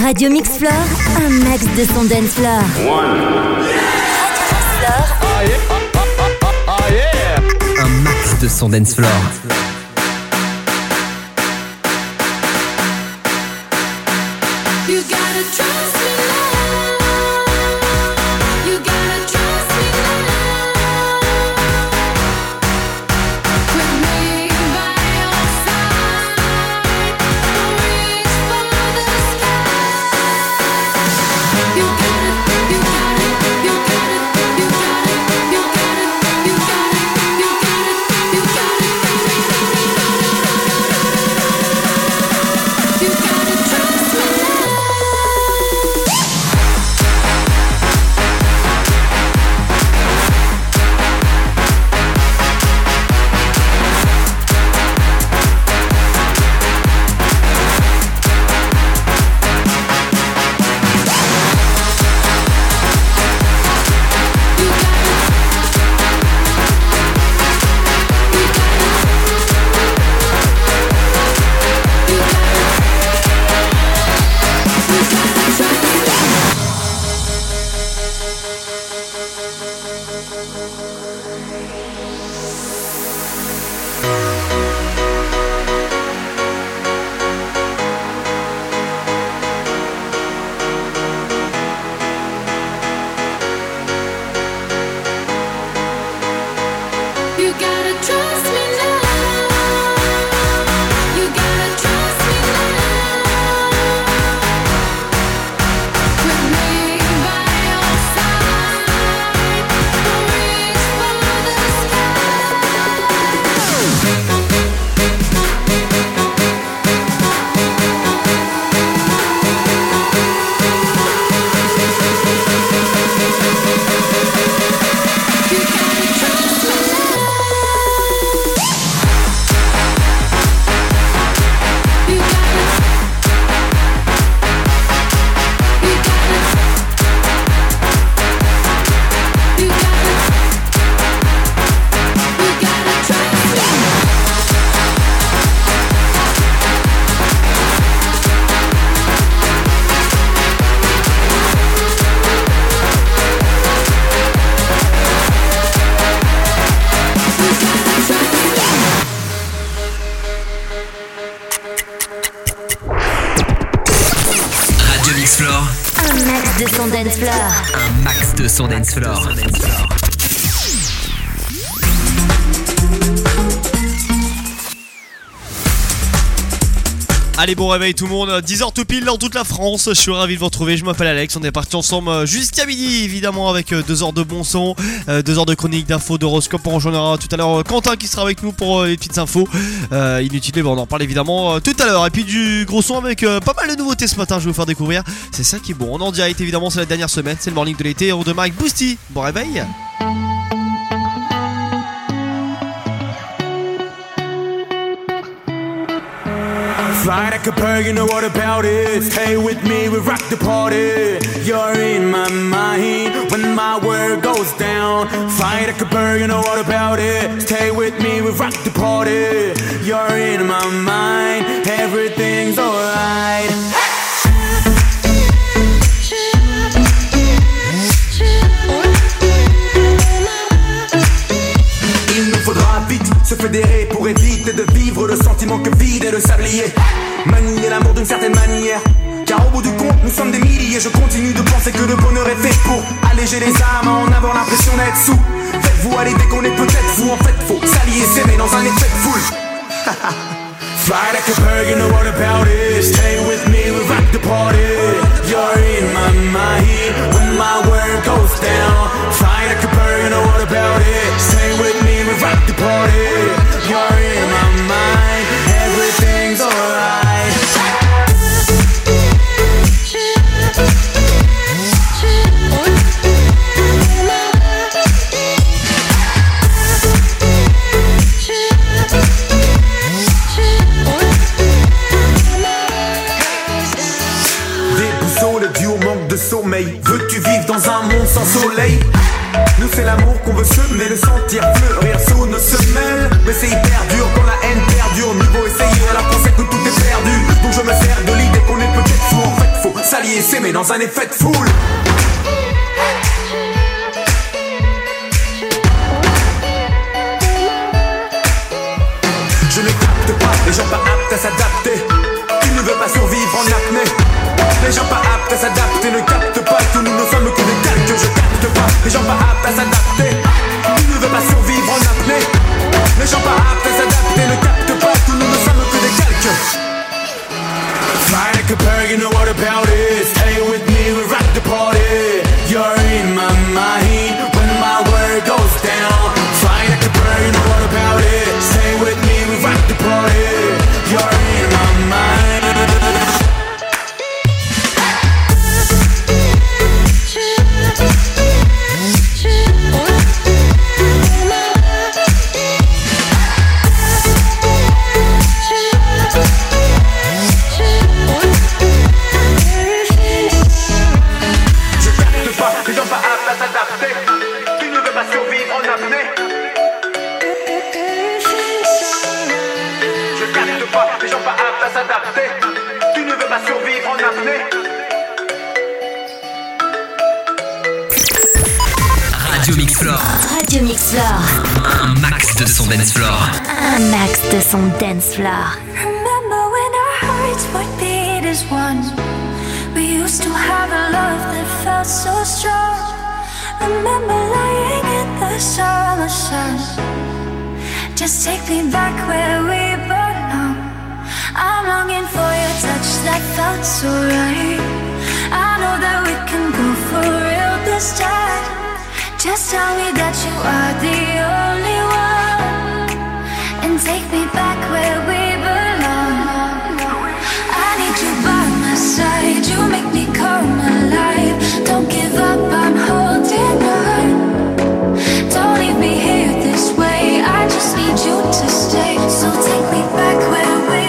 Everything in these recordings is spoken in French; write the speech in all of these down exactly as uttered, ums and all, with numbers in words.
Radio Mix Floor, un max de son dance floor. One. Ah yeah. Ah, ah, ah, ah, yeah. Un max de son dance floor. You gotta trust me now. You gotta trust me now. With me by your side, reach for the sky. You got it, you got it, you got it, you got it, you got it, you got it, you got it, you got it, you gotta trust me now. You gotta trust me now. You gotta trust me now. With me by your side, reach for the You gotta trust me now. You got it. You got it. You got it. You gotta trust me. You gotta trust me. Radio Mix Floor. Un max de son dance floor. Un max de son dance floor. Allez, bon réveil tout le monde, dix heures tout pile dans toute la France, je suis ravi de vous retrouver, je m'appelle Alex, on est parti ensemble jusqu'à midi évidemment avec deux heures de bon son, deux heures de chronique, d'infos, d'horoscope, on rejoindra tout à l'heure Quentin qui sera avec nous pour les petites infos, euh, inutiles, bon, on en parle évidemment tout à l'heure, et puis du gros son avec euh, pas mal de nouveautés ce matin, je vais vous faire découvrir, c'est ça qui est bon, on est en direct évidemment, c'est la dernière semaine, c'est le morning de l'été, on démarre avec Boosty, bon réveil. Fly like a bird, you know what about it. Stay with me, we rock the party. You're in my mind when my world goes down. Fly like a bird, you know what about it. Stay with me, we rock the party. You're in my mind, everything's alright. Il nous faudra vite se fédérer pour éviter de vivre le sentiment que vide est le sablier. Manier l'amour d'une certaine manière, car au bout du compte nous sommes des milliers. Je continue de penser que le bonheur est fait pour alléger les âmes, en avoir l'impression d'être sous. Faites-vous à l'idée qu'on est peut-être fou, en fait faut s'allier, s'aimer dans un effet de foule. Fly like a bird, you know what about it. Stay with me, we rock the party. You're in my mind when my world goes down. Fly like a bird, you know what about it. Stay with me, we rock the party. You're in my mind, everything's alright. Sommeil. Veux-tu vivre dans un monde sans soleil? Nous c'est l'amour qu'on veut semer, le sentir fleurir sous nos semelles. Mais c'est hyper dur quand la haine perdure. Mieux vaut essayer alors qu'on sait que tout est perdu. Donc je me sers de l'idée qu'on est peut-être fou. En fait faut s'allier, s'aimer dans un effet de foule. Je ne capte pas les gens pas aptes à s'adapter. Tu ne veux pas survivre en apnée. Les gens pas aptes à s'adapter ne captent pas que nous ne sommes que des calques. Je capte pas les gens pas aptes à s'adapter. Tu ne veux pas survivre en apnée. Les gens pas aptes à s'adapter ne captent pas que nous ne sommes que des calques. Fly like a bird, you know what about it. Stay with me, we rock the party. You're in my mind when my word goes down. Fly like a bird, you know what about it. Stay with me, we rock the party. You're in my mind. Tu ne veux pas survivre en apnée. Radio Mix Floor. Radio Mix Floor. Un max de son dance floor. Un max de son dance floor. Remember when our hearts would beat as one? We used to have a love that felt so strong. Remember lying in the summer sun. Just take me back where we belong. I'm longing for your touch that felt so right. I know that we can go for real this time. Just tell me that you are the only one, and take me back where we belong. I need you by my side. You make me come alive. Don't give up, I'm holding on. Don't leave me here this way. I just need you to stay. So take me back where we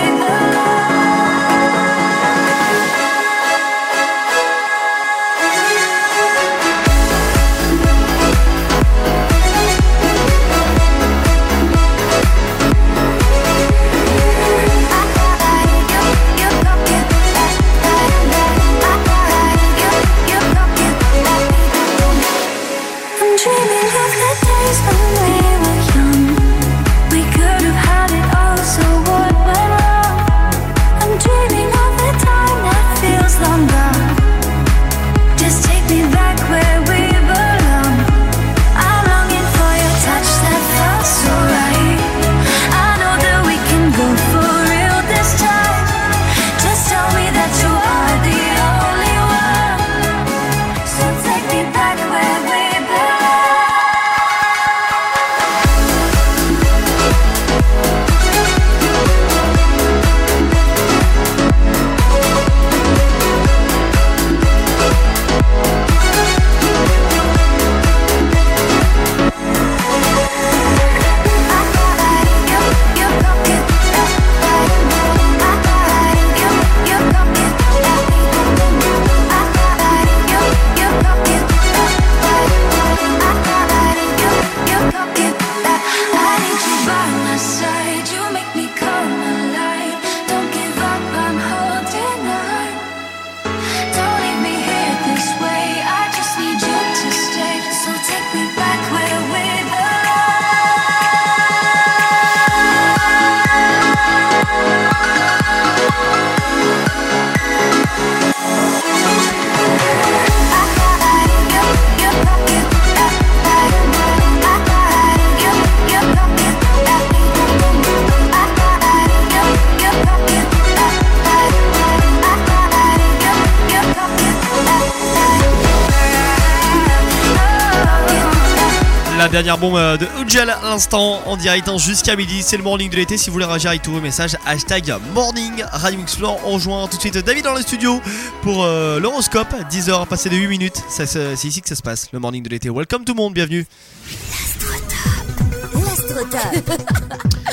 La dernière bombe de Ujel à l'instant en direct jusqu'à midi. C'est le morning de l'été. Si vous voulez réagir avec tous vos messages, hashtag morning Radio Mix Floor. On rejoint tout de suite David dans le studio pour euh, l'horoscope. dix heures passées de huit minutes. Ça, c'est, c'est ici que ça se passe, le morning de l'été. Welcome tout le monde, bienvenue. L'astrotape.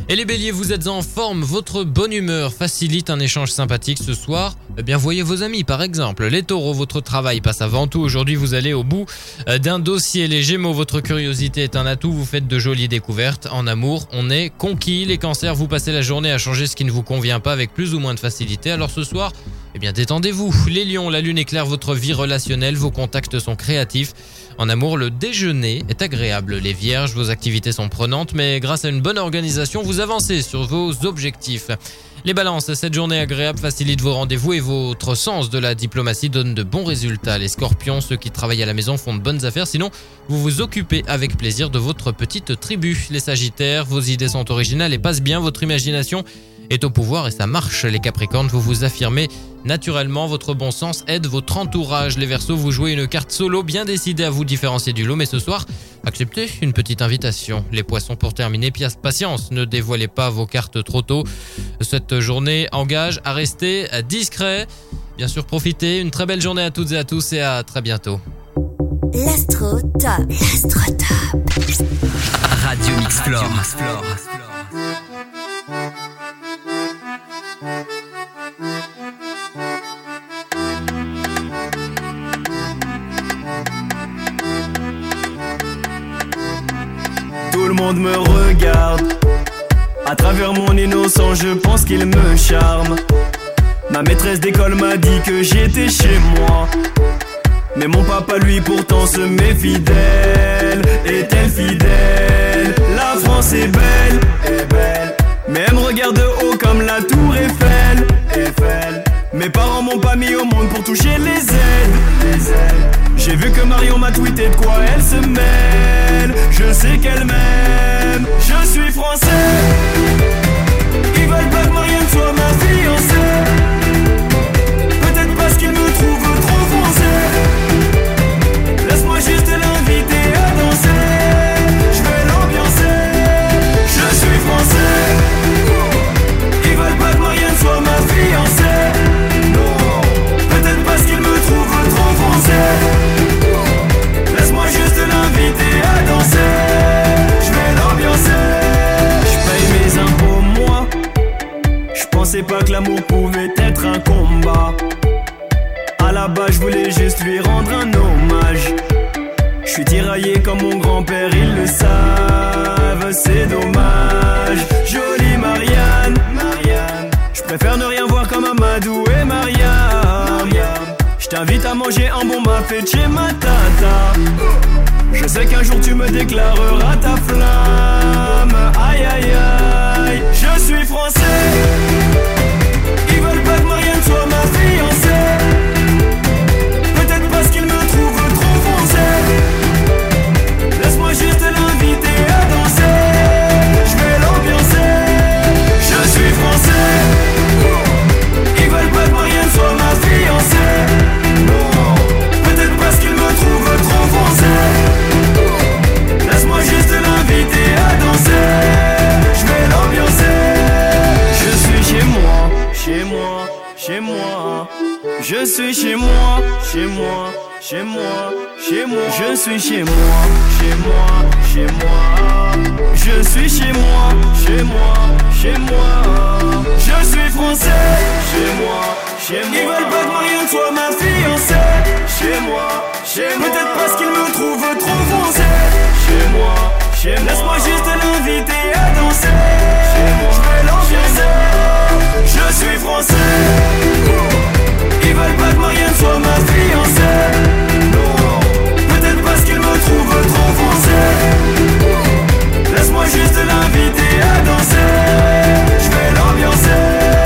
Et les béliers, vous êtes en forme, votre bonne humeur facilite un échange sympathique ce soir. Eh bien, voyez vos amis par exemple. Les taureaux, votre travail passe avant tout. Aujourd'hui, vous allez au bout d'un dossier. Les gémeaux, votre curiosité est un atout. Vous faites de jolies découvertes. En amour, on est conquis. Les cancers, vous passez la journée à changer ce qui ne vous convient pas avec plus ou moins de facilité. Alors ce soir, eh bien, détendez-vous. Les lions, la lune éclaire votre vie relationnelle. Vos contacts sont créatifs. En amour, le déjeuner est agréable. Les vierges, vos activités sont prenantes, mais grâce à une bonne organisation, vous avancez sur vos objectifs. Les balances, cette journée agréable facilite vos rendez-vous et votre sens de la diplomatie donne de bons résultats. Les scorpions, ceux qui travaillent à la maison font de bonnes affaires, sinon vous vous occupez avec plaisir de votre petite tribu. Les sagittaires, vos idées sont originales et passent bien, votre imagination est au pouvoir et ça marche. Les capricornes, vous vous affirmez naturellement, votre bon sens aide votre entourage. Les verseaux, vous jouez une carte solo bien décidée à vous différencier du lot, mais ce soir, acceptez une petite invitation. Les poissons, pour terminer, patience, ne dévoilez pas vos cartes trop tôt. Cette journée engage à rester discret. Bien sûr, profitez. Une très belle journée à toutes et à tous et à très bientôt. L'astro top. L'astro top. Radio Mix Floor. Tout le monde me regarde. À travers mon innocence, je pense qu'il me charme. Ma maîtresse d'école m'a dit que j'étais chez moi. Mais mon papa lui pourtant se méfie d'elle. Est-elle fidèle? La France est belle, est belle. Mais elle me regarde de haut comme la tour Eiffel, Eiffel. Mes parents m'ont pas mis au monde pour toucher les ailes, les ailes. J'ai vu que Marion m'a tweeté de quoi elle se mêle. Je sais qu'elle m'aime. Je suis français. Ils veulent pas que Marianne soit ma fiancée. Peut-être parce qu'ils me trouvent trop français. Laisse-moi juste l'inviter à danser. Je vais l'ambiancer. Je suis français. Ils veulent pas que Marianne soit ma fiancée. Non. Peut-être parce qu'ils me trouvent trop français. Laisse-moi juste l'inviter à danser. Je vais l'ambiancer. Je paye mes impôts moi. Je pensais pas que l'amour pouvait être un combat. À la base je voulais juste lui rendre un hommage. Je suis tiraillé comme mon grand-père, ils le savent, c'est dommage. Jolie Marianne, Marianne. Je préfère ne rien voir comme Amadou et Mariam. Je t'invite à manger un bon mafé chez ma tata. Je sais qu'un jour tu me déclareras ta flamme. Aïe aïe aïe, je suis français. Ils veulent pas que Marianne soit ma fiancée. Peut-être parce qu'ils me trouvent trop français. Laisse-moi juste l'inviter à danser. Je vais l'ambiancer. Je suis français. Ils veulent pas que Marianne soit ma fiancée. Non. Peut-être parce qu'ils me trouvent trop français. Laisse-moi juste l'inviter à danser. Je vais l'ambiancer. Je suis chez moi, chez moi, chez moi. Je suis chez moi, chez moi, chez moi, chez moi. Je suis chez moi, chez moi, chez moi. Je suis chez moi, chez moi, chez moi. Je suis français, chez moi, chez moi. Ils veulent pas que Marianne soit ma fiancée. Chez moi, chez moi. Peut-être parce qu'ils me trouvent trop français. Chez moi, chez moi. Laisse-moi juste l'inviter à danser. Chez moi, je vais l'ambiancer. Je suis français. Ils veulent pas que Marianne soit ma fiancée. Non. Peut-être parce qu'ils me trouvent trop français. Laisse-moi juste l'inviter à danser. Je vais l'ambiancer.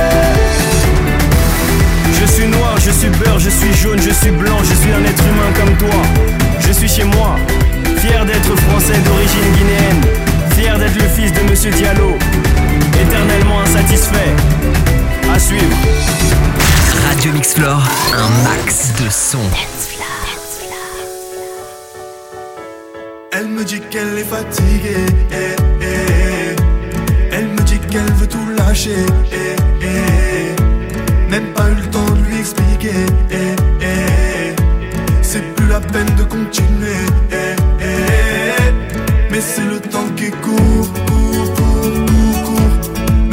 Je suis noir, je suis beurre, je suis jaune, je suis blanc, je suis un être humain comme toi. Je suis chez moi, fier d'être français d'origine guinéenne. Fier d'être le fils de Monsieur Diallo. Éternellement insatisfait. À suivre. Radio Mix Floor, un max de son. Elle me dit qu'elle est fatiguée, eh, eh. Elle me dit qu'elle veut tout lâcher, eh, eh. Même pas eu le temps de lui expliquer, eh, eh. C'est plus la peine de continuer, eh, eh. Mais c'est le temps qui court, court, court, court, court.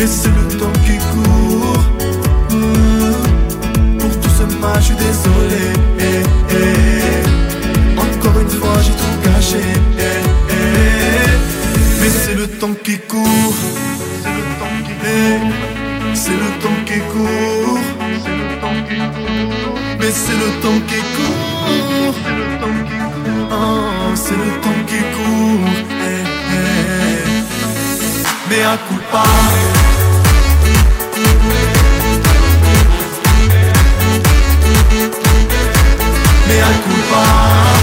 mais c'est le temps qui court. Mmh. Pour tout ce mal, je suis désolé. Eh, eh. Encore une fois, j'ai tout gâché. Eh, eh. Mais c'est le temps qui court. C'est le temps qui court. C'est le temps qui court. C'est le temps qui court. Mais c'est le temps qui court. C'est le temps qui court. Oh, c'est le temps qui court. Eh, eh. Mais à coup pas. Mais à coup pas.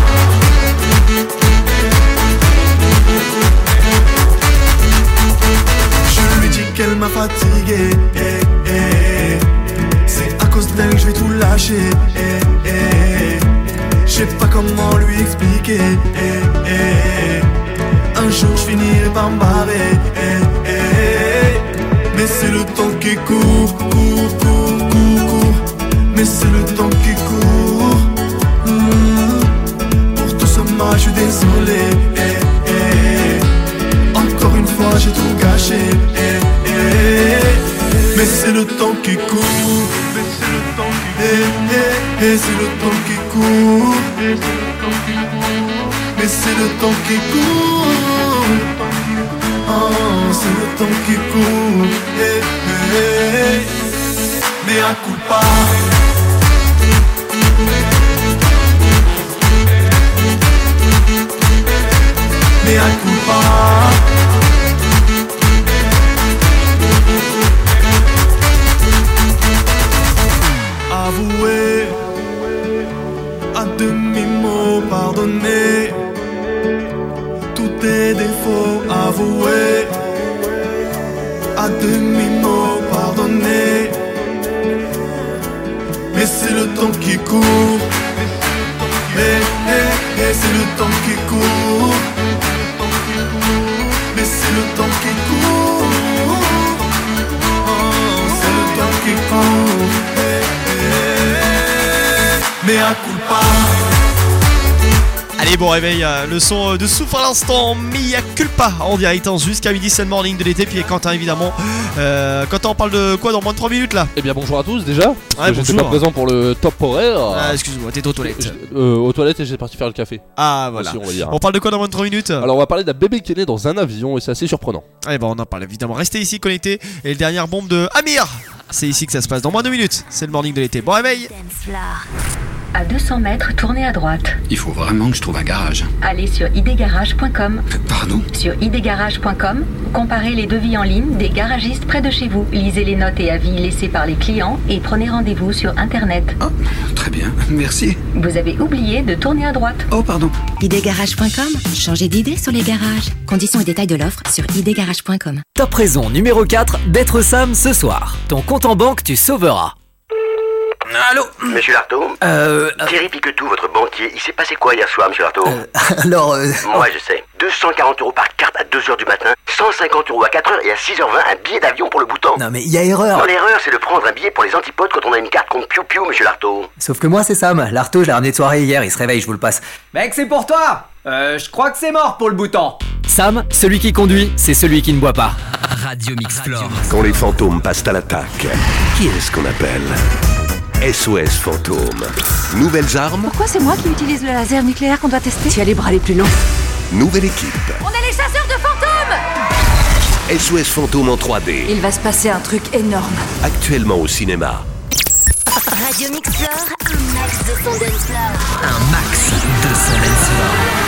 Je lui dis qu'elle m'a fatigué. Eh, eh. C'est à cause d'elle que je vais tout lâcher. Eh, eh. Je sais pas comment lui expliquer. Eh, eh. Un jour je finirai par me barrer. Eh, eh. Mais c'est le temps qui court, court, court, court, court. Mais c'est le temps qui court. Mmh. Pour tout ce mal, je suis désolé. Eh, eh. Encore une fois, j'ai tout gâché. Eh, eh. Mais c'est le temps qui court. Mais c'est le temps qui court. Eh, eh. Et c'est le temps qui court. Et c'est le temps qui court. Mais c'est le temps qui court. Oh, c'est le temps qui court. Eh, eh. Mais à coup pas. Mais à coup pas. Avouer, à demi-mot pardonner tous tes défauts, avouer, à demi-mot pardonner. Mais c'est le temps qui court. Eh, eh, eh, c'est le temps qui court. Mais c'est le temps qui court. Oh, c'est le temps qui court. Eh, eh, mais à coup pas. Allez, bon réveil, euh, le son de Souffle à l'instant, Mea Culpa en direct hein, jusqu'à midi, c'est le morning de l'été. Puis Quentin évidemment, euh, Quentin on parle de quoi dans moins de trois minutes là? Eh bien bonjour à tous déjà, ouais, je n'étais pas présent pour le top horaire. Ah, excuse-moi, t'es aux toilettes. euh, Aux toilettes et j'ai parti faire le café. Ah voilà, aussi, on, va dire. On parle de quoi dans moins de trois minutes? Alors on va parler d'un bébé qui est né dans un avion et c'est assez surprenant. Allez bon on en parle évidemment, restez ici connectés. Et le dernière bombe de Amir, c'est ici que ça se passe dans moins de deux minutes, c'est le morning de l'été. Bon réveil. À deux cents mètres, tournez à droite. Il faut vraiment que je trouve un garage. Allez sur idgarage point com. Pardon? Sur idgarage point com, comparez les devis en ligne des garagistes près de chez vous. Lisez les notes et avis laissés par les clients et prenez rendez-vous sur Internet. Oh, très bien, merci. Vous avez oublié de tourner à droite. Oh, pardon. idgarage point com, changez d'idée sur les garages. Conditions et détails de l'offre sur idgarage point com. Top raison numéro quatre d'être Sam ce soir. Ton compte en banque, tu sauveras. Allô? Monsieur Lartaud? Euh... Thierry Piquetou, votre banquier, il s'est passé quoi hier soir, monsieur Lartaud? Euh, alors... Euh... Moi, je sais. deux cent quarante euros par carte à deux heures du matin, cent cinquante euros à quatre heures et à six heures vingt, un billet d'avion pour le bouton. Non mais il y a erreur. Non, l'erreur, c'est de prendre un billet pour les antipodes quand on a une carte contre Piu Piu, monsieur Lartaud. Sauf que moi, c'est Sam. Lartaud, je l'ai ramené de soirée hier, il se réveille, je vous le passe. Mec, c'est pour toi. Euh, je crois que c'est mort pour le bouton. Sam, celui qui conduit, c'est celui qui ne boit pas. Radio Mixflore. Quand les fantômes passent à l'attaque, qui est-ce qu'on appelle? S O S Fantôme. Nouvelles armes. Pourquoi c'est moi qui utilise le laser nucléaire qu'on doit tester? Tu as les bras les plus longs. Nouvelle équipe. On est les chasseurs de fantômes. S O S Fantôme en trois D. Il va se passer un truc énorme. Actuellement au cinéma. Radio Mixflore, un max de son dance floor. Un max de son dance floor.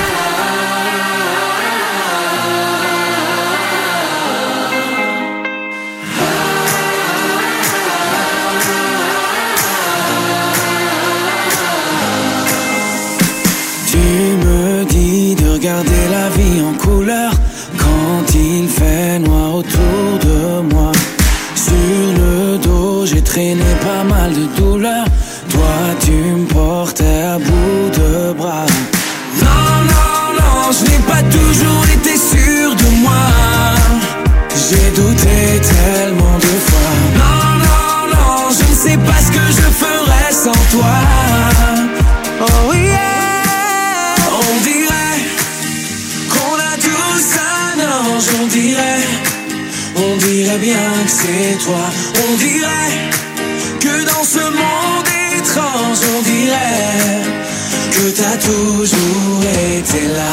Tu me dis de regarder la vie en couleur quand il fait noir autour de moi. Sur le dos, j'ai traîné pas mal de douleurs. Toi, tu me portais à bout de bras. Non, non, non, je n'ai pas toujours été sûr de moi. J'ai douté tellement de fois. Non, non, non, je ne sais pas ce que je ferais sans toi. Oh yeah. On dirait qu'on a tous un ange, on dirait, On dirait bien que c'est toi. On dirait que dans ce monde étrange, on dirait que t'as toujours été là.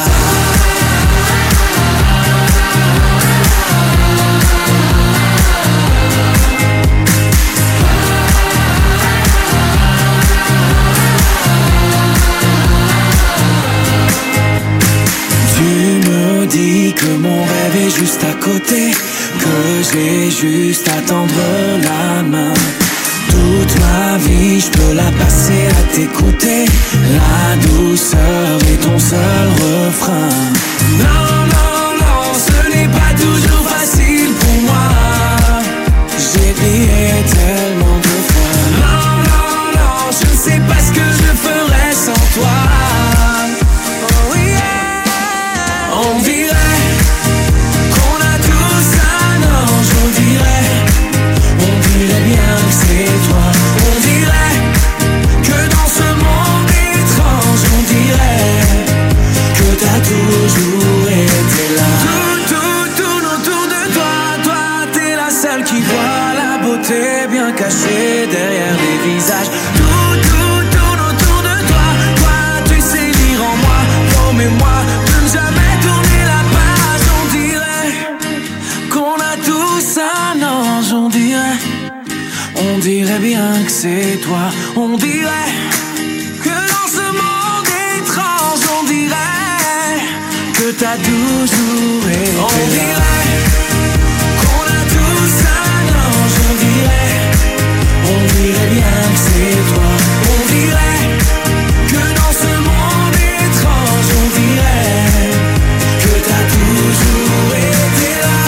Tu me dis que mon rêve est juste à côté, que j'ai juste à tendre la main. Toute ma vie, je peux la passer à t'écouter. La douceur est ton seul refrain. Non, non, non, ce n'est pas toujours facile pour moi. J'ai crié tellement de fois. Non, non, non, je ne sais pas ce que je ferais sans toi. Oh yeah. On dirait qu'on a tous un ange, on dirait. On dirait bien que c'est toi. On dirait que dans ce monde étrange, on dirait que t'as toujours été là. Tout, tout tourne autour de toi. Toi, t'es la seule qui voit la beauté bien cachée derrière les visages. Tout, tout tourne autour de toi. Toi, tu sais lire en moi. Promets-moi de ne jamais tourner la page. On dirait qu'on a tous un ange, on dirait. On dirait bien que c'est toi. On dirait que dans ce monde étrange, on dirait que t'as toujours été là. On dirait qu'on a tous un ange, on dirait. On dirait bien que c'est toi. On dirait que dans ce monde étrange, on dirait que t'as toujours été là.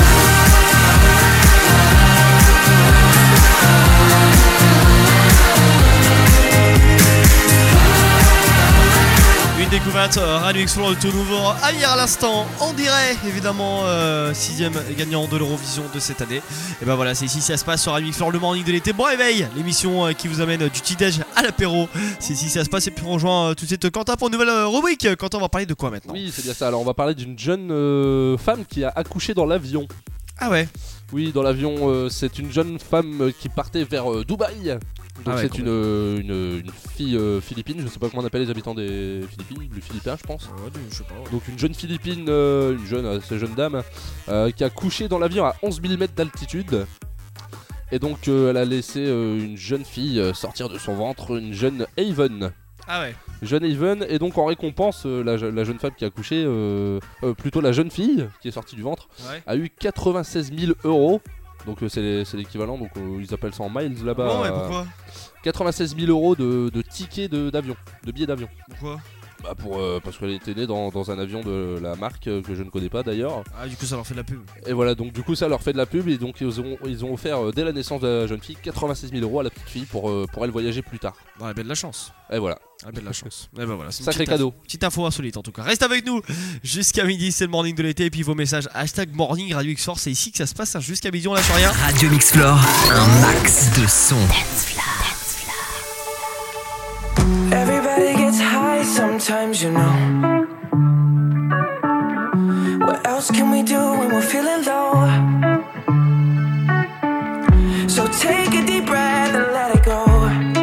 Découverte euh, Radio Explore, le tout nouveau Amir à l'instant, on dirait évidemment euh, sixième gagnant de l'Eurovision de cette année. Et ben voilà, c'est ici ça se passe sur Radio Explore, le morning de l'été. Bon réveil, l'émission euh, qui vous amène du petit-déj à l'apéro. C'est ici ça se passe et puis on rejoint euh, tout de suite Quentin pour une nouvelle euh, rubrique. Quentin, on va parler de quoi maintenant? Oui, c'est bien ça. Alors on va parler d'une jeune euh, femme qui a accouché dans l'avion. Ah ouais? Oui, dans l'avion, euh, c'est une jeune femme euh, qui partait vers euh, Dubaï. Donc ah ouais, c'est une, euh, une, une fille euh, philippine, je sais pas comment on appelle les habitants des Philippines, les Philippins je pense. Ouais, je sais pas. Ouais. Donc une jeune Philippine, euh, une jeune, assez jeune dame, euh, qui a couché dans l'avion à onze mille mètres d'altitude. Et donc euh, elle a laissé euh, une jeune fille euh, sortir de son ventre, une jeune Haven. Ah ouais. Jeune Haven, et donc en récompense, euh, la, la jeune femme qui a accouché, euh, euh, plutôt la jeune fille qui est sortie du ventre, ouais. a eu quatre-vingt-seize mille euros. Donc euh, c'est, c'est l'équivalent, donc euh, ils appellent ça en miles là-bas. Bon, ouais, pourquoi quatre-vingt-seize mille euros de, de tickets de, d'avion, de billets d'avion. Pourquoi? Bah pour, euh, parce qu'elle était née dans, dans un avion de la marque euh, que je ne connais pas d'ailleurs. Ah du coup ça leur fait de la pub. Et voilà, donc du coup ça leur fait de la pub et donc ils ont, ils ont offert euh, dès la naissance de la jeune fille quatre-vingt-seize mille euros à la petite fille pour, euh, pour elle voyager plus tard. Ouais, elle a de la chance. Et voilà. Ah ben de la chance. Et ben voilà, c'est sacré petite cadeau. Info, petite info insolite en tout cas. Reste avec nous jusqu'à midi, c'est le morning de l'été. Et puis vos messages hashtag morning Radio Explore, c'est ici que ça se passe hein, jusqu'à midi, on lâche rien. Radio Mixflore, un max de son. Everybody gets high sometimes, you know. What else can we do when we're feeling low? So take a deep breath and let it go.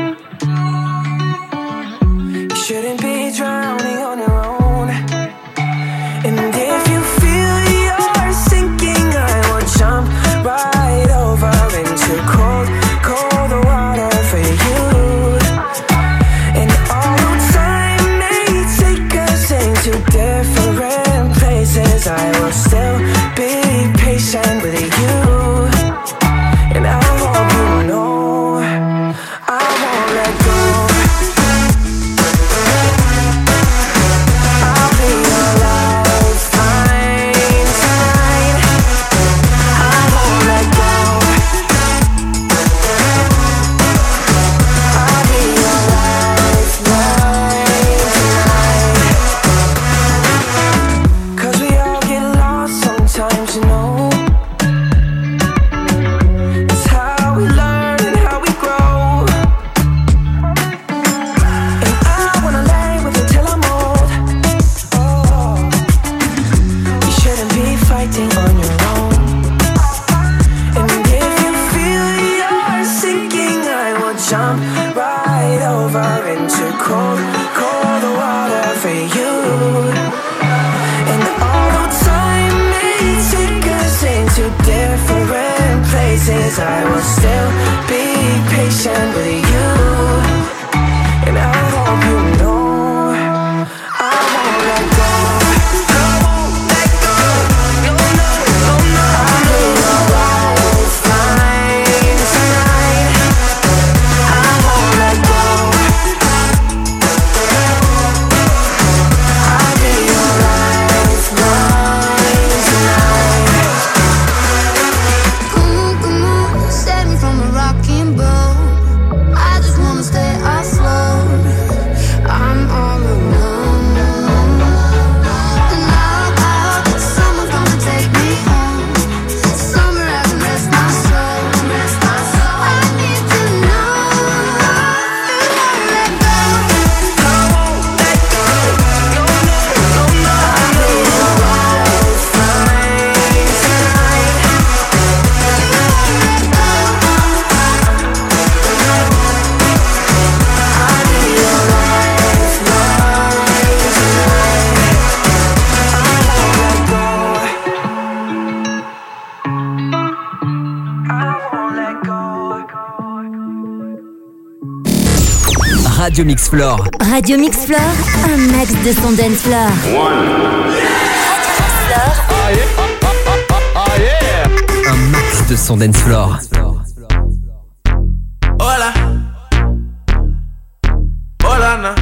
You shouldn't be drowning on your own. And if you feel you're sinking, I will jump right over into cold, cold water for you. And although time may take us into different places, I will still be patient with you. And I hope you know Cause I will still be patient with you. And I hope you know I won't let go. I won't let go. No, no, no, no. I'll be your lifeline tonight. I won't let go. I'll be your lifeline tonight. Come on, come on, save me from a rocking boat. I just wanna stay afloat. I'm all alone. And out, out, someone's gonna take me home. Somewhere I can rest my soul. I need to know you won't let go. I won't let go. No, no, no, no. I'll be your lifeline tonight. I'll be your lifeline tonight. I won't let go. Radio Mix Floor. Radio Mix Floor, un max de son dance floor. Un max de son dance floor. Hola. Hola, na.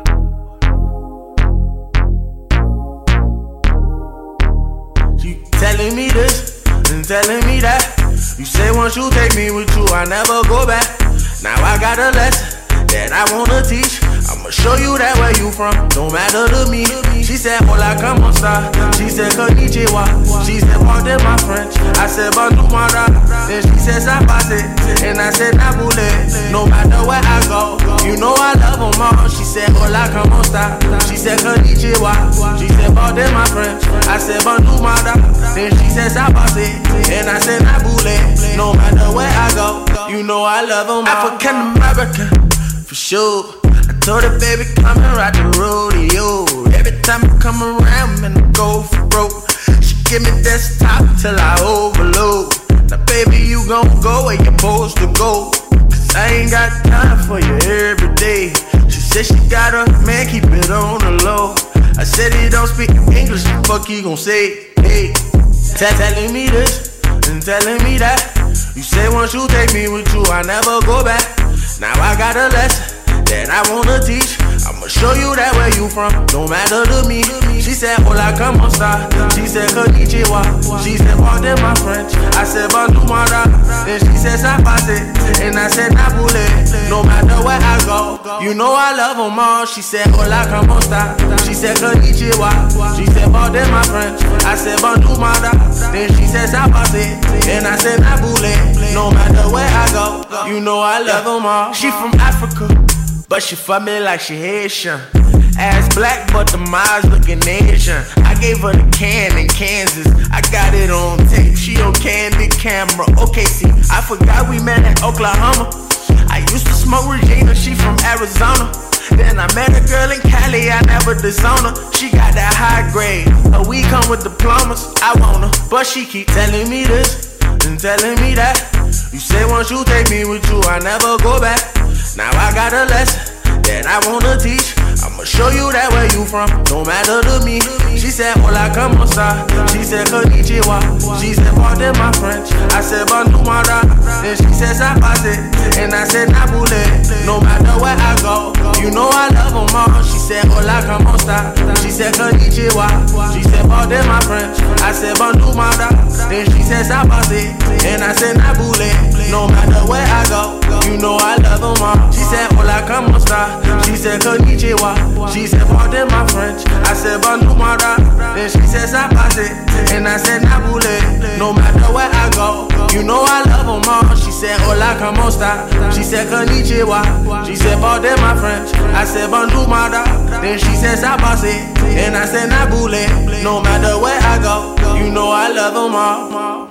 You telling me this and telling me that. You say once you take me with you, I never go back. Now I got a lesson that I wanna teach. I'ma show you that where you from, don't matter to me. She said, hola, como esta? She said, konnichiwa. She said, pardon my French. I said, bonjour, mara. Then she said, sapase. And I said, nabule. No matter where I go, you know I love them all. She said, hola, como esta? She said, konnichiwa. She said, pardon my French. I said, bonjour, mara. Then she said, sapase. And I said, nabule. No matter where I go, you know I love them all. African American, for sure. I told her, baby, come and ride the rodeo. Every time I come around, man, I go for broke. She give me desktop till I overload. Now, baby, you gon' go where you're supposed to go. Cause I ain't got time for you every day. She said she got a man, keep it on the low. I said he don't speak English, the fuck he gon' say? Hey, tell telling me this and telling me that. You say once you take me with you, I never go back. Now I got a lesson that I wanna teach. I'ma show you that where you from, don't matter to me. She said, hola, como esta? She said, konnichiwa. She said, pardon my French. I said, bonjour, mara. Then she said, sapase. And I said, nabule. No matter where I go, you know I love them all. She said, hola, como esta? She said, konnichiwa. She said, pardon my French. I said, bonjour, mara. Then she said, sapase. And I said, nabule. No matter where I go, you know I love them all. She from Africa, but she fuck me like she Haitian. Ass black, but the eyes looking Asian. I gave her the can in Kansas. I got it on tape. She on candid camera. Okay, see, I forgot we met in Oklahoma. I used to smoke Regina. She from Arizona. Then I met a girl in Cali. I never disown her. She got that high grade. Her weed come with diplomas. I want her, but she keep telling me this and telling me that. You say once you take me with you, I never go back. Now I got a lesson that I wanna teach. I'ma show you that where you from, don't matter to me. She said, hola, como esta? She said, konnichiwa. She said, pardon my French. I said, bonjour, mara. Then she said, sapase. And I said, nabule. No matter where I go, you know I love them all. She said, hola, como esta? She said, konnichiwa. She said, pardon my French. I said, bonjour, mara. Then she said, sapase. And I said, nabule. No matter where I go, you know I love them all. She said, hola, como esta? She said, konnichiwa. She said, pardon my French. I said, bonjour, mara. Then she said, sapase. And I said, nabule. No matter where I go, you know I love them all. She said, hola, como esta? She said, konnichiwa. She said, pardon my French. I said, bonjour, mara. Then she said, sapase. And I said, nabule. No matter where I go, you know I love them all.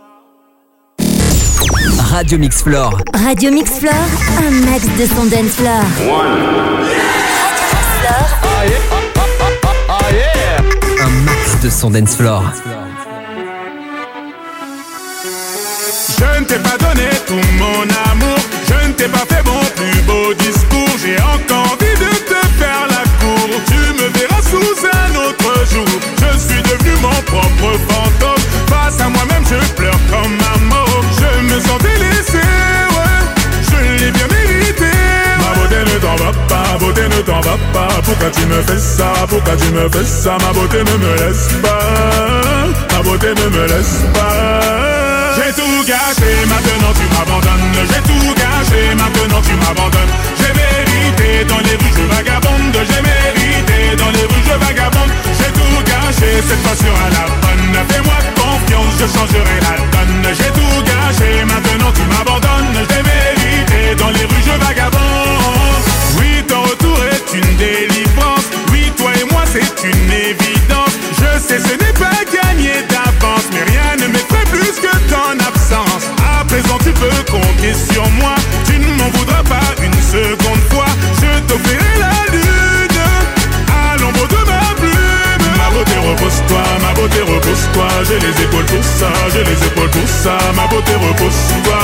Radio Mix Floor. Radio Mix Floor, un max de son dance floor. Un max de son dance floor. Je ne t'ai pas donné tout mon amour. Je ne t'ai pas fait mon plus beau discours. J'ai encore envie de te faire la cour. Tu me verras sous un autre jour. Je suis devenu mon propre fantôme. Face à moi-même je pleure comme un mort. Je me sens délaissé, ouais. Je l'ai bien mérité. Ma beauté ne t'en va pas, beauté ne t'en va pas. Pourquoi tu me fais ça, pourquoi tu me fais ça? Ma beauté ne me laisse pas, ma beauté ne me laisse pas. J'ai tout gâché, maintenant tu m'abandonnes. J'ai tout gâché, maintenant tu m'abandonnes. J'ai mérité, dans les rues je vagabonde. J'ai mérité, dans les rues je vagabonde. J'ai tout gâché, cette fois sur la bonne. Fais-moi confiance, je changerai la donne. J'ai tout gâché, maintenant tu m'abandonnes. J'ai mérité, dans les rues je vagabonde. Oui, ton retour est une délivrance. Oui, toi et moi c'est une évidence. Je sais ce n'est pas gagné d'avance, mais rien ne m'effraie plus que ton absence. À présent tu peux compter sur moi. Tu ne m'en voudras pas une seconde fois. Je t'offrirai la lune à l'ombre de ma plume. Ma beauté repose-toi, ma beauté repose-toi. J'ai les épaules pour ça, j'ai les épaules pour ça. Ma beauté repose-toi,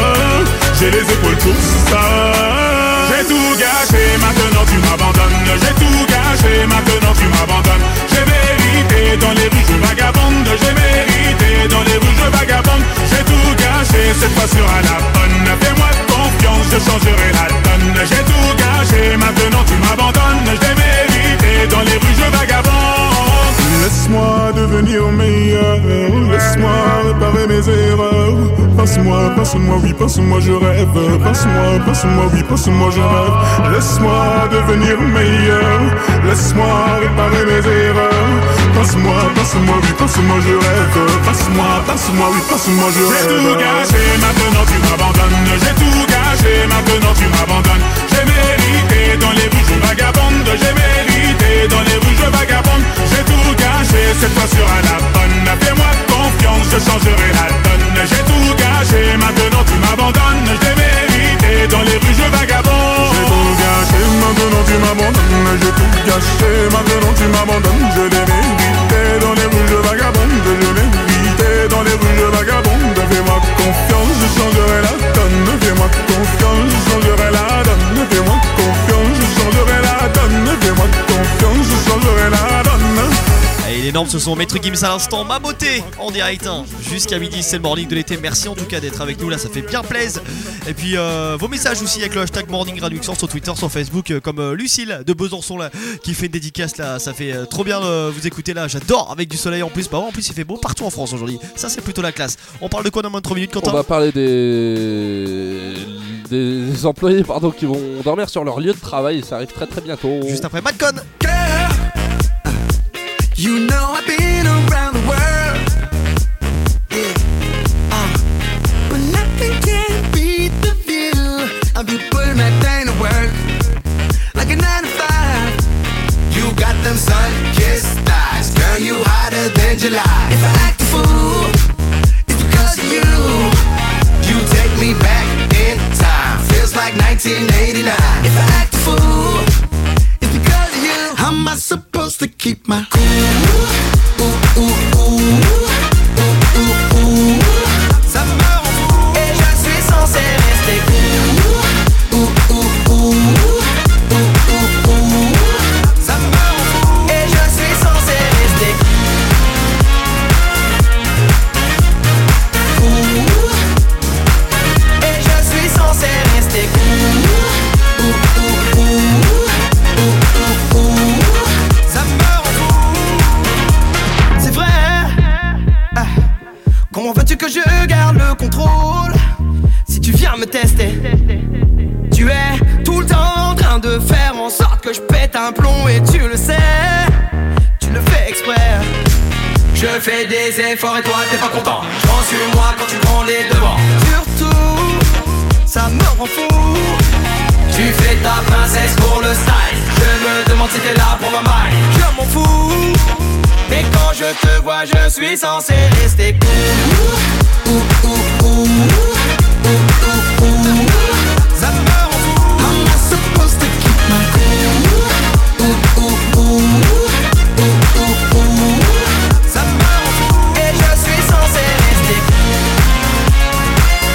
j'ai les épaules pour ça. J'ai tout gâché, maintenant tu m'abandonnes. J'ai tout gâché, maintenant tu m'abandonnes. J'ai mérité, dans les rues je vagabonde. J'ai mérité, dans les rues je vagabonde. J'ai tout gâché, cette fois sur la bonne. Fais-moi confiance, je changerai la donne. J'ai tout gâché, maintenant tu m'abandonnes. J'ai mérité, dans les rues je vagabonde. Laisse-moi devenir meilleur, laisse-moi réparer mes erreurs. Passe-moi, passe-moi, oui, passe-moi, je rêve. Passe-moi, passe-moi, oui, passe-moi, je rêve. Laisse-moi devenir meilleur, laisse-moi réparer mes erreurs. Passe-moi, passe-moi, oui, passe-moi, je rêve. Passe-moi, passe-moi, oui, passe-moi, je rêve. J'ai tout gâché, maintenant tu m'abandonnes. J'ai tout gâché, maintenant tu m'abandonnes. J'ai mérité, dans les rues je vagabonde. J'ai mérité, dans les rues je vagabonde. J'ai tout gâché, cette fois sur la bonne. Fais-moi confiance, je changerai la donne. J'ai tout gâché, maintenant tu m'abandonnes. J'ai mérité, dans les rues je vagabonde. J'ai tout gâché, maintenant tu m'abandonnes. J'ai tout gâché, maintenant tu m'abandonnes. Je l'ai mérité, dans les rues je vagabonde. Je l'ai mérité, dans les rues je vagabonde. Fais-moi confiance, je changerai la donne. Fais-moi confiance, je changerai la donne. Fais-moi confiance, je changerai la donne. Fais-moi confiance, je changerai la donne. Et il est énorme, ce sont Maître Gims à l'instant, ma beauté en direct hein. Jusqu'à midi, c'est le morning de l'été. Merci en tout cas d'être avec nous là, ça fait bien plaisir. Et puis euh, vos messages aussi avec le hashtag Morning Radio Luxor sur Twitter, sur Facebook, euh, comme euh, Lucille de Besançon là qui fait une dédicace là. Ça fait euh, trop bien de euh, vous écouter là. J'adore avec du soleil en plus. Bah ouais, en plus il fait beau partout en France aujourd'hui. Ça c'est plutôt la classe. On parle de quoi dans moins de trois minutes, Quentin? On va parler des des employés pardon qui vont dormir sur leur lieu de travail. Ça arrive très très bientôt. Juste après Madcon. You know I've been around the world, yeah, uh, but nothing can beat the feel of you putting that thing to work, like a nine to five. You got them sun-kissed thighs, girl, you hotter than July. If I act a fool, it's because of you. You take me back in time, feels like nineteen eighty-nine. If I act a fool, it's because of you. How am I supposed to keep my cool? Ooh, ooh, ooh, ooh, ooh, ooh. Ça me rend fou et je suis censé rester cool. Ooh, ooh, ooh, ooh, ooh, ooh. Ça me rend fou et je suis censé rester cool. Et je suis censé rester cool. Ooh, ooh, ooh, ooh, ooh, ooh. Ça me rend fou. C'est vrai. Ah. Comment veux-tu que je garde le contrôle si tu viens me tester? Tu es tout le temps en train de faire en sorte que je pète un plomb et tu le sais. Tu le fais exprès. Je fais des efforts et toi t'es pas content. Je prends sur moi quand tu prends les devants. Surtout, ça me rend fou. Tu fais ta princesse pour le style. Je me demande si t'es là pour ma maille. Je m'en fous. Mais quand je te vois, je suis censé rester cool. Ouh, ouh, ouh, ouh, ouh, ouh, ouh. Ça me rend fou. I'm not supposed to keep my cool. Ouh, ouh, ouh, ouh, ouh, ouh. Ça me rend fou. Et je suis censé rester cool.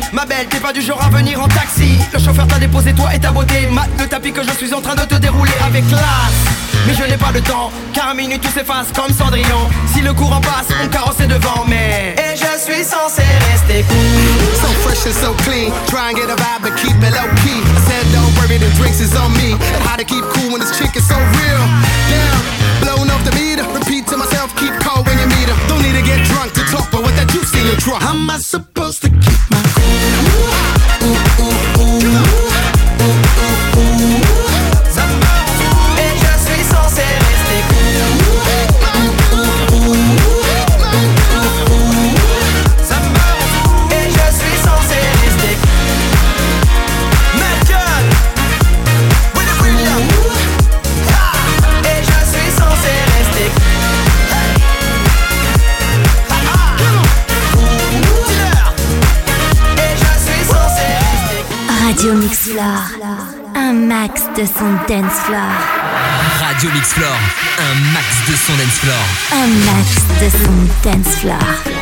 Ma belle, t'es pas du genre à venir en taxi. Le chauffeur t'a déposé toi et ta beauté. Mat le tapis que je suis en train de te dérouler avec classe. Mais je n'ai pas de temps, car à minute tout s'efface comme Cendrillon. Si le courant passe, mon carrosse est devant. Mais et je suis censé rester cool. So fresh and so clean, try and get a vibe but keep it low key. I said don't worry, the drinks is on me. And how to keep cool when this chick is so real. Damn, blowing off the meter. Repeat to myself, keep cold when you meet her. Don't need to get drunk to talk, but what that juice in your trunk. How am I supposed to keep my cool? Ooh, ooh, ooh, ooh, ooh, ooh, ooh. Et je suis censé rester cool. Et je suis censé rester cool. Malcolm, Willy William. Et je suis censé rester Et je suis censé rester Radio Mix Floor, un max de son dance floor. Radio Mix Floor, un max de son dance floor. Un max de son dance floor.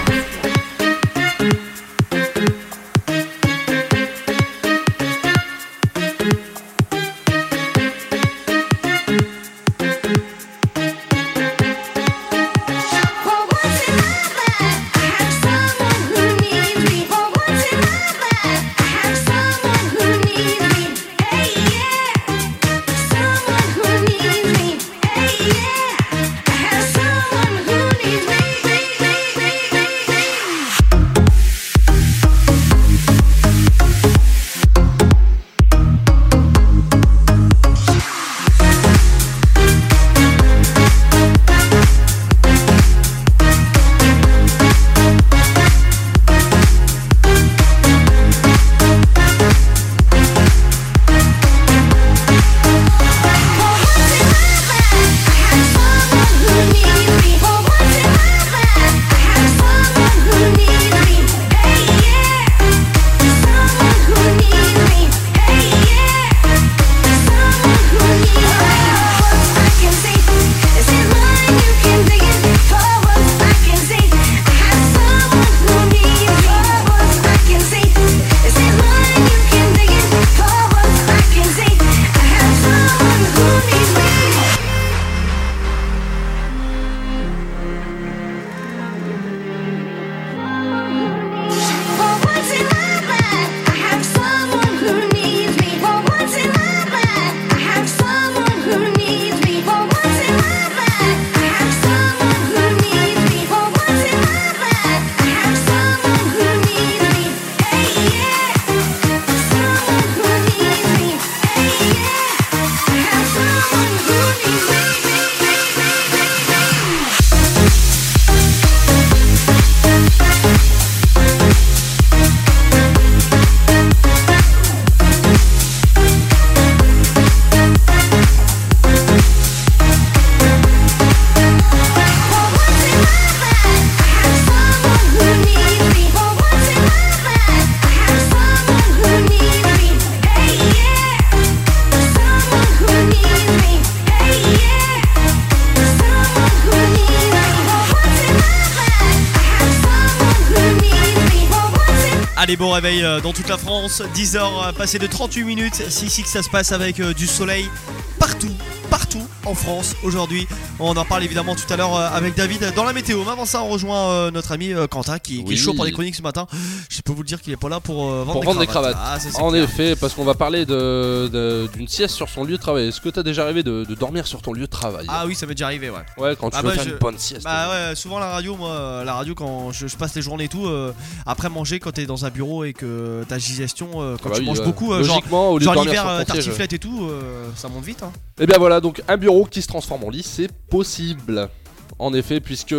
Allez, bon réveil euh, dans toute la France, dix heures passées de trente-huit minutes. C'est ici que ça se passe avec euh, du soleil partout, partout en France aujourd'hui. On en parle évidemment tout à l'heure euh, avec David dans la météo. Mais avant ça, on rejoint euh, notre ami euh, Quentin qui, qui Oui. est chaud pour des chroniques ce matin. Je peux vous le dire qu'il est pas là pour euh, vendre, Pour des, vendre des cravates. cravates. Ah, ça, c'est en clair. effet, parce qu'on va parler de, de- d'une sieste sur son lieu de travail. Est-ce que t'as déjà rêvé de, de dormir sur ton lieu de travail? Ah oui, ça m'est déjà arrivé, ouais. Ouais, quand tu Ah veux bah, faire je- une bonne sieste. Bah ouais, souvent la radio, moi, euh, la radio quand je, je passe les journées et tout, euh, après manger quand t'es dans un bureau et que ta digestion, euh, quand Ah bah tu oui, manges ouais. beaucoup, euh, genre, Logiquement, au lieu de genre dormir l'hiver, sur ton euh, siège. tartiflette et tout, euh, ça monte vite. Hein. Et bien voilà, donc un bureau qui se transforme en lit, c'est possible. En effet, puisque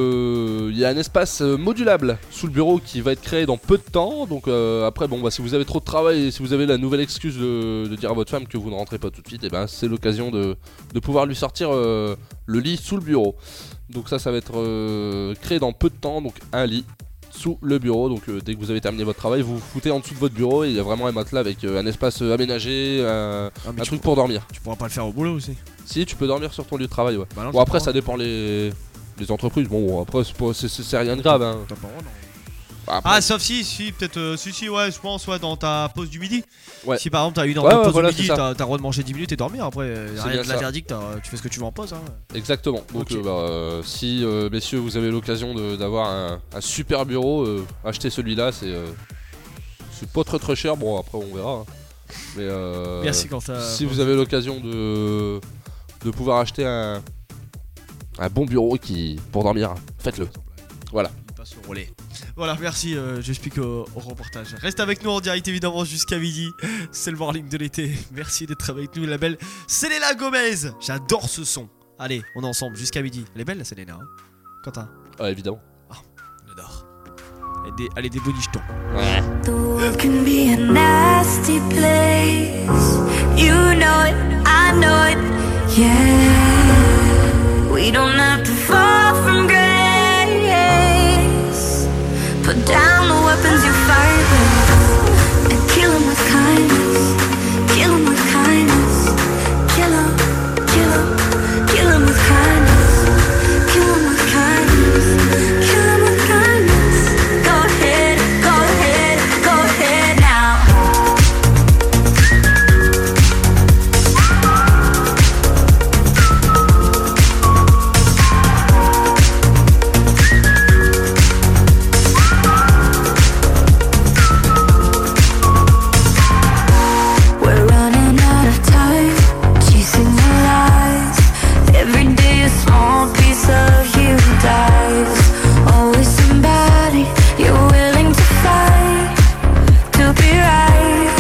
il y a un espace euh, modulable sous le bureau qui va être créé dans peu de temps. Donc euh, après, bon bah si vous avez trop de travail et si vous avez la nouvelle excuse de, de dire à votre femme que vous ne rentrez pas tout de suite, et ben c'est l'occasion de, de pouvoir lui sortir euh, le lit sous le bureau. Donc ça, ça va être euh, créé dans peu de temps. Donc un lit sous le bureau. Donc euh, dès que vous avez terminé votre travail, vous vous foutez en dessous de votre bureau et il y a vraiment un matelas avec euh, un espace euh, aménagé, un, Ah, mais un tu truc pourras- pour dormir. Tu pourras pas le faire au boulot aussi. Si, tu peux dormir sur ton lieu de travail, ouais. Bah non, bon, t'as après, pas ça dépend les, les entreprises. Bon, après, c'est, pas- c'est, c'est- c'est rien de grave. Hein. T'as pas le droit, non. Après- Ah, sauf si, si, peut-être, euh, si, si, ouais, je pense, ouais, dans ta pause du midi. Ouais. Si par exemple t'as une heure Ouais, de ouais, pause voilà, du midi, c'est ça. t'as t'as le droit de manger dix minutes et dormir. Après, euh, C'est rien bien de ça. l'interdit que t'as- tu fais ce que tu veux en pause. Hein. Exactement. Donc Ok. euh, bah, euh, si euh, messieurs vous avez l'occasion de- d'avoir un, un super bureau, euh, achetez celui-là, c'est euh, c'est pas très très cher. Bon après on verra. hein. Mais euh, Merci, Quentin. si vous avez l'occasion de de pouvoir acheter un un bon bureau qui pour dormir, faites-le. Voilà. Il passe au relais. Voilà, merci, euh, j'explique au, au reportage. Reste avec nous en direct évidemment jusqu'à midi. C'est le morning de l'été. Merci d'être avec nous, la belle Selena Gomez. J'adore ce son. Allez, on est ensemble jusqu'à midi. Elle est belle la Selena, hein Quentin. Ah évidemment. On adore. Elle est des, elle est des boniches-tons. The world can be a nasty place. You know it, I know it, yeah. We don't have to fall from grace. Put down the weapons you fight with and kill 'em with kindness. Kill 'em with kindness. Kill 'em, kill 'em, kill 'em with kindness. Kill 'em with kindness. Kill 'em with kindness. Go ahead, go ahead, go ahead now. We're running out of time, chasing the lies. Every day a small piece of you dies. Always somebody you're willing to fight to be right.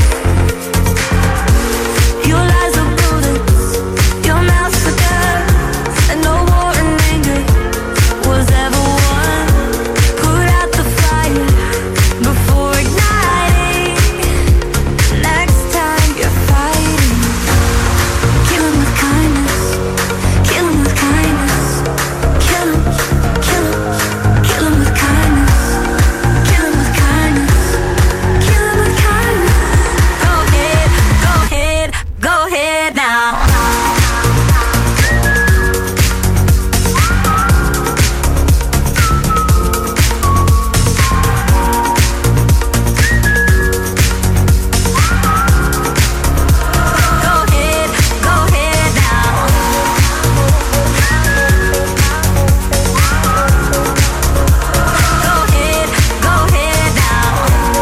Your lies are bullets, your mouth's a gun, and no war and anger was ever won. Put out the fire before igniting. Next time you're fighting, kill 'em with kindness. Kill 'em with kindness. Kill 'em, kill 'em, kill 'em with kindness. Kill 'em with kindness. Kill 'em with kindness. Go ahead, go ahead, go ahead now. Go ahead, go ahead now. Go ahead, go ahead now.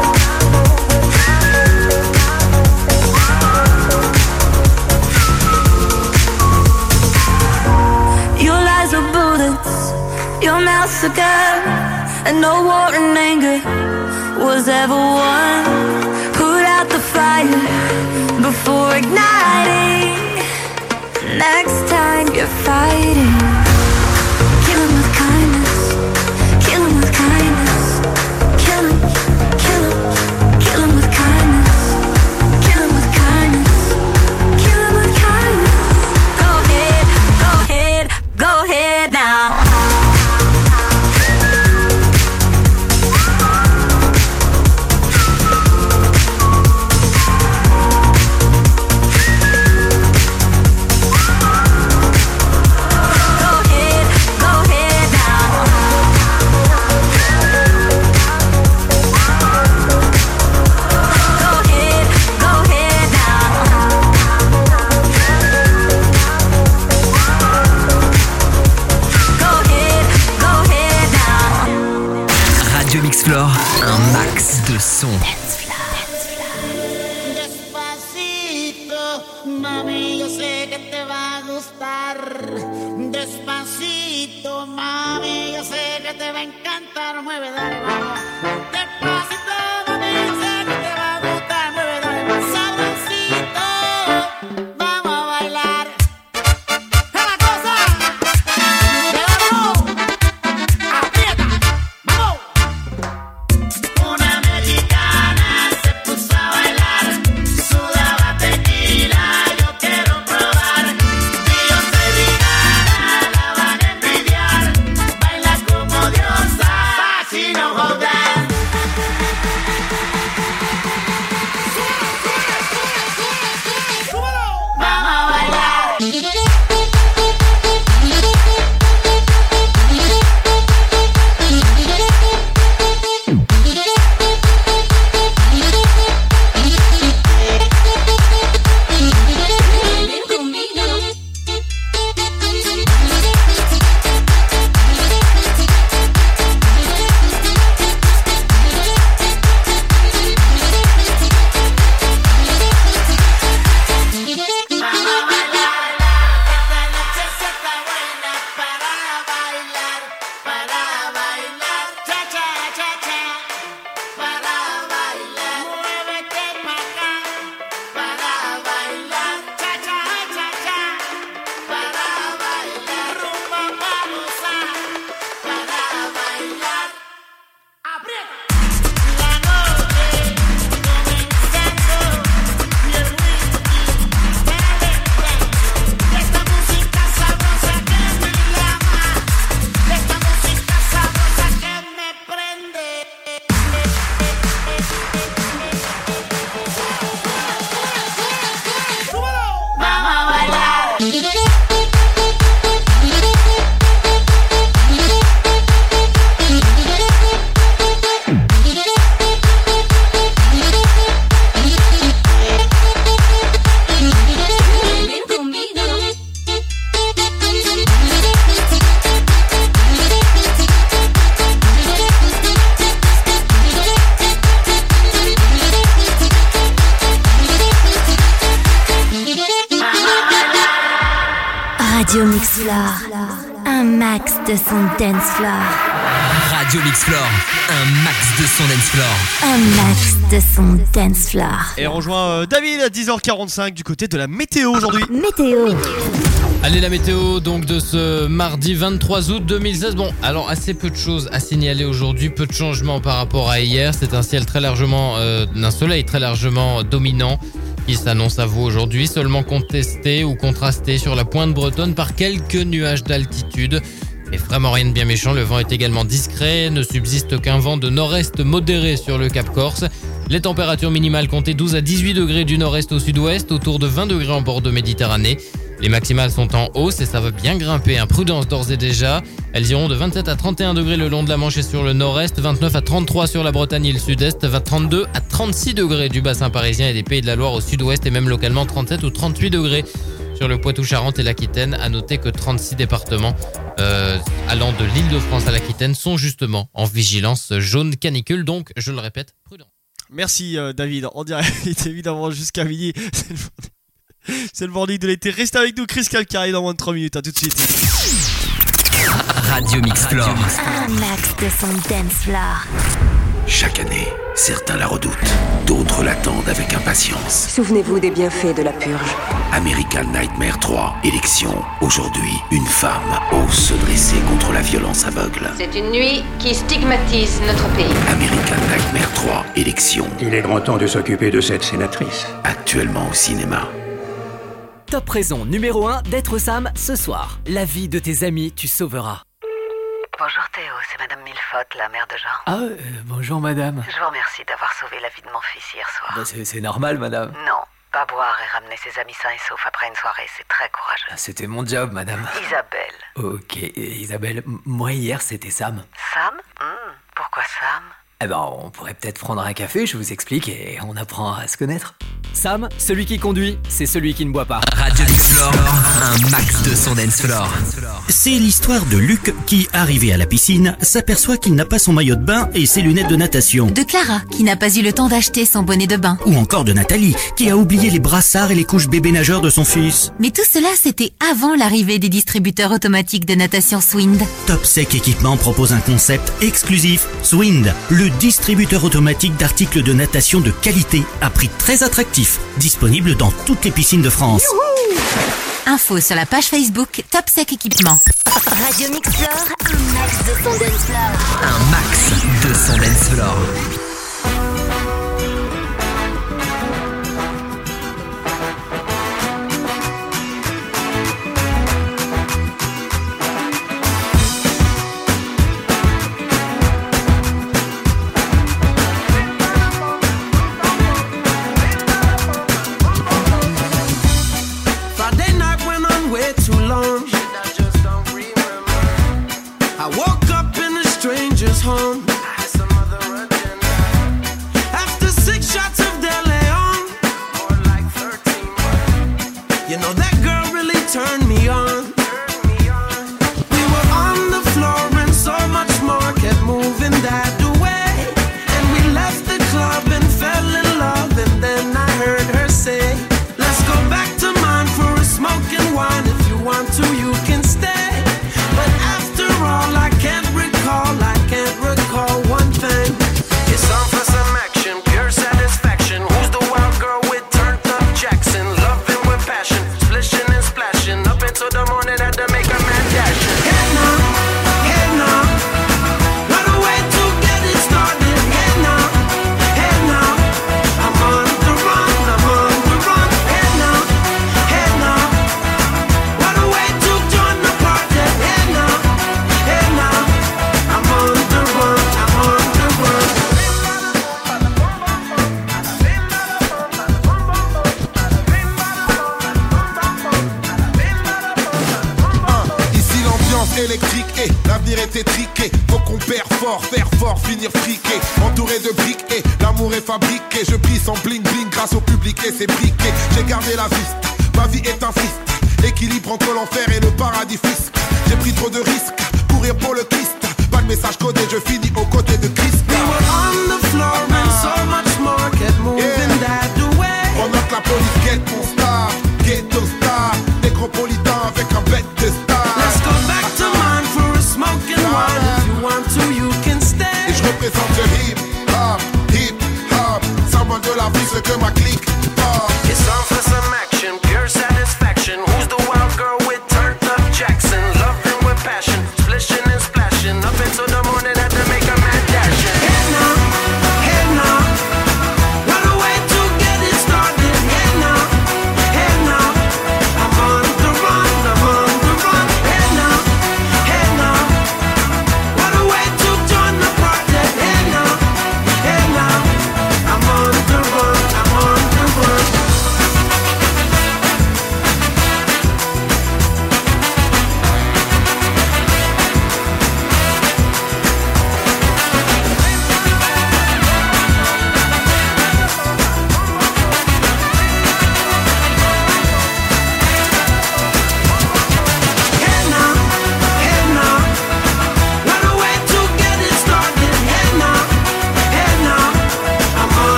Your lies are bullets, your mouth's a gun, and no war and anger was ever won. Put out the fire before igniting. Next time you're fighting, kill 'em with kindness. Kill 'em with kindness. Kill 'em, kill 'em, kill 'em with kindness. Kill 'em with kindness. Kill 'em with kindness. Go ahead, go ahead, go ahead now. Go ahead, go ahead now. Go ahead, go ahead now. Go ahead, go ahead now. Radio Mixflore, un max de son. Despacito, mami, yo sé que te va a gustar. Despacito, mami, yo sé que te va a encantar. Mueve, dale, vamos. Despacito, mami, yo sé que te va a gustar. Mueve, dale, más sabrosito. Vamos a bailar. ¡Es la cosa! ¡De oro! ¡Aprieta! ¡Vamos! Una mexicana se puso a bailar, sudaba tequila, yo quiero probar. Dios te diga, la van a envidiar, baila como diosa, fascino joder. de son dance floor. Radio Mix Floor, un max de son dance floor. Un max de son dance floor. Et on rejoint euh, David à dix heures quarante-cinq du côté de la météo aujourd'hui. Météo. Allez, la météo donc de ce mardi vingt-trois août deux mille seize. Bon, alors assez peu de choses à signaler aujourd'hui, peu de changements par rapport à hier. C'est un ciel très largement, euh, un soleil très largement dominant qui s'annonce à vous aujourd'hui, seulement contesté ou contrasté sur la pointe bretonne par quelques nuages d'altitude. Et vraiment rien de bien méchant, le vent est également discret, ne subsiste qu'un vent de nord-est modéré sur le Cap Corse. Les températures minimales comptaient douze à dix-huit degrés du nord-est au sud-ouest, autour de vingt degrés en bord de Méditerranée. Les maximales sont en hausse et ça va bien grimper, hein. Prudence d'ores et déjà. Elles iront de vingt-sept à trente et un degrés le long de la Manche et sur le nord-est, vingt-neuf à trente-trois sur la Bretagne et le sud-est, trente-deux à trente-six degrés du bassin parisien et des Pays de la Loire au sud-ouest et même localement trente-sept ou trente-huit degrés sur le Poitou-Charentes et l'Aquitaine. À noter que trente-six départements euh, allant de l'Île-de-France à l'Aquitaine sont justement en vigilance jaune canicule, donc je le répète, prudence. Merci euh, David, en direct évidemment jusqu'à midi. C'est le... C'est le morning de l'été. Restez avec nous, Chris Calcari dans moins de trois minutes. À tout de suite. Radio Mix Floor. Un max de son dance floor. Chaque année, certains la redoutent, d'autres l'attendent avec impatience. Souvenez-vous des bienfaits de la purge. American Nightmare trois, élection. Aujourd'hui, une femme ose se dresser contre la violence aveugle. C'est une nuit qui stigmatise notre pays. American Nightmare trois, élection. Il est grand temps de s'occuper de cette sénatrice. Actuellement au cinéma. Top raison numéro un d'être Sam ce soir. La vie de tes amis, tu sauveras. Bonjour Théo, c'est Madame Millefotte, la mère de Jean. Ah, euh, bonjour madame. Je vous remercie d'avoir sauvé la vie de mon fils hier soir. Bah, c'est, c'est normal madame. Non, pas boire et ramener ses amis sains et saufs après une soirée, c'est très courageux. Ah, c'était mon job madame. Isabelle. Ok, Isabelle, m- moi hier c'était Sam. Sam Hmm, Pourquoi Sam Eh ben on pourrait peut-être prendre un café, je vous explique et on apprend à se connaître. Sam, celui qui conduit, c'est celui qui ne boit pas. Radio Mix Floor, un max de son dance floor. C'est l'histoire de Luc qui, arrivé à la piscine, s'aperçoit qu'il n'a pas son maillot de bain et ses lunettes de natation. De Clara, qui n'a pas eu le temps d'acheter son bonnet de bain. Ou encore de Nathalie, qui a oublié les brassards et les couches bébé nageurs de son fils. Mais tout cela, c'était avant l'arrivée des distributeurs automatiques de natation Swind. Topsec Équipement propose un concept exclusif, Swind, le distributeur automatique d'articles de natation de qualité à prix très attractif, disponible dans toutes les piscines de France. Youhou! Info sur la page Facebook Topsec Équipement. Radio Mix Floor, un max de son dance floor. Un max de son dance floor. Friday night went on way too long. I woke up in a stranger's home. After six shots of De Leon. You know that girl really turned me on. We were on the floor and so much more kept moving that way. And we left the club and fell in love. And then I heard her say, let's go back to mine for a smoking wine. If you want to, you can stay. But after all, I can't recall, I can't recall one thing. It's on for some action, pure satisfaction. Who's the wild girl with turned up Jackson? Loving with passion, splishing and splashing. Up until the morning, had to make a man dash. Hey now, hey now, what a way to get it started. Hey now, hey now, I'm on the run, I'm on the run. Hey now, hey now, what a way to join the party. Hey now, hey now, I'm on the run, I'm on the run. Ici l'ambiance électrique et l'avenir est étriqué. Faut qu'on perd fort, faire fort, finir friqué. Entouré de briques et l'amour est fabriqué. Je brille sans bling bling grâce au public et ses briquets. J'ai gardé la viste, ma vie est un fist. Équilibre entre l'enfer et le paradis fisc. J'ai pris trop de risques, courir pour le Christ. Pas de message codé, je finis aux côtés de Christ. We were on the floor and so much more kept moving that way. Pendant que la police guette mon star, ghetto star, nécropolitain avec un bête de star. Let's go back to mine for a smoke.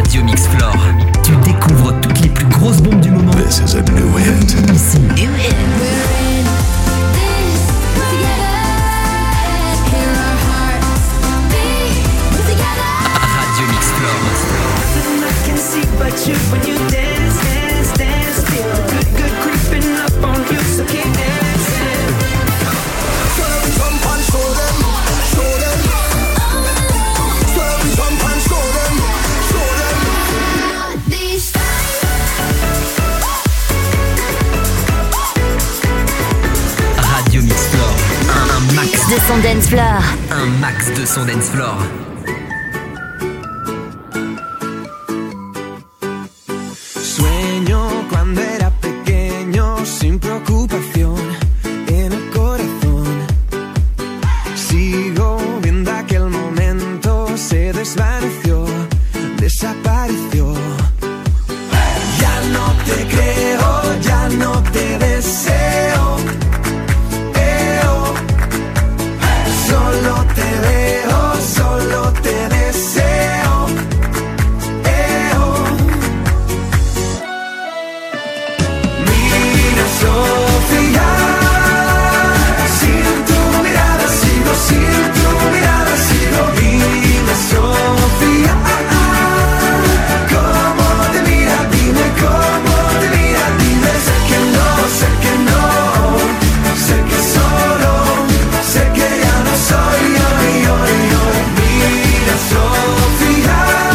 Radio Mix Floor. Tu découvres toutes les plus grosses bombes du moment. This is a new hit. Ici. New hit. Radio Mix Floor. Radio Mix Floor. Un, un max De son dance floor. Un max de son dance floor. Sueño cuando era pequeño, sin preocupación en el corazón. Sigo viendo aquel momento, se desvaneció, desapareció. Ya no te creo, ya no te deseo. Eo. Solo te veo, solo te deseo. Eo. Mira, Sofía, sin tu mirada sigo, sin tu mirada sigo. Dime, Sofía, cómo te mira, dime cómo te mira, dime. Sé que no, sé que no, sé que solo, sé que ya no soy yo, yo, yo. Mira, Sofía,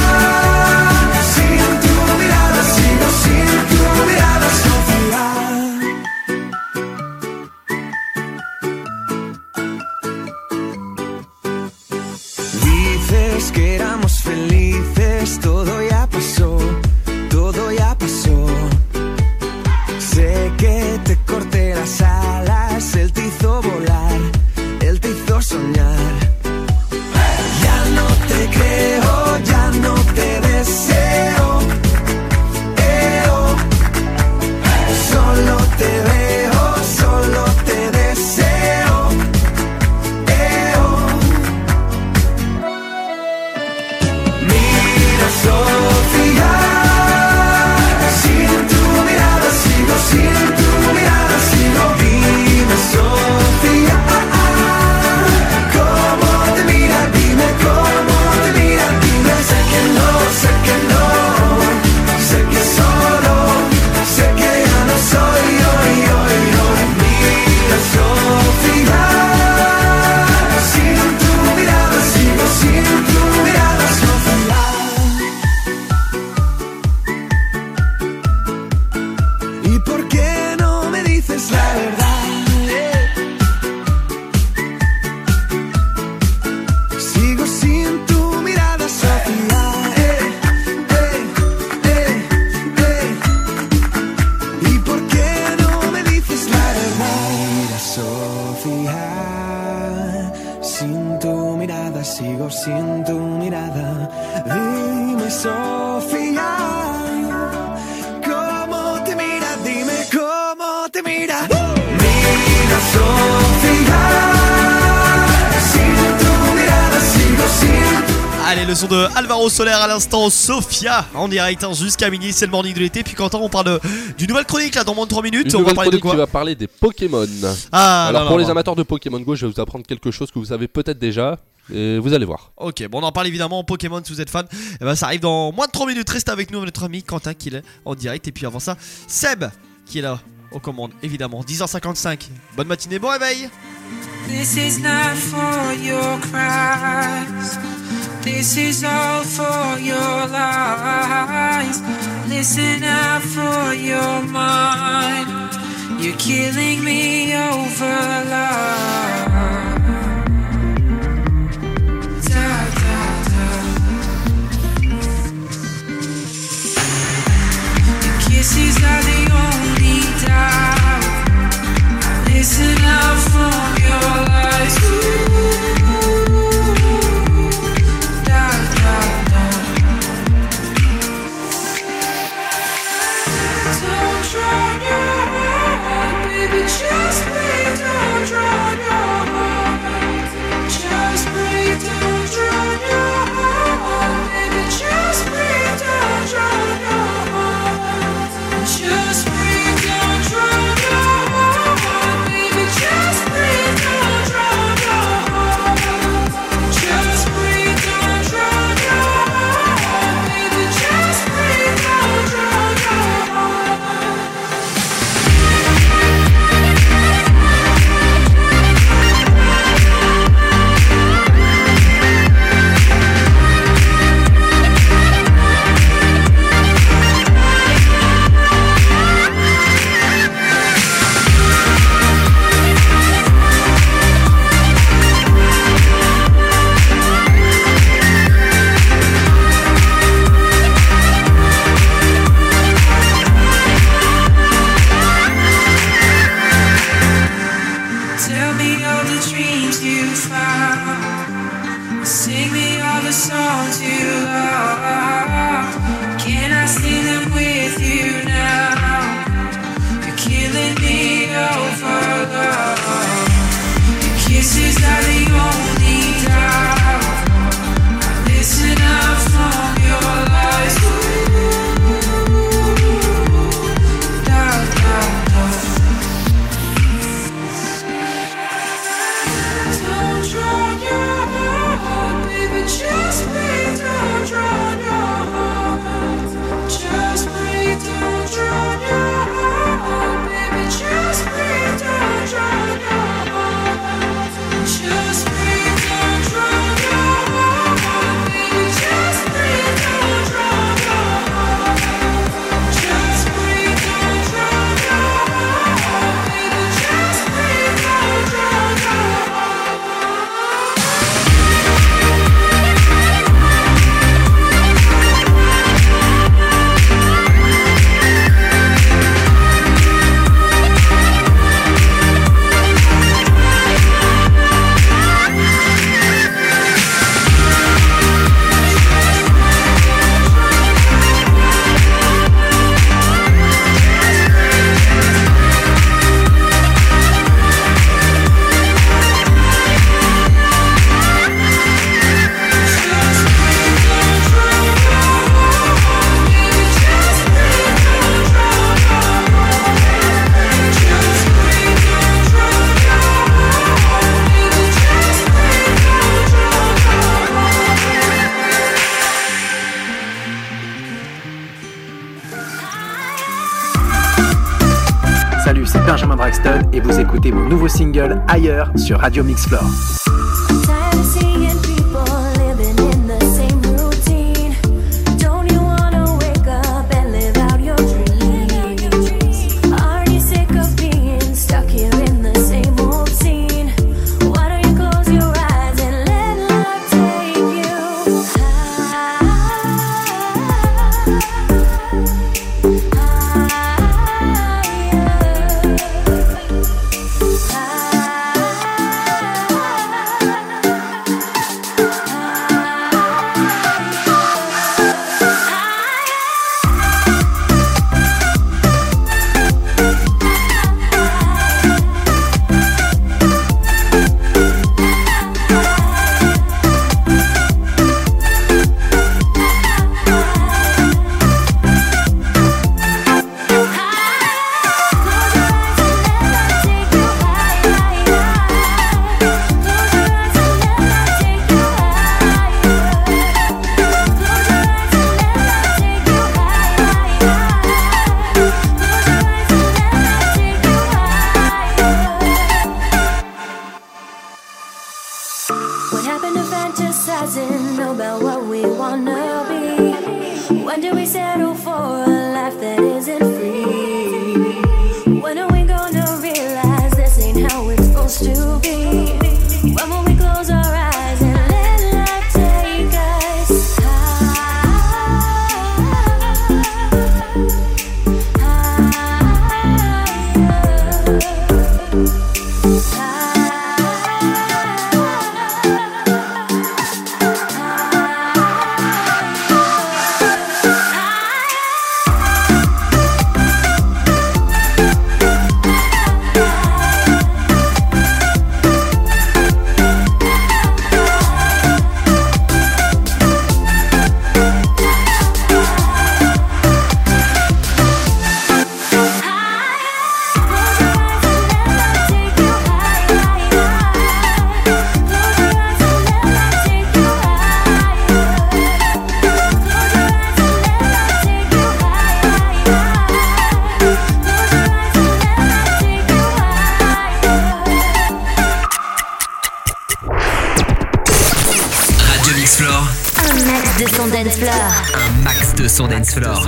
sin tu mirada sigo, sin tu mirada, Sofía. Dices que éramos felices, todo ya pasó, todo ya pasó. Sé que te corté las alas, él te hizo volar, él te hizo soñar. Ya no te creo, ya no te deseo. Eo. Solo te veo, solo te deseo. Eo. Mira, Sofía, sin tu mirada sigo, sin tu mirada sigo. Dime, Sofía, cómo te mira, dime cómo te mira, dime. Sé que no, sé que no, sé que solo, sé que ya no soy yo, yo, yo. Mira, Sofía, sin tu mirada sigo, sin tu mirada, Sofía. ¿Y por qué no me dices la verdad? Sigo sin tu mirada, Sofía. Eh, eh, eh, eh. ¿Y por qué no me dices la verdad? Mira, Sofía, sin tu mirada sigo, sin tu mirada. Dime, Sofía, cómo te mira, dime cómo te mira. Mira, Sofía, sin tu mirada sigo, sin tu. Allez, le son de Alvaro Soler à l'instant, Sofia en direct hein, jusqu'à midi, c'est le morning de l'été. Puis Quentin, on parle de- d'une nouvelle chronique là dans moins de trois minutes. Une On va nouvelle parler de chronique quoi qui va parler des Pokémon. Ah, Alors non, pour non, les non. amateurs de Pokémon Go, je vais vous apprendre quelque chose que vous savez peut-être déjà. Et vous allez voir. Ok, bon, on en parle évidemment en Pokémon si vous êtes fan. Et ben, ça arrive dans moins de trois minutes. Restez avec nous, notre ami Quentin qui est en direct. Et puis avant ça, Seb qui est là aux commandes, évidemment. dix heures cinquante-cinq. Bonne matinée, bon réveil. This is not for your cries. This is all for your lies. Listen out for your mind. You're killing me over love. Da, da, da. Your kisses are the only doubt. Listen out for your lies. Ooh, da, da, da. Don't drown your heart, baby. Just please don't drown your c'est Benjamin Braxton et vous écoutez mon nouveau single Ailleurs sur Radio Mixfloor. Tired of seeing people living in the same routine. Don't you wanna wake up and live out your dreams? Aren't you sick of being stuck here in the same old scene? Why don't you close your eyes and let life take you Son dance floor.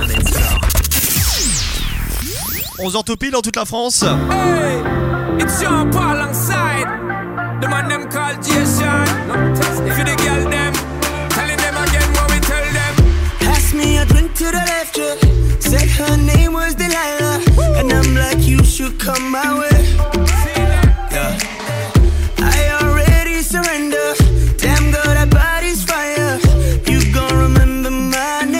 onze heures tout pile dans toute la France. Hey, it's Jean Paul alongside the man them called Jason. For the girl them, telling them again what we tell them. Pass me a drink to the left, yeah. Said her name was Delilah, and I'm like, you should come my way. Yeah. I already surrender. Damn girl, that body's fire. You gon' remember my name.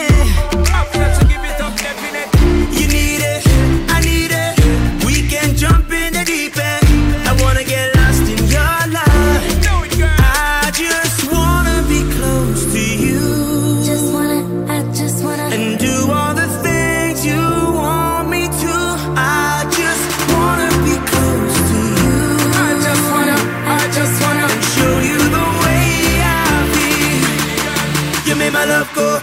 My love go.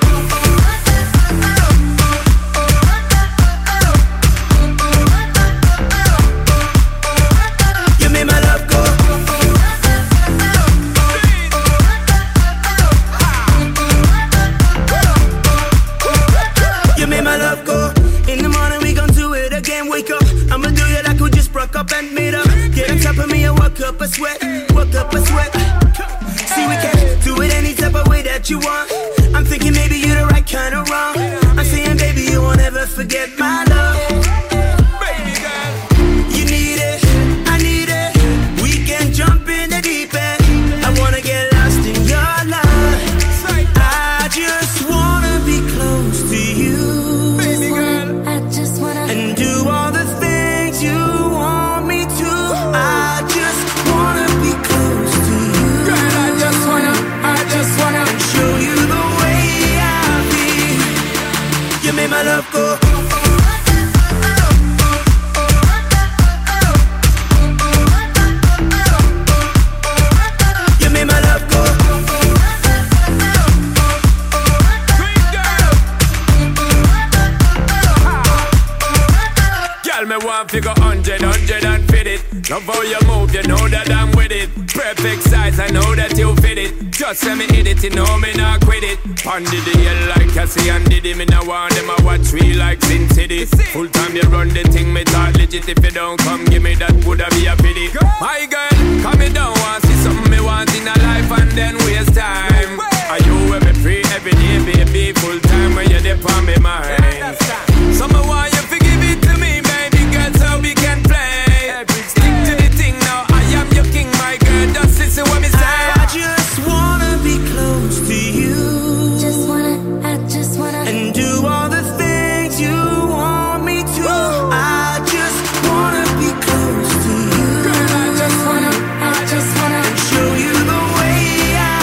You made my love go. You made my love go. In the morning we gon' do it again. Wake up, I'ma do you like we just broke up and made up. Get on top of me and work up a sweat, work up a sweat. See we can do it any type of way that you want. I'm thinking maybe you're the right kind of wrong. I'm saying baby you won't ever forget my love. Baby girl, you need it, I need it. We can jump in the deep end. I wanna get lost in your love. I just wanna be close to you, baby girl. I just wanna and do all the things you want me to. I just wanna be close to you. Girl, I just wanna, I just wanna and show you the way I feel. You made my love go. You made my love go. Girl, me want figure hundred, hundred and fit it. Love how you move, you know that I'm with it. Perfect size, I know that you fit it. Just let me hit it, you know me not quit it. Pondy the hell like Cassie and Diddy. Me now want them a watch we like Sin City. Full time you run the thing, me talk legit. If you don't come, give me that, woulda be a pity. My girl, come me down, want see something me want in a life and then waste time. Are you with me free every day, baby? Full time when you're there on me mind. Some want you to give it to me, baby girl, so we can play. Stick to the thing now, I am your king, my girl. Just listen what me say. I just wanna be close to you. Just wanna, I just wanna. And do all the things you want me to. I just wanna be close to you. I just wanna, I just wanna. And show you the way I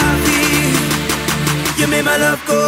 feel. You made my love go.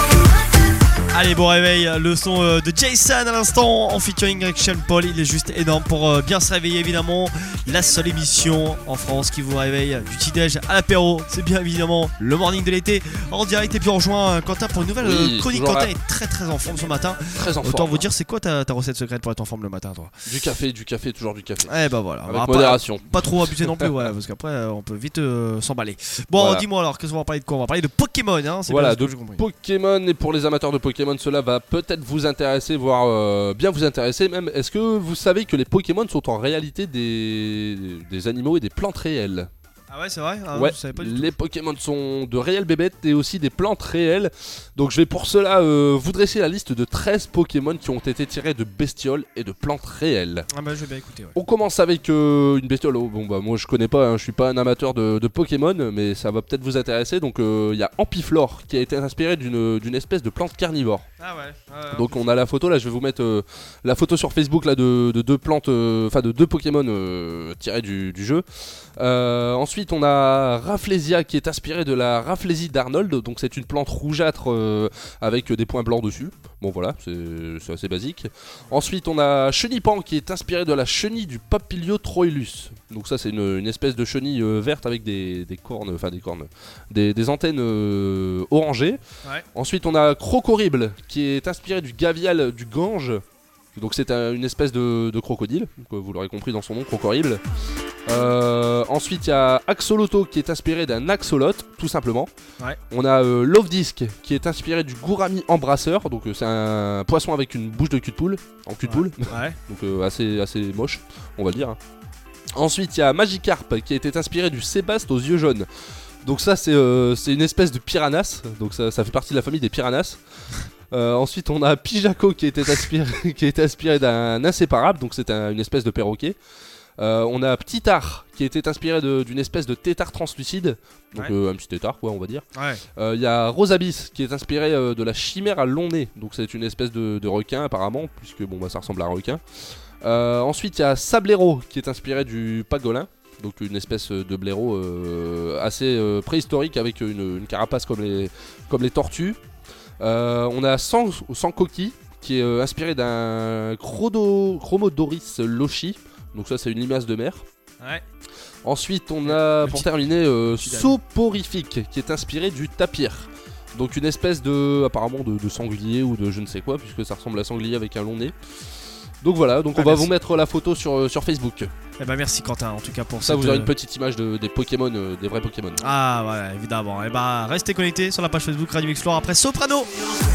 Allez, bon réveil, le son euh, de Jason à l'instant en featuring avec Sean Paul, il est juste énorme pour euh, bien se réveiller évidemment. La seule émission en France qui vous réveille du petit-déj à l'apéro, c'est bien évidemment le morning de l'été en direct. Et puis on rejoint Quentin pour une nouvelle Oui, euh, chronique. toujours Quentin là. est très très en forme ce matin. Très en Autant forme. vous dire, c'est quoi ta, ta recette secrète pour être en forme le matin, toi? Du café, du café, toujours du café. Eh bah voilà, Avec on va modération. Pas, pas trop abuser non plus, ouais, parce qu'après euh, on peut vite euh, s'emballer. Bon, Voilà. dis-moi alors, qu'est-ce qu'on va parler de quoi? On va parler de Pokémon, hein, c'est Voilà, bien ce que de j'ai compris. Pokémon, et pour les amateurs de Pokémon, cela va peut-être vous intéresser, voire euh, bien vous intéresser même. Est-ce que vous savez que les Pokémon sont en réalité des, des animaux et des plantes réelles? Ah ouais, c'est vrai, ah, Ouais, je savais pas du tout. les Pokémon sont de réelles bébêtes et aussi des plantes réelles. Donc je vais pour cela euh, vous dresser la liste de treize Pokémon qui ont été tirés de bestioles et de plantes réelles. Ah bah je vais bien écouter, ouais. On commence avec euh, une bestiole. Oh, bon bah moi je connais pas, hein, je suis pas un amateur de, de Pokémon, mais ça va peut-être vous intéresser. Donc il euh, y a Ampiflore qui a été inspiré d'une d'une espèce de plante carnivore. Ah ouais. euh, Donc on a la photo là, je vais vous mettre euh, la photo sur Facebook là de, de deux plantes, enfin de deux Pokémon euh, tirés du, du jeu. Euh, ensuite on a Rafflesia qui est inspiré de la Rafflesie d'Arnold. Donc c'est une plante rougeâtre euh, avec des points blancs dessus. Bon voilà, c'est c'est assez basique. Ensuite on a Chenipan qui est inspiré de la chenille du Papiliotroilus. Donc ça c'est une, une espèce de chenille euh, verte avec des, des cornes, enfin des cornes, des, des antennes euh, orangées. Ouais. Ensuite on a Crocorible qui est inspiré du Gavial du Gange. Donc c'est un- une espèce de, de crocodile, donc, vous l'aurez compris dans son nom, Crocorible. Euh, ensuite il y a Axoloto qui est inspiré d'un axolote, tout simplement. Ouais. On a euh, Lovedisk qui est inspiré du Gourami embrasseur, donc euh, c'est un poisson avec une bouche de cul de poule, en cul de poule, Ouais. donc euh, assez, assez moche, on va le dire. hein. Ensuite il y a Magikarp qui a été inspiré du Sébaste aux yeux jaunes. Donc ça c'est euh, c'est une espèce de piranhas, donc ça, ça fait partie de la famille des piranhas. Euh, ensuite on a Pijako qui a été inspiré, qui a été inspiré d'un inséparable, donc c'est un- une espèce de perroquet. Euh, on a Ptitar qui a été inspiré de- d'une espèce de tétard translucide, donc Ouais. euh, un petit tétard quoi on va dire. Ouais. Euh, Il y a Rosabis qui est inspiré euh, de la chimère à long nez, donc c'est une espèce de, de requin apparemment, puisque bon bah ça ressemble à un requin. Euh, ensuite il y a Sablero qui est inspiré du pangolin, donc une espèce de blaireau euh, assez euh, préhistorique avec une, une carapace comme les, comme les tortues. Euh, on a Sans, Sankoki qui est euh, inspiré d'un Chrodo- Chromodoris lochi, donc ça c'est une limace de mer. Ouais. Ensuite on a le pour petit- terminer euh, petit dame. Soporifique qui est inspiré du tapir. Donc une espèce de apparemment de, de sanglier ou de je ne sais quoi, puisque ça ressemble à sanglier avec un long nez. Donc voilà, donc Ah, on va merci. vous mettre la photo sur, euh, sur Facebook. Eh bah merci Quentin en tout cas pour Ça cette, vous aurez euh, une petite image de, des Pokémon, euh, des vrais Pokémon. Ah ouais, évidemment. Et bah restez connectés sur la page Facebook Radio Mix Floor après Soprano.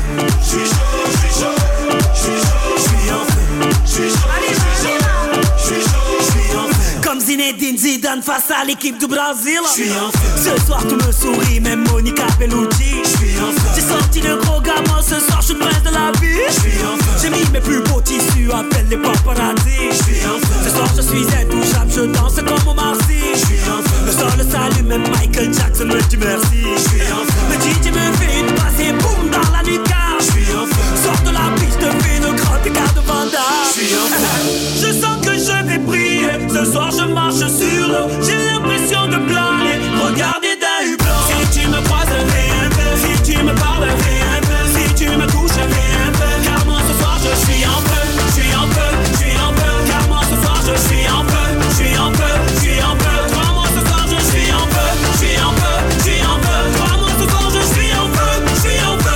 Comme Zinedine Zidane face à l'équipe du Brésil. Ce soir tout me sourit, même Monica Bellucci. J'ai sorti le gros gamin, ce soir je suis le prince de la vie. J'ai mis mes plus beaux tissus, appelle les paparazzi. Ce soir je suis intouchable, je danse comme au Marcy. Le sol le salue, même Michael Jackson me dit merci. Le D J me fait une passe et boum dans la lucarne. Sors de la piste, fais une grande écart de Vanda. Je sens que je vais briller. Ce soir je marche sur l'eau. J'ai l'impression de planer. Regardez d'un hublot. Si tu me croises, fais un peu. Si tu me parles, fais un peu. Si tu me touches, fais un peu. Car moi ce soir je suis en feu. Je suis en feu, je suis en feu. Car moi ce soir je suis en feu. Je suis en feu, je suis en feu. Crois-moi ce soir je suis en feu. Je suis en feu, je suis en feu. Crois-moi ce soir je suis en feu. Je suis en feu.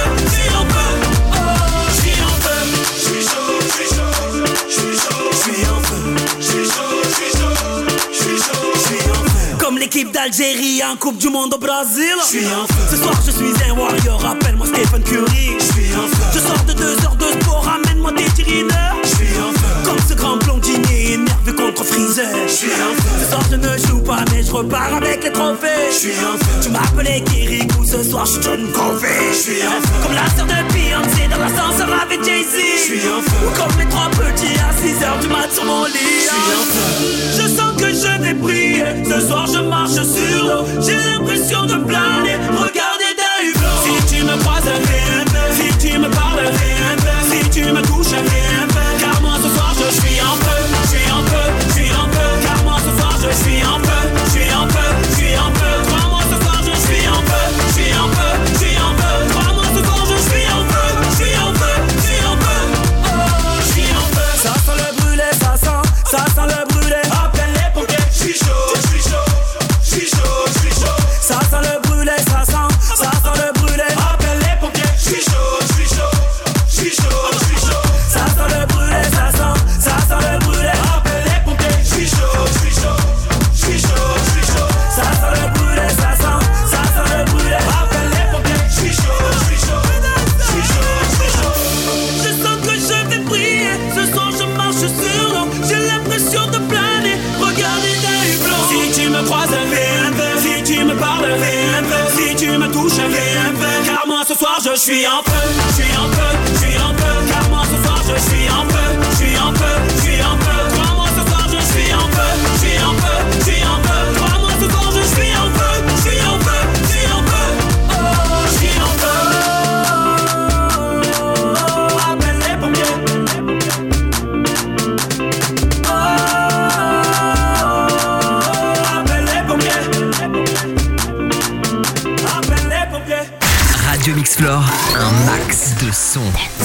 d'Algérie en Coupe du Monde au Brésil. Ce soir je suis un warrior, appelle-moi Stephen Curry. Je sors de deux heures de sport, amène-moi des tirineurs. Comme ce grand blondinier énervé contre Freezer. Ce soir je ne joue pas mais je repars avec les trophées. Tu m'appelais Kirikou, ce soir je suis John Covey. Comme la sœur de Beyoncé dans l'ascenseur avec Jay-Z. Ou comme les trois petits à six heures du mat sur mon lit. Je sens que je vais briller. Ce soir je marche sur l'eau. J'ai l'impression de planer. Regardez d'un hublot. Si tu me croises, fais un peu. Si tu me parles, fais un peu. Si tu me touches, fais un peu. Car moi ce soir je suis en feu. Je suis en feu, je suis en feu. Car moi ce soir je suis en feu. Je suis en feu, je suis en feu. Crois-moi ce soir je suis en feu. Je suis en feu, je suis en feu. Crois-moi ce soir je suis en feu. Je suis en feu, je suis en feu. Oh, je suis en feu. Ça sent le brûlé, ça sent, ça sent le brûlé. Appelle les pompiers. Je suis chaud, je suis chaud, je suis chaud, je suis chaud. Ça sent le brûlé, ça sent, ça sent le brûlé. Appelle les pompiers. Je suis chaud, je suis chaud, je suis chaud, je suis chaud. Ça sent le brûlé, ça sent, ça sent le brûlé. Appelle les pompiers. Je suis chaud, je suis chaud, je suis chaud, je suis chaud. Ça sent le brûlé, ça sent, ça sent le brûlé. Appelle les pompiers. Je suis chaud, je suis chaud, je suis chaud, je suis chaud. Je sens que je vais briller. Ce soir je marche sur l'eau. J'ai l'impression de planer. Regardez d'un hublot. Si tu me croises, fais un peu. Si tu me parles, fais un peu. Si tu me touches, fais un peu. Car moi ce soir je suis en feu. Je suis en feu, je suis en feu. Car moi ce soir je suis en feu. Je suis en feu, je suis en feu. Crois-moi ce soir je suis en feu. Je suis en feu, je suis en feu. Crois-moi ce soir je suis en feu. Je suis en feu, je suis en feu. Oh, je suis en feu. Appelle les pompiers. Oh, appelle les pompiers. Appelle les pompiers. Radio Mixflore, un max de son.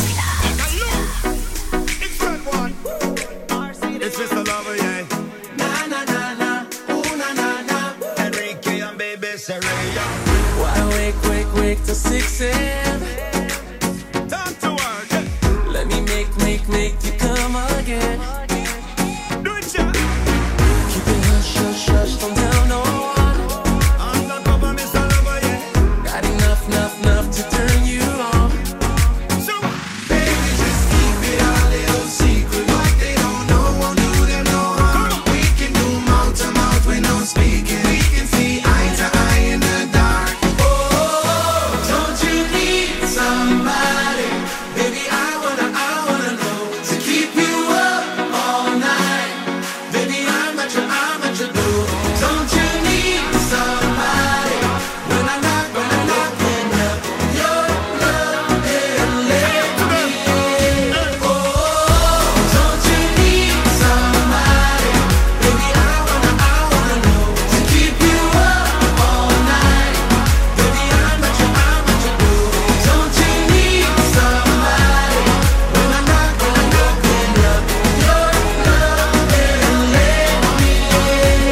It's just a lover, yeah. Na na na na, ooh na na na. Enrique and baby Serena. Why wake, wake, wake till six a.m. Time to work, yeah. Let me make, make, make you come again. Do it, yeah. Keep it hush, hush, hush, don't tell no one. Undercover, Mister Lover, yeah. Got enough, enough, enough to turn you on. So, baby, just keep it a little secret. What they don't know won't do them no harm. We can do mouth to mouth with no speaking. We can see eye to eye in the dark. Oh, don't you need somebody? Baby, I wanna, I wanna know. To keep you up all night. Baby, I'm at your, I'm at your door. Don't you need somebody? When I knock, when I knock, when up your love and let me in. Oh, don't you need somebody? Baby, I wanna, I wanna know. To keep you up all night. Baby, I'm at your, I'm at your door. Don't you need somebody? When I knock, when I knock, when up your love and let me in.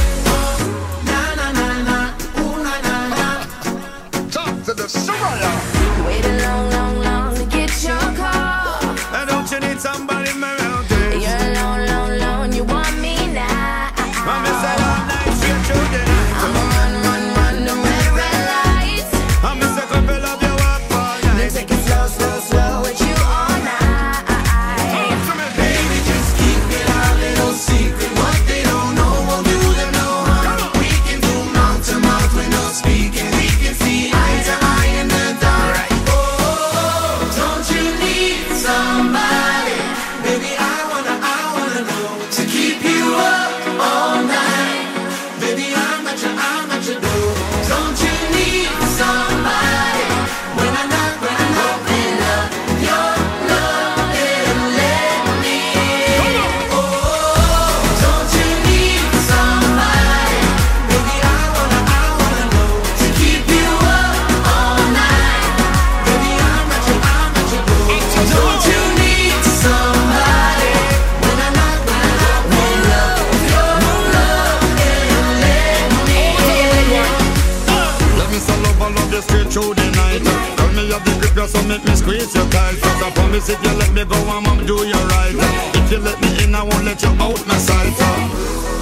Na na na na, ooh na na na. Talk to the Soraya. Waited long, long, long to get your call. And don't you need somebody around here? You're alone, alone, alone. You want me now? I miss that all night, straight through the night. I'ma run, run, run the red, red lights. I miss a couple of you up all Then night. take it slow, slow, slow with you all night. Baby, just keep it a little secret. What they don't know won't do them no harm. We can do mouth to mouth with no speaking. We can see eye to eye in the dark. Oh, don't you need somebody? Baby, I wanna, I wanna know. To keep you up all night. Baby, I'm at your, I'm at your door. Don't you need somebody? When I knock, when I open up your love and let me in. Oh, don't you need somebody? Baby, I wanna, I wanna know. To keep you up all night. Baby, I'm at your, I'm at your door. Don't you need somebody? When I knock, when I open up your love and let me in. Let me sell love, I love you straight through the night. Tell me you have the grip, you so make me squeeze your tight. First I promise if you let me go, I'm gonna do you right. If you let me in, I won't let you out my sight.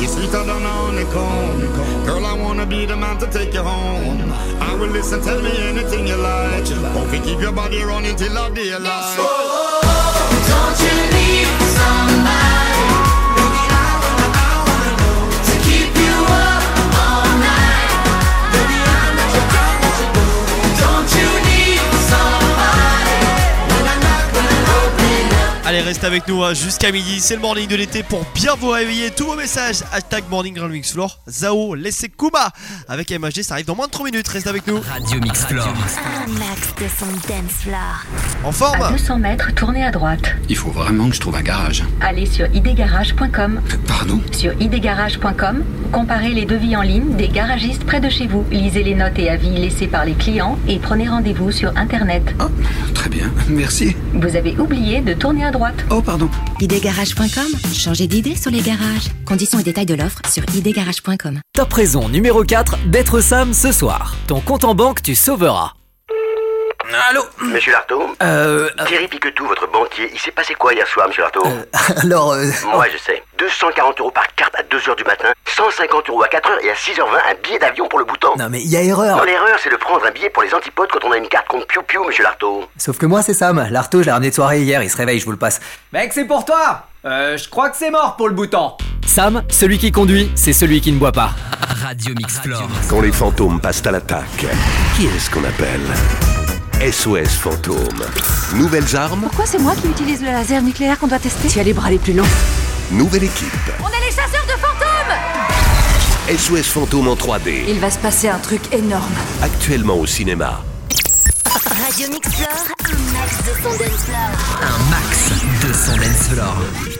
You're sweeter than a honeycomb. Girl, I wanna be the man to take you home. I will listen, tell me anything you like. Hope you keep your body running till the daylight. Don't you need somebody? Baby, I wanna, I wanna know. To keep you up all night. Baby, I'm not your girl, not your boo. Don't you need somebody? When I knock, when I open up. Allez, reste avec nous hein, jusqu'à midi, c'est le morning de l'été pour bien vous réveiller. Tous vos messages, hashtag morning Grand Mix Floor, Zao, laissez Kuma avec M H D, ça arrive dans moins de trois minutes, reste avec nous. Radio Mix Floor. Un max de son dance floor. En forme. À deux cents mètres, tournez à droite. Il faut vraiment que je trouve un garage. Allez sur idgarage point com. Pardon? Sur idgarage point com, comparez les devis en ligne des garagistes près de chez vous. Lisez les notes et avis laissés par les clients et prenez rendez-vous sur Internet. Oh, très bien, merci. Vous avez oublié de tourner à droite. Oh, pardon. idgarage point com. Changez d'idée sur les garages. Conditions et détails de l'offre sur idgarage point com. Top raison numéro quatre d'être Sam ce soir. Ton compte en banque, tu sauveras. Allô Monsieur Lartaud Euh... Thierry Piquetou, votre banquier, il s'est passé quoi hier soir, monsieur Lartaud euh, Alors... Euh... Moi, je sais. deux cent quarante euros par carte à deux heures du matin, cent cinquante euros à quatre heures et à six heures vingt, un billet d'avion pour le bouton. Non mais il y a erreur. Non, l'erreur, c'est de prendre un billet pour les antipodes quand on a une carte compte Piu Piu, monsieur Lartaud. Sauf que moi, c'est Sam. Lartaud, je l'ai ramené de soirée hier, il se réveille, je vous le passe. Mec, c'est pour toi. Euh, je crois que c'est mort pour le bouton. Sam, celui qui conduit, c'est celui qui ne boit pas. Radio Mix Floor. Quand les fantômes passent à l'attaque, qui est-ce qu'on appelle S O S Fantôme. Nouvelles armes, Pourquoi c'est moi qui utilise le laser nucléaire qu'on doit tester? Tu as les bras les plus longs. nouvelle équipe. On est les chasseurs de fantômes! S O S Fantôme en trois D. Il va se passer un truc énorme. Actuellement au cinéma. Radio Mix Floor, un max de son dance floor. Un max de son dance floor.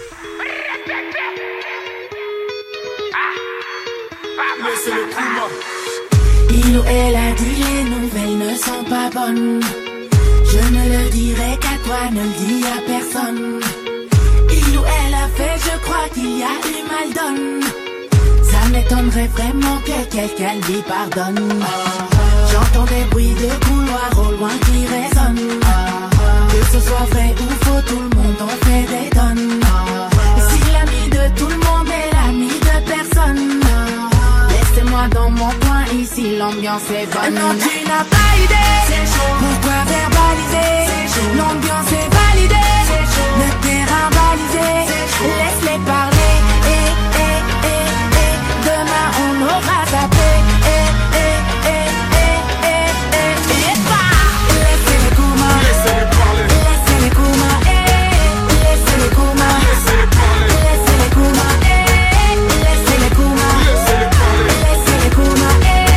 Il ou elle a dit les nouvelles ne sont pas bonnes. Je ne le dirai qu'à toi, ne le dis à personne. Il ou elle a fait, je crois qu'il y a eu mal donne. Ça m'étonnerait vraiment que quelqu'un lui pardonne. J'entends des bruits de couloir au loin qui résonnent. Que ce soit vrai ou faux, tout le monde en fait des tonnes. Si l'ami de tout le monde est l'ami de personne, laissez-moi dans mon coin, ici l'ambiance est bonne. Non, tu n'as pas idée, pourquoi verbaliser? L'ambiance est validée, le terrain balisé. Laisse-les parler, et, et, et, et. Demain on aura tapé, et, et, et, et, et, et. Et pas, laissez-les coumas, laissez-les parler, laissez-les coumas, et laissez-les coumas, laissez-les parler, laissez-les coumas, et laissez-les coumas, laissez-les parler, laissez-les coumas,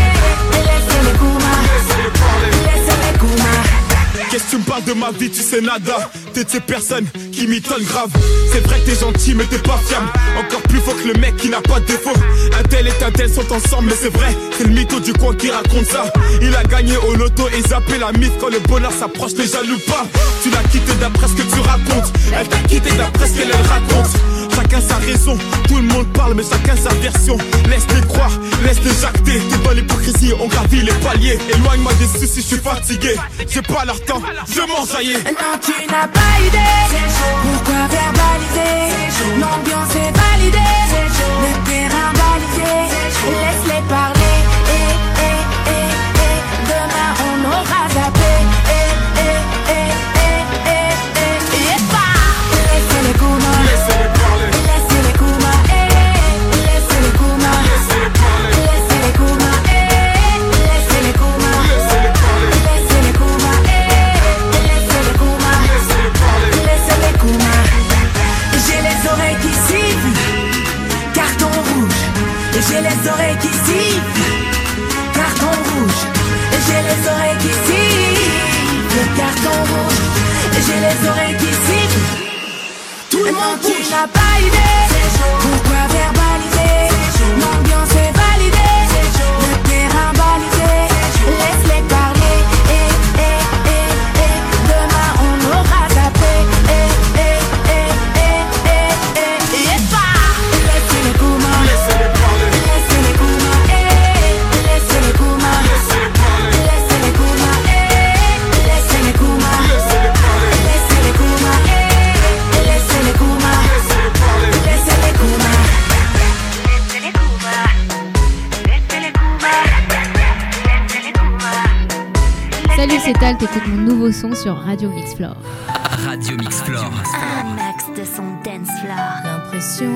et laissez-les coumas, laissez-les parler, laissez-les coumas. Qu'est-ce que tu me parles de ma vie, tu sais nada. T'es de ces personnes qui m'étonnent grave. C'est vrai que t'es gentil mais t'es pas fiable. Encore plus faux que le mec qui n'a pas de défaut. Un tel et un tel sont ensemble mais c'est vrai. C'est le mytho du coin qui raconte ça. Il a gagné au loto et zappé la mythe. Quand le bonheur s'approche les jaloux pas. Tu l'as quitté d'après ce que tu racontes. Elle t'a quitté d'après ce qu'elle elle raconte. Chacun sa raison, tout le monde parle mais chacun sa version. Laisse-les croire, laisse-les jacter. T'es dans l'hypocrisie, on gravit les paliers. Éloigne-moi des soucis, je suis fatigué. J'ai pas leur temps, je m'enjaillais. Non, tu n'as pas idée, pourquoi verbaliser? L'ambiance est validée, le terrain balisé. Laisse-les parler, et, et, et, et. Demain on aura zappé, et, et, et, et, et, et. Et pas, laissez-les coumas, laissez-les parler, laissez-les coumas, et laissez-les coumas, laissez-les parler, laissez-les coumas, et laissez-les coumas, laissez-les parler, laissez-les coumas, et laissez-les coumas, laissez-les parler, laissez-les coumas. J'ai les oreilles qui sifflent, carton rouge. J'ai les oreilles qui sifflent, carton rouge. J'ai les oreilles qui sifflent, carton rouge. J'ai les oreilles qui sifflent. Tout le monde tu n'as pas idée, pourquoi verbaliser? L'ambiance est validée, le terrain balisé. Laisse-les parler, et, et, et, et. Demain on aura tapé, et, et, et, et, et, et. Et pas, laissez-les coumas, laissez-les parler, laissez-les coumas, et laissez-les coumas, laissez-les parler, laissez-les coumas, et laissez-les coumas, laissez-les parler, laissez-les coumas, et laissez-les coumas, laissez-les parler, laissez-les génial, t'écoutes mon nouveau son sur Radio Mixflore. Radio Mixflore. Un max de son dance floor. L'impression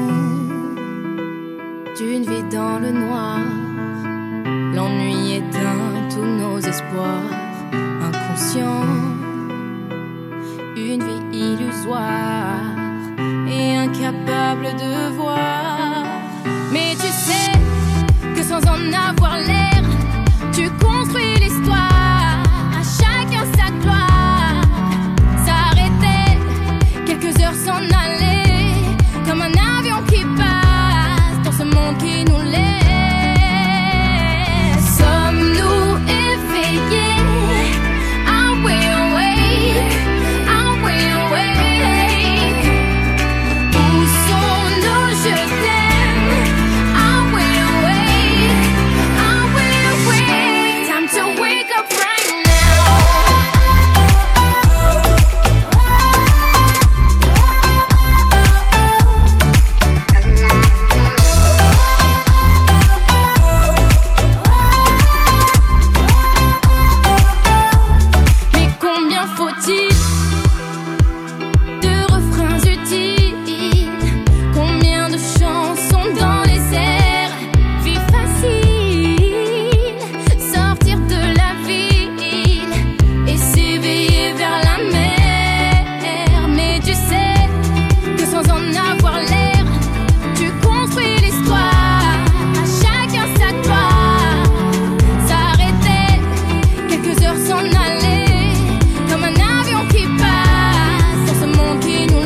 d'une vie dans le noir. L'ennui éteint tous nos espoirs. Inconscient, une vie illusoire et incapable de voir. Mais tu sais que sans en avoir l'air, tu construis l'histoire. À chacun sa gloire. S'arrêter, quelques heures s'en aller, comme un avion qui passe dans ce monde qui nous laisse. Sommes-nous éveillés? Are we awake? Are we awake? Où sont nos je t'aime? Are we awake? Are we awake? Time to wake up right now. Mais combien faut-il de refrains utiles? Combien de chansons dans les airs? Vie facile, sortir de la ville et s'éveiller vers la mer. Mais tu sais que sans en avoir l'air, tu construis l'histoire. À chacun sa gloire. S'arrêter, quelques heures s'en aller, comme un avion qui passe dans ce monde qui nous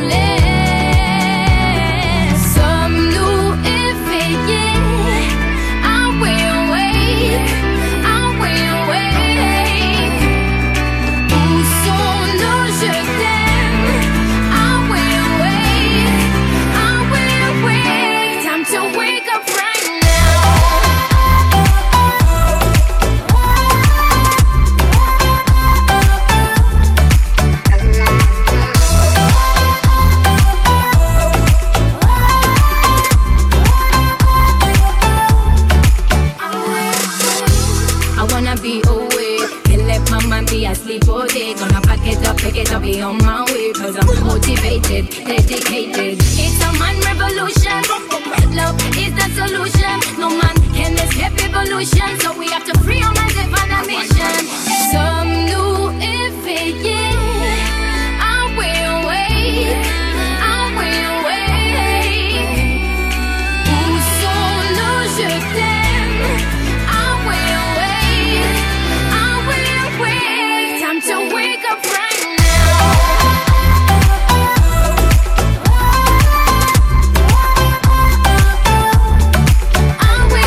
laisse. Sommes-nous éveillés? Are we awake? Are we awake? Où sont nos je t'aime? Are we awake? Are we awake? Time to wake up right now. I wanna be awake, can't let my mind be asleep all day. Gonna pack it up, pick it up, be on my way. Cause I'm motivated, dedicated. It's a man revolution. Love is the solution. No man can escape evolution. So we have to free our minds and find a mission. Sommes-nous éveillés? Are we awake? Are we awake? Où sont nos je t'aime? Are we awake? Are we awake? Time to wake up right now. Are we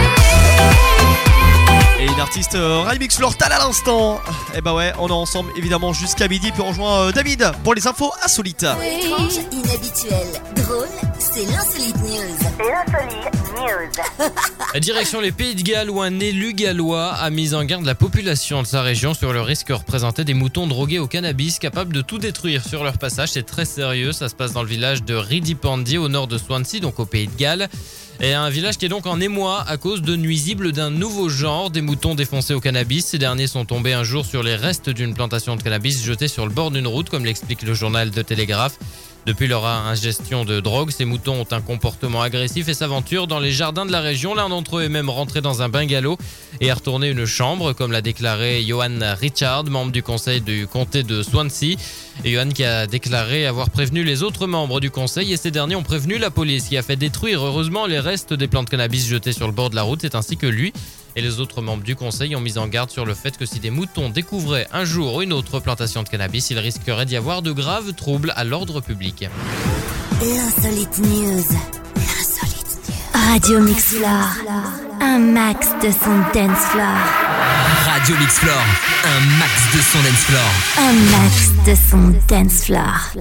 awake? Et une artiste euh, Remix Flortal à l'instant. Et bah ouais, on est ensemble évidemment jusqu'à midi. Puis on rejoint euh, David pour les infos insolites. Étrange, inhabituel, drôle, c'est l'insolite news. L'insolite news. Direction les Pays de Galles où un élu gallois a mis en garde la population de sa région sur le risque que représentaient des moutons drogués au cannabis capables de tout détruire sur leur passage. C'est très sérieux, ça se passe dans le village de Ridipandi au nord de Swansea, donc au Pays de Galles. Et un village qui est donc en émoi à cause de nuisibles d'un nouveau genre, des moutons défoncés au cannabis. Ces derniers sont tombés un jour sur les restes d'une plantation de cannabis jetée sur le bord d'une route, comme l'explique le journal de Télégraphe. Depuis leur ingestion de drogue, ces moutons ont un comportement agressif et s'aventurent dans les jardins de la région. L'un d'entre eux est même rentré dans un bungalow et a retourné une chambre, comme l'a déclaré Johan Richard, membre du conseil du comté de Swansea. Et Johan qui a déclaré avoir prévenu les autres membres du conseil et ces derniers ont prévenu la police qui a fait détruire heureusement les restes des plantes de cannabis jetées sur le bord de la route. C'est ainsi que lui et les autres membres du conseil ont mis en garde sur le fait que si des moutons découvraient un jour une autre plantation de cannabis, il risquerait d'y avoir de graves troubles à l'ordre public. L'insolite news. L'insolite news. Radio Mixflore. Un max de son dance floor. Radio Mixflore, un max de son dance floor. Un max de son dance floor.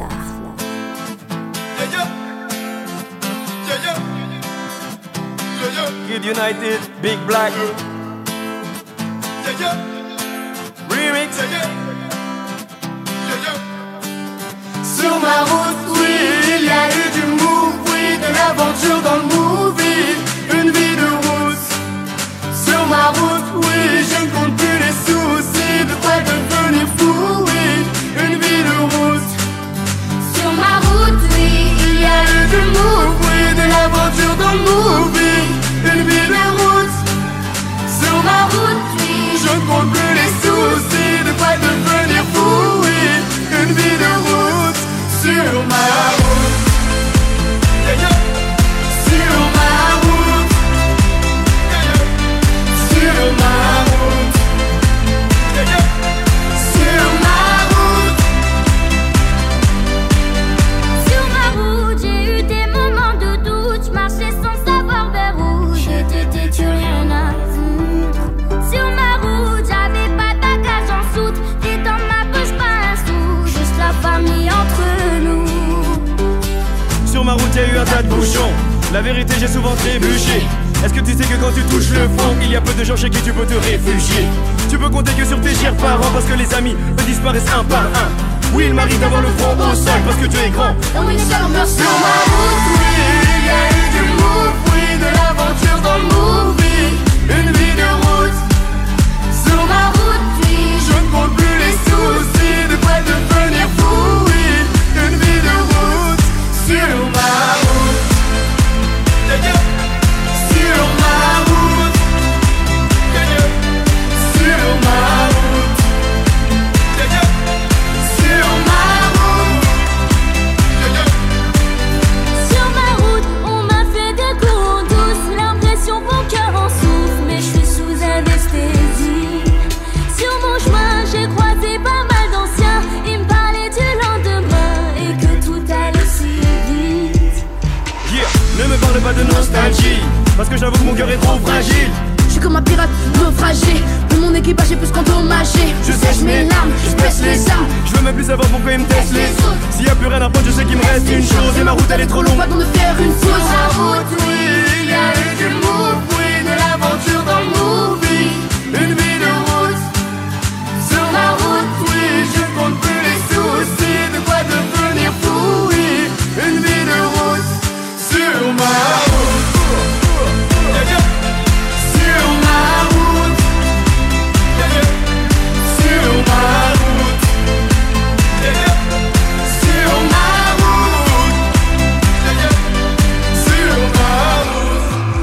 Kid United, Big Black. Remix. Sur ma route, oui, il y a eu du move, oui, de l'aventure dans le movie, une vie de route. Sur ma route, oui, je ne compte plus les soucis de quoi devenir ma route y'a eu un tas de bouchons. La vérité j'ai souvent trébuché. Est-ce que tu sais que quand tu touches le fond, il y a peu de gens chez qui tu peux te réfugier. Tu peux compter que sur tes chers parents, parce que les amis eux disparaissent un par un. Oui, il m'arrive d'avoir le front au sol parce que Dieu est grand. Oh oui, ça meurt sur ma route, oui. Il y a eu du move, oui, de l'aventure dans le movie. Une vie de route, sur ma route, oui. Je ne compte plus les soucis, de quoi devenir fou, oui. Une vie de route, sur ma route. Sur ma route, sur ma route. Sur ma route, on m'a fait des coups douces, l'impression que mon cœur en souffre, mais je suis sous anesthésie. Sur mon chemin, j'ai croisé pas mal d'anciens, ils me parlaient du lendemain et que tout allait si vite. Yeah, ne me parle pas de nostalgie, parce que j'avoue que mon cœur est trop fragile. Je suis comme un pirate naufragé, mais mon équipage est plus qu'endommagé. Je sèche mes larmes, je baisse les armes. Je veux même plus savoir pourquoi ils me testent les autres. S'il y a plus rien à prendre, je sais qu'il me reste une chose. Et ma route elle est trop longue, pas de faire une fausse. Sur ma route, oui, il y a eu du move, oui, de l'aventure dans le movie. Une vie de route, sur ma route, oui, je compte plus les soucis, de quoi devenir fou, oui. Une vie de route, sur ma route. Sur ma route, sur ma route, sur ma route, sur ma route.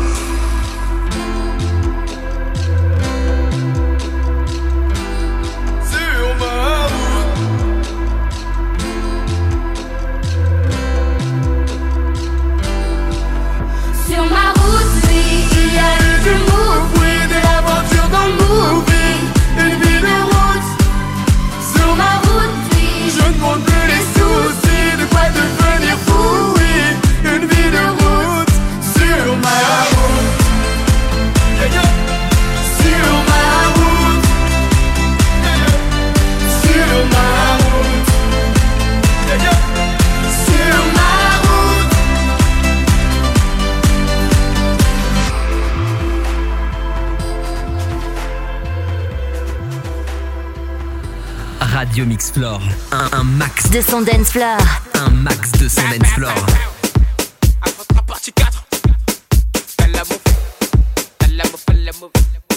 Sur ma route. Sur ma route, oui, il y a eu du move, oui, de l'aventure dans le movie. Une vie de route, sur ma route, oui. Je ne compte plus les soucis, de quoi devenir fou, oui. Une vie de route, sur ma route. Sur ma route. Sur ma route. Sur ma route. Radio Mix Floor, un, un max De son dance floor. un max de son dance floor. Partie quatre. Fais la move. Fais la move, fais la move.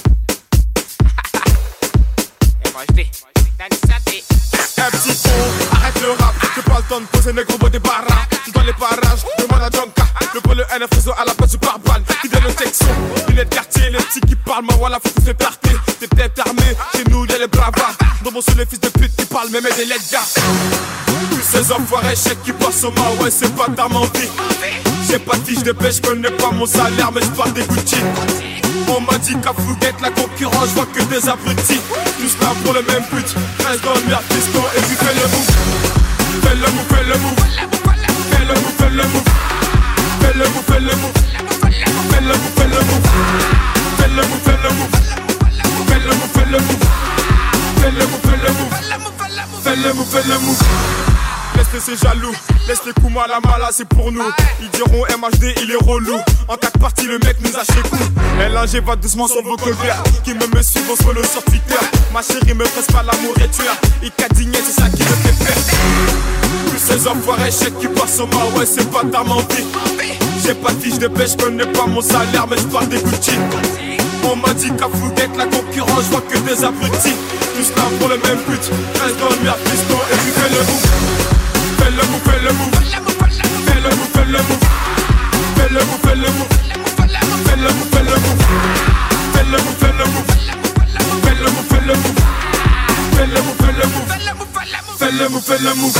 Et moi je dis, dans le santé. Un petit con, arrête le rap. J'ai pas le temps de poser négro beau des barras. Dans les parages, demande à Jonka. Le pôle N F réseau à la place du pare-balles. Qui donne le texto, lunettes quartier. Les petits qui parlent, moi voilà, faut tous les tarter. T'es peut-être armé, chez nous y'a les bravas. Dans mon sous les fils de pute qui parlent, même des lettres gars. Tous ces enfoirés chèques qui passent au mât, ouais c'est pas ta mentie. J'ai pas de fiche de paix, j'connais pas mon salaire, mais j'parle des Gucci. On m'a dit qu'à Fouguette la concurrence, j'vois que des abrutis. Tous là pour le même but, reste dans le merde piston et puis fais le move. Fais le move, fais le move. Fais le move, fais le move. Fais le move, fais le move. Fais le move, fais le move. Fais le move, fais le move. Fais le move, fais le move. Fais le move, fais le move. Fais le move, fais le move. Laisse-les c'est jaloux, laisse les coups mal à mal, c'est pour nous. Ils diront M H D, il est relou. En quatre parties, le mec nous a chez coup. L un G va doucement sur vos colverts. Qui me me suivent, on se follow sur Twitter. Ma chérie me presse pas l'amour et tueur. Il cadigné, c'est ça qui me fait faire. Tous ces enfoirés chèques qui passent au mât, ouais, c'est pas ta mentie. J'ai pas de fiche de paix, j'connais pas mon salaire, mais j'parle des Gucci. On m'a dit qu'à Fouguette la concurrence, j'vois que des abrutis. Tous là pour le même but, reste dans le merde piston et puis fais le move. Fais le move, fais le move. Fais le move, fais le move. Fais le move, fais le move. Fais le move, fais le move. Fais le move, fais le move. Fais le move, fais le move. Fais le move, fais le move. Fais le move, fais le move.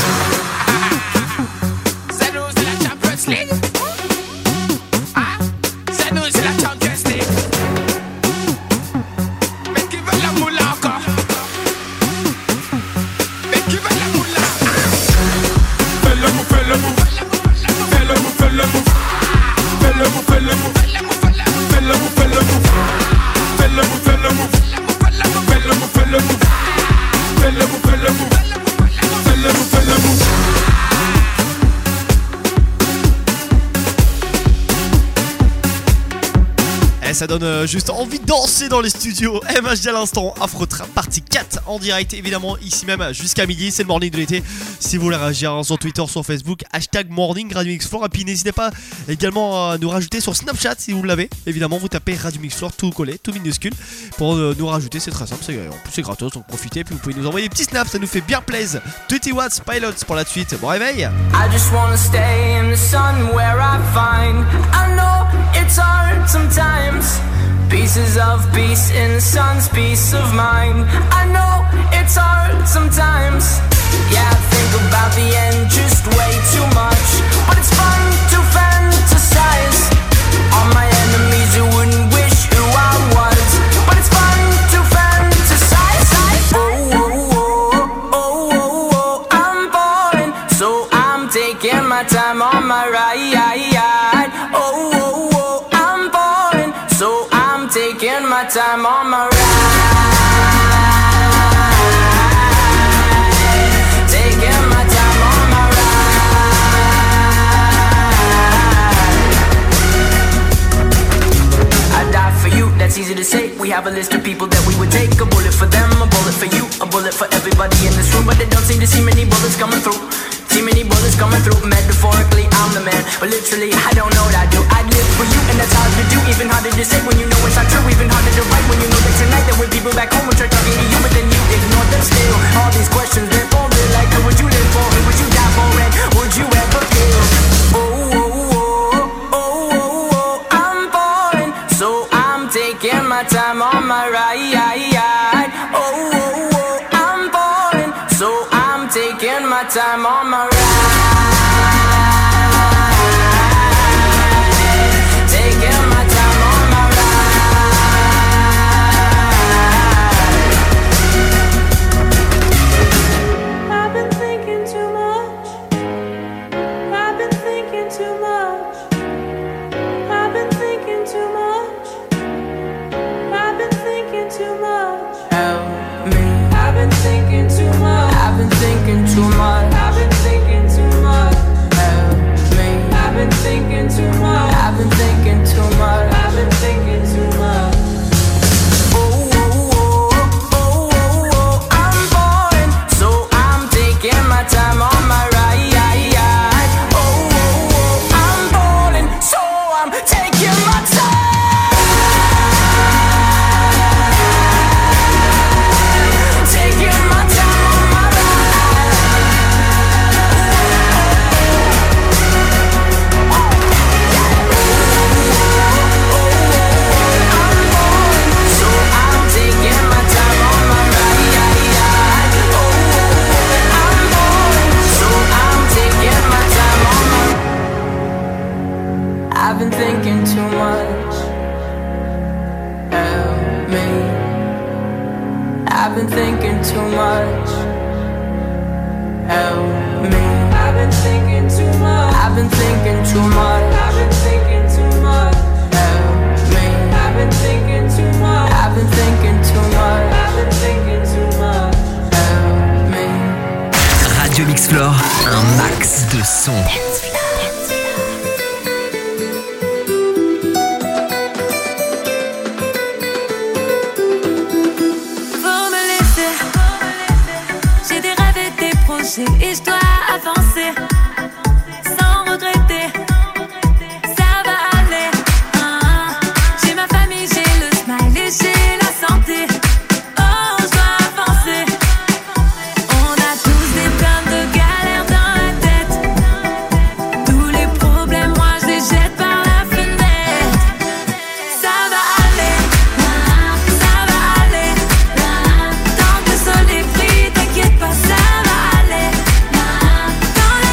C'est nous, c'est la Champions League. Ah, c'est nous, c'est la Champions League. Mais qui veut la moula encore? Mais qui veut la moula? Fais le move, fais le move. Fais le move, fais le move. Fais le move, fais le move. Fais le move, fais le move. Fais le move, fais le move. Fais le move, fais le move. Fais le move, fais le move. Fais le move, fais le move. Eh, ça donne euh, juste envie de danser dans les studios. M H D à l'instant, Afro Trap partie quatre en direct, évidemment, ici même jusqu'à midi. C'est le morning de l'été. Si vous voulez réagir sur Twitter, sur Facebook, hashtag morning Radio Mix Floor. Et puis n'hésitez pas également à nous rajouter sur Snapchat si vous l'avez. Évidemment, vous tapez Radio Mix Floor tout collé, tout minuscule pour euh, nous rajouter. C'est très simple, c'est, en plus c'est gratos, donc profitez. Puis vous pouvez nous envoyer des petits snaps, ça nous fait bien plaisir. vingt watts Pilots pour la suite. Bon réveil. I just wanna stay in the sun where I find I know it's hard sometimes. Pieces of peace in the sun's peace of mind. I know it's hard sometimes. Yeah, I think about the end just way too much. But it's fun to fantasize. All my enemies who wouldn't wish who I was. But it's fun to fantasize. Oh, oh, oh, oh, oh, oh, I'm falling, so I'm taking my time on my ride. Oh, oh, oh, I'm falling, so I'm taking my time on my ride. Taking my time on my ride. I die for you, that's easy to say. We have a list of people that we would take. A bullet for them, a bullet for you, a bullet for everybody in this room. But they don't seem to see many bullets coming through. See many bullets coming through. Metaphorically, I'm the man, but literally, I don't know what I do. I live for you, and that's hard to do. Even harder to say when you know it's not true. Even harder to write when you know that tonight there were people back home who tried talking to you, but then you ignore them still. All these questions, they're folded like who would you live for? Who would you die for? And would you ever kill? Oh, oh, oh, oh, oh, oh, I'm falling, so I'm taking my time on my ride. Oh, oh, oh, I'm falling, so I'm taking my time on my ride. Taking my time on my ride. I've been thinking too much. I've been thinking too much. I've been thinking too much. I've been thinking too much. Help me. I've been thinking too much. I've been thinking too much. I've been thinking too much. Help me. I've been thinking too much. I've been thinking too much. I've been thinking too much. Oh, oh, oh, oh, oh, oh, I'm falling, so I'm taking my time on my ride. Oh, oh, oh, I'm falling, so I'm taking my time. Taking my time on my So I'm taking my time on my ride. Oh, I'm falling, so I'm taking my time on my. I've been thinking too much. Help me. I've been thinking too much. Help me. I've been thinking too much. I've been thinking too much. I've been thinking too much. Help me. I've been thinking too much. I've been thinking too much. I've been thinking too much. Help me. Radio Mix Floor, un max de son. Faut me laisser. J'ai des rêves et des projets et je dois avancer sans regretter. Ça va aller. Ah, j'ai ma famille, j'ai le smile et j'ai la santé. Oh, je dois avancer. On a tous des plein de galères dans la tête. Tous les problèmes, moi je les jette par la fenêtre. Ça va aller. Ah, ça va aller. Ah, tant que le sol est pris, t'inquiète pas, ça va aller. Ah, dans la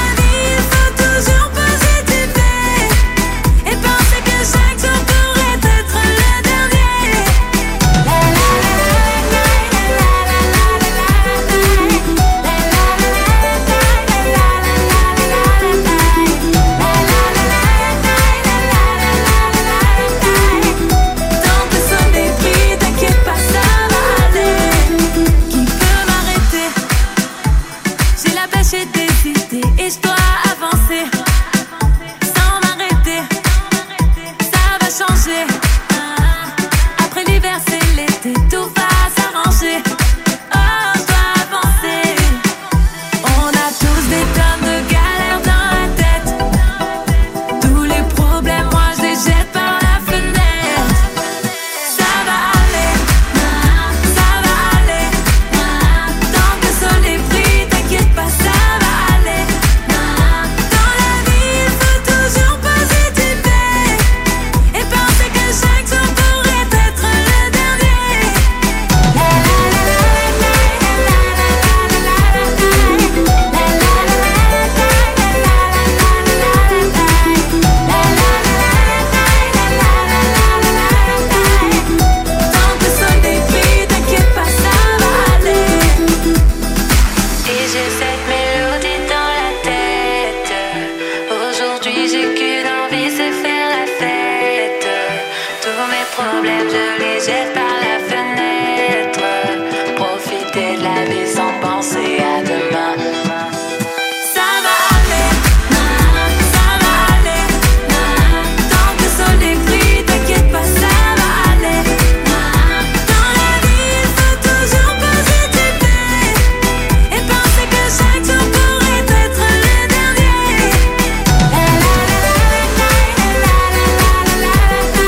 problèmes, je les jette par la fenêtre. Profiter de la vie sans penser à demain. Ça va aller, nah, ça va aller, nah. Tant que le soleil brille, t'inquiète pas, ça va aller, nah. Dans la vie, il faut toujours positiver et penser que chaque jour pourrait être le dernier. La la la la la la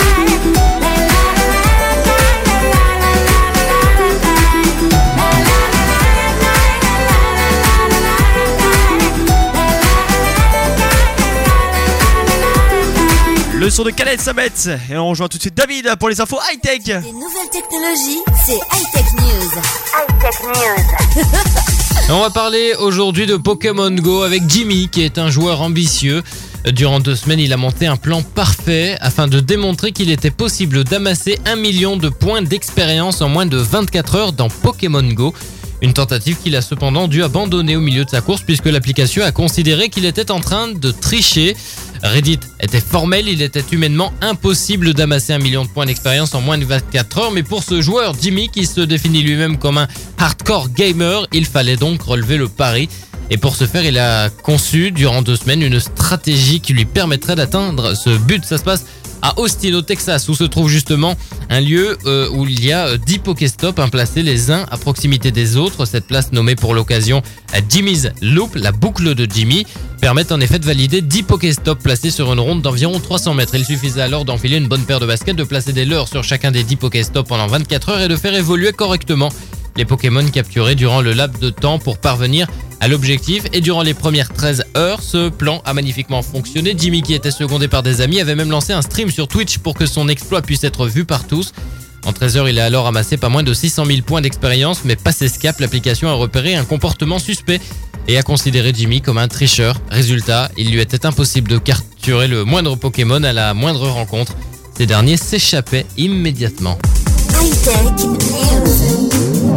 Le son de Khaled Samet. Et on rejoint tout de suite David pour les infos high-tech. Les nouvelles technologies, c'est High-Tech News. High-Tech News. On va parler aujourd'hui de Pokémon Go avec Jimmy qui est un joueur ambitieux. Durant deux semaines, il a monté un plan parfait afin de démontrer qu'il était possible d'amasser un million de points d'expérience en moins de vingt-quatre heures dans Pokémon Go. Une tentative qu'il a cependant dû abandonner au milieu de sa course puisque l'application a considéré qu'il était en train de tricher. Reddit était formel, il était humainement impossible d'amasser un million de points d'expérience en moins de vingt-quatre heures, mais pour ce joueur Jimmy qui se définit lui-même comme un hardcore gamer, il fallait donc relever le pari. Et pour ce faire, il a conçu durant deux semaines une stratégie qui lui permettrait d'atteindre ce but. Ça se passe à Austin, au Texas, où se trouve justement un lieu euh, où il y a dix Pokéstops hein, placés les uns à proximité des autres. Cette place nommée pour l'occasion Jimmy's Loop, la boucle de Jimmy, permet en effet de valider dix Pokéstops placés sur une ronde d'environ trois cents mètres. Il suffisait alors d'enfiler une bonne paire de baskets, de placer des leurres sur chacun des dix Pokéstops pendant vingt-quatre heures et de faire évoluer correctement les Pokémon capturés durant le laps de temps pour parvenir à l'objectif. Et durant les premières treize heures, ce plan a magnifiquement fonctionné. Jimmy, qui était secondé par des amis, avait même lancé un stream sur Twitch pour que son exploit puisse être vu par tous. En treize heures, il a alors amassé pas moins de six cent mille points d'expérience, mais passé ce cap, l'application a repéré un comportement suspect et a considéré Jimmy comme un tricheur. Résultat, il lui était impossible de capturer le moindre Pokémon à la moindre rencontre. Ces derniers s'échappaient immédiatement. High-Tech News.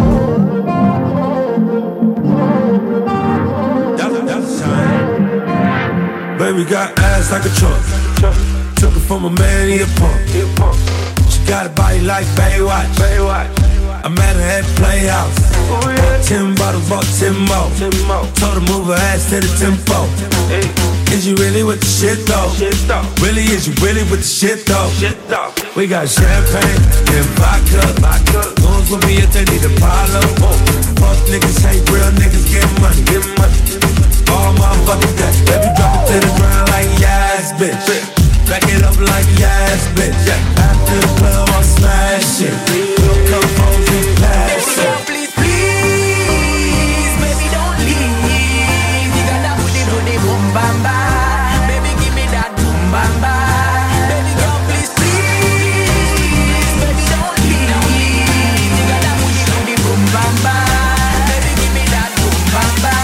Baby got ass like a truck. Took it from a man, he a punk. She got a body like Baywatch. I met her at Playhouse. Ten bottles, bought ten more. Told her move her ass to the tempo. Is you really with the shit though? Really, is you really with the shit though? We got champagne and vodka. Goons with me if they need a Apollo. Fuck niggas hate real niggas get money. Get money. All motherfucking day. Baby drop it to the ground like yes, bitch. Back it up like yes, bitch. After the club, I'll smash it. We'll come home and pass it. Please, please, baby, don't leave. You got that booty, booty, boom, bam, bam. Baby, give me that boom, bam, bam. Baby, girl, please, please, baby, don't leave. You got that booty, booty, boom, bam, bam. Baby, give me that boom, bam, bam.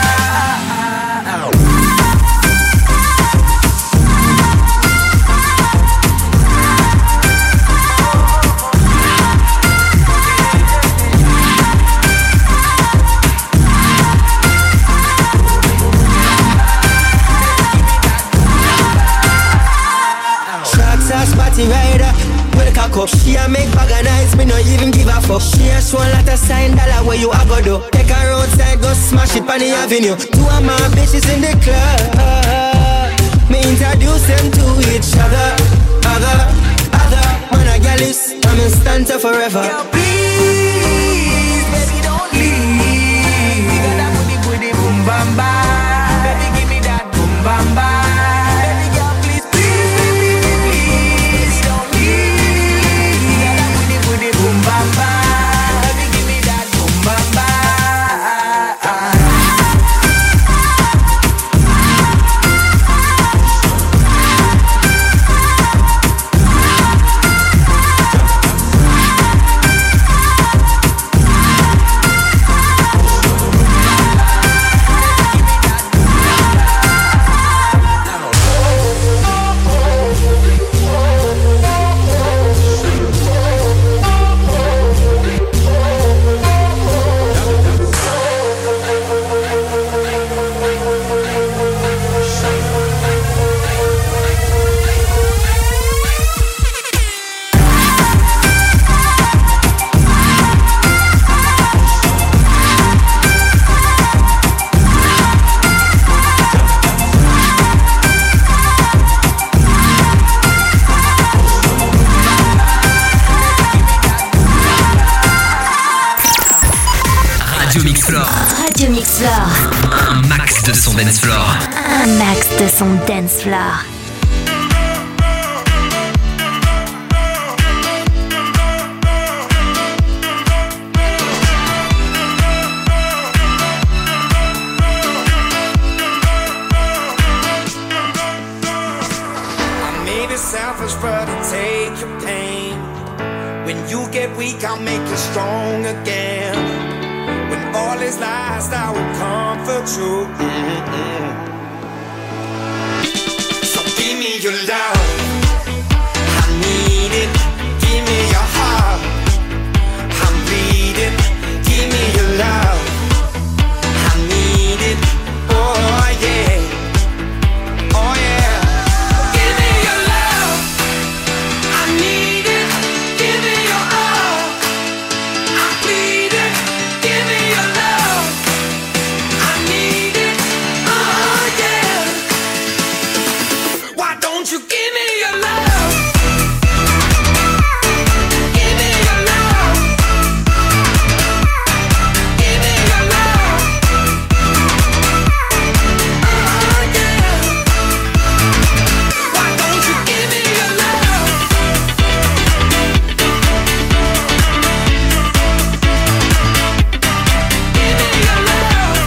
Rider with a cock up. She a make bag of nights, me no even give a fuck. She a show a lot of sign dollar where you a go do. Take her outside, go smash it on the avenue. Two of my bitches in the club. Me introduce them to each other. Other, other, man a girl is, I'm in stanza forever. Girl, please, baby, don't leave. You got that booty, booty, boom, bam, bam. Baby, give me that boom, bam, bam. Boom bam bam, baby give me that boom bam bam. Radio Mix Floor. Un max de son dance floor. Un max de son dance floor. I may be selfish, but I take your pain. When you get weak, I'll make you strong again. When all is lost, I will comfort you. Mm-mm. So give me your love, I need it. Give me your heart, I'm bleeding. Give me your love, I need it. Oh yeah, oh yeah. Give me your love, I need it. Give me your all, I'm bleeding. Give me your love, I need it. Oh yeah. Why don't you give me your love? Give me your love. Give me your love. Oh yeah. Why don't you give me your love? Give me your love.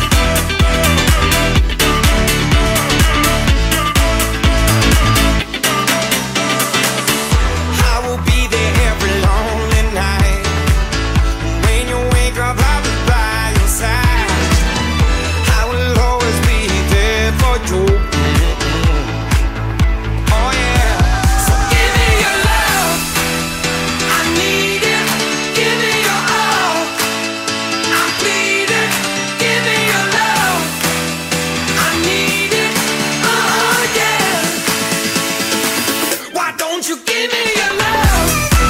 I will be there every lonely night. When you wake up, I'll be by your side. I will always be there for you. Mm-mm. Oh yeah. So give me your love, I need it. Give me your all, I'm bleeding. Give me your love, I need it. Oh yeah. Why don't you give me your love?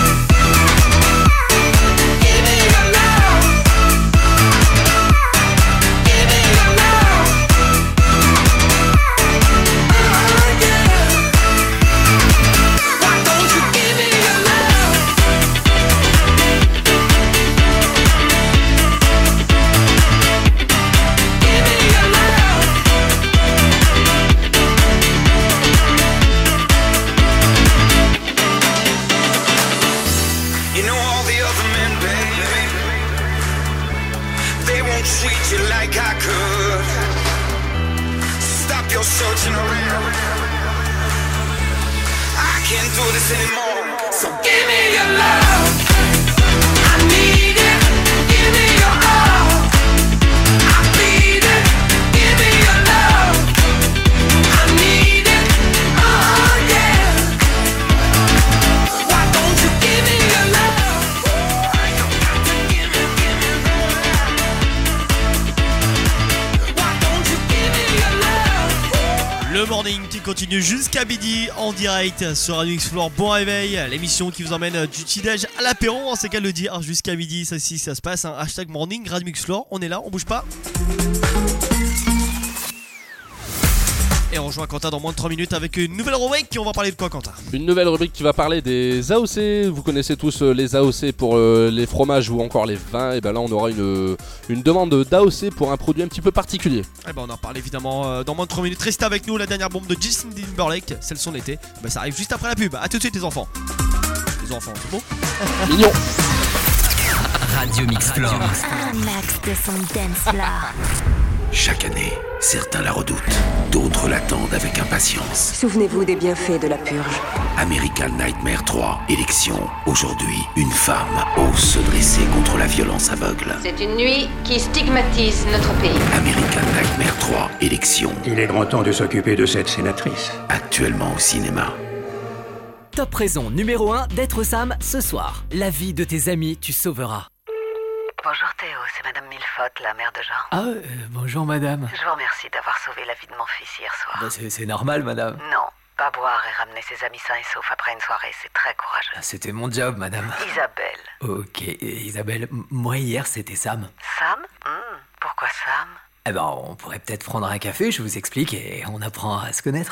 Give me your love. Give me your love. Oh yeah. Why don't you give me your love? Give me your love. You know all the other men, baby, they won't treat you like I could. Stop your searching around, I can't do this anymore. So give me your love, I need it. Give me your all, I bleed it. Give me your love, I need it. Oh yeah. Why don't you give me your love? Why don't you give me, give me your love? Why don't you give me your love? Le morning qui continue jusqu'à midi en direct sur Radio X-Floor. Bon réveil, l'émission qui vous emmène du petit-déj à l'apéro, c'est qu'à le dire, jusqu'à midi, ça si ça se passe, hein. Hashtag morning, Radio X-Floor, on est là, on bouge pas. Et on rejoint Quentin dans moins de trois minutes avec une nouvelle rubrique. On va parler de quoi, Quentin? Une nouvelle rubrique qui va parler des A O C. Vous connaissez tous euh, les A O C pour euh, les fromages ou encore les vins. Et ben là on aura une, une demande d'A O C pour un produit un petit peu particulier. Et ben on en parle évidemment euh, dans moins de trois minutes. Restez avec nous, la dernière bombe de Justin Timberlake, c'est le son d'été. Ben ça arrive juste après la pub. A tout de suite les enfants. Les enfants, c'est bon? Mignon. Radio Mix Floor. Un max de son dance floor. Chaque année, certains la redoutent, d'autres l'attendent avec impatience. Souvenez-vous des bienfaits de la purge. American Nightmare trois, élection. Aujourd'hui, une femme ose se dresser contre la violence aveugle. C'est une nuit qui stigmatise notre pays. American Nightmare trois, élection. Il est grand temps de s'occuper de cette sénatrice. Actuellement au cinéma. Top raison numéro un d'être Sam ce soir. La vie de tes amis, tu sauveras. Bonjour Théo, c'est Madame Millefotte, la mère de Jean. Ah, euh, bonjour madame. Je vous remercie d'avoir sauvé la vie de mon fils hier soir. Bah, c'est, c'est normal madame. Non, pas boire et ramener ses amis sains et saufs après une soirée, c'est très courageux. Ah, c'était mon job madame. Isabelle. Ok, Isabelle, m- moi hier c'était Sam. Sam Hmm, Pourquoi Sam Eh ben on pourrait peut-être prendre un café, je vous explique et on apprend à se connaître.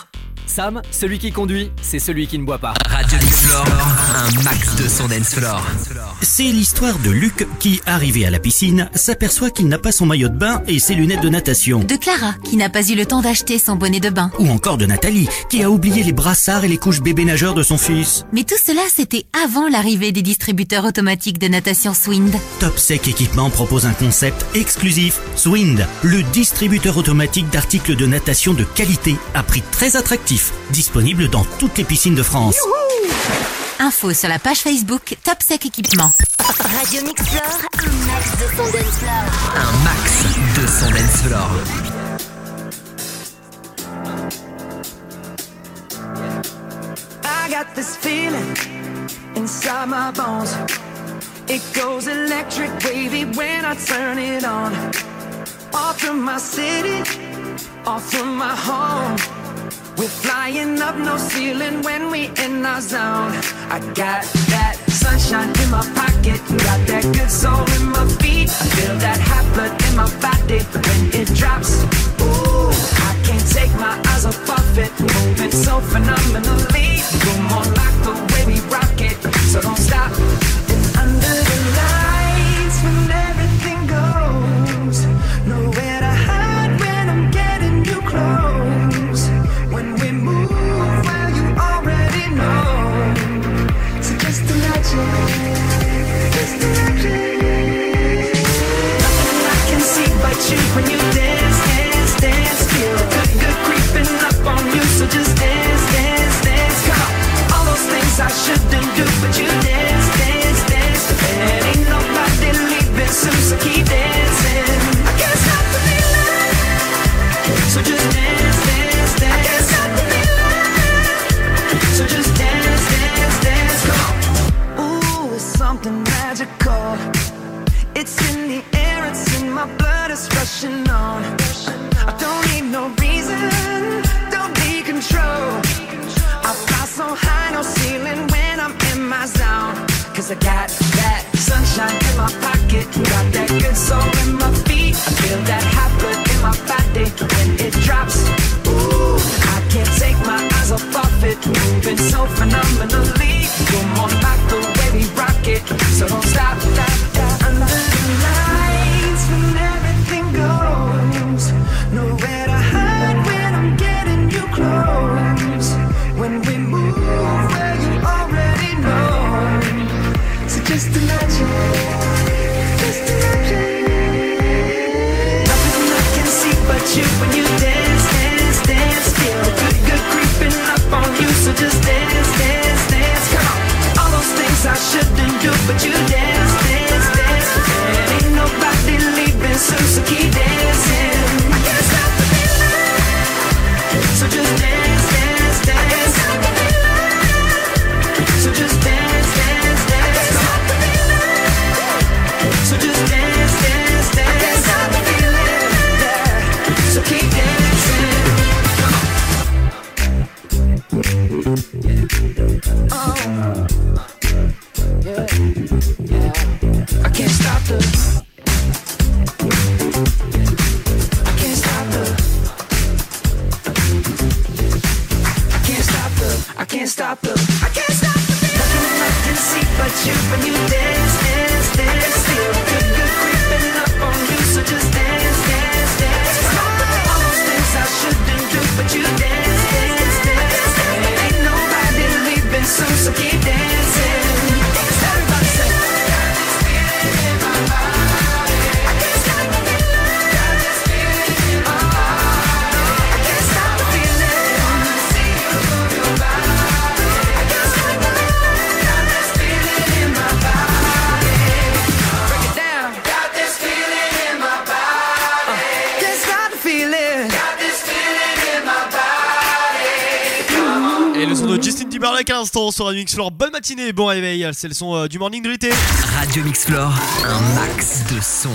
Sam, celui qui conduit, c'est celui qui ne boit pas. Radio Mix-Floor, un max de son dance floor. C'est l'histoire de Luc qui, arrivé à la piscine, s'aperçoit qu'il n'a pas son maillot de bain et ses lunettes de natation. De Clara, qui n'a pas eu le temps d'acheter son bonnet de bain. Ou encore de Nathalie, qui a oublié les brassards et les couches bébé nageurs de son fils. Mais tout cela, c'était avant l'arrivée des distributeurs automatiques de natation Swind. Topsec Équipement propose un concept exclusif, Swind, le distributeur automatique d'articles de natation de qualité à prix très attractif, disponible dans toutes les piscines de France. Youhou! Info sur la page Facebook Topsec Équipement. Radio Mix-Floor, un max de son dance floor. Un max de son dance floor. I got this feeling inside my bones. It goes electric wavy when I turn it on. Off from my city, off from my home. We're flying up no ceiling when we in our zone. I got that sunshine in my pocket, got that good soul in my feet. I feel that hot blood in my body when it drops. Ooh, I can't take my eyes off of it, moving so phenomenally. Come on, like the way we rock it, so don't stop. And under the lights when everything goes, nowhere to hide when I'm getting you close. When we move, well, you already know. So just imagine, just imagine. Nothing I can see but you when you dance, dance, dance. Feel good, good creeping up on you. So just dance, dance, dance. Come on, all those things I shouldn't do, but you dance, dance, dance. And ain't nobody leaving soon, so keep dancing. I can't stop the feeling, so just dance, dance, dance. I can't stop the feeling, so just dance, dance, dance. Come on. Ooh, it's something magical. It's in the air, it's in my blood, it's rushing on. I don't need no reason, don't need control. I fly so high, no ceiling when I'm in my zone. Cause I got that sunshine in my pocket, got that good soul in my feet. I feel that hot blood in my body when it drops. Ooh, I can't take my eyes off of it, moving so phenomenally. Come on, like the way we rock it, so don't stop. Under the lights when everything goes, nowhere to hide when I'm getting you close. When we move, well, you already know. So just imagine, just imagine. Nothing I can see but you when you dance, dance, dance. Feel good, good creeping up on you. So just dance, dance, dance. Come on, all those things I shouldn't do, but you dance, dance, dance. And ain't nobody leaving soon, so keep dancing. I can't stop the feeling, so just dance, dance, dance. I can't stop the feeling, so just dance, dance, dance. I can't stop the feeling, so just dance, dance, dance. I can't stop the feeling, yeah, so keep dancing. Oh, yeah, yeah. I can't stop the. I can't stop the. I can't stop the. I can't stop the. I can't stop the. Nothing I can see but you when you dance, dance, dance. Feel good, good creeping up on you, so just dance, dance, dance. All those things I shouldn't do, but you dance, dance, dance. And ain't nobody leaving soon, so keep dancing. Everybody say, got this feeling in my body. I can't stop the feeling. Got this feeling in my body. I can't stop the feeling. Wanna see you move your body. I can't stop the feeling. Got this feeling in my body. Break it down. Got this feeling in my body. Uh, can't stop the feeling. Got this feeling in my body. Come on. Et le son de Justin Timberlake à l'instant sur Radio Mix-Floor. Bonne matinée, bon réveil, c'est le son euh, du morning de l'été. Radio Mix-Floor, un max de son.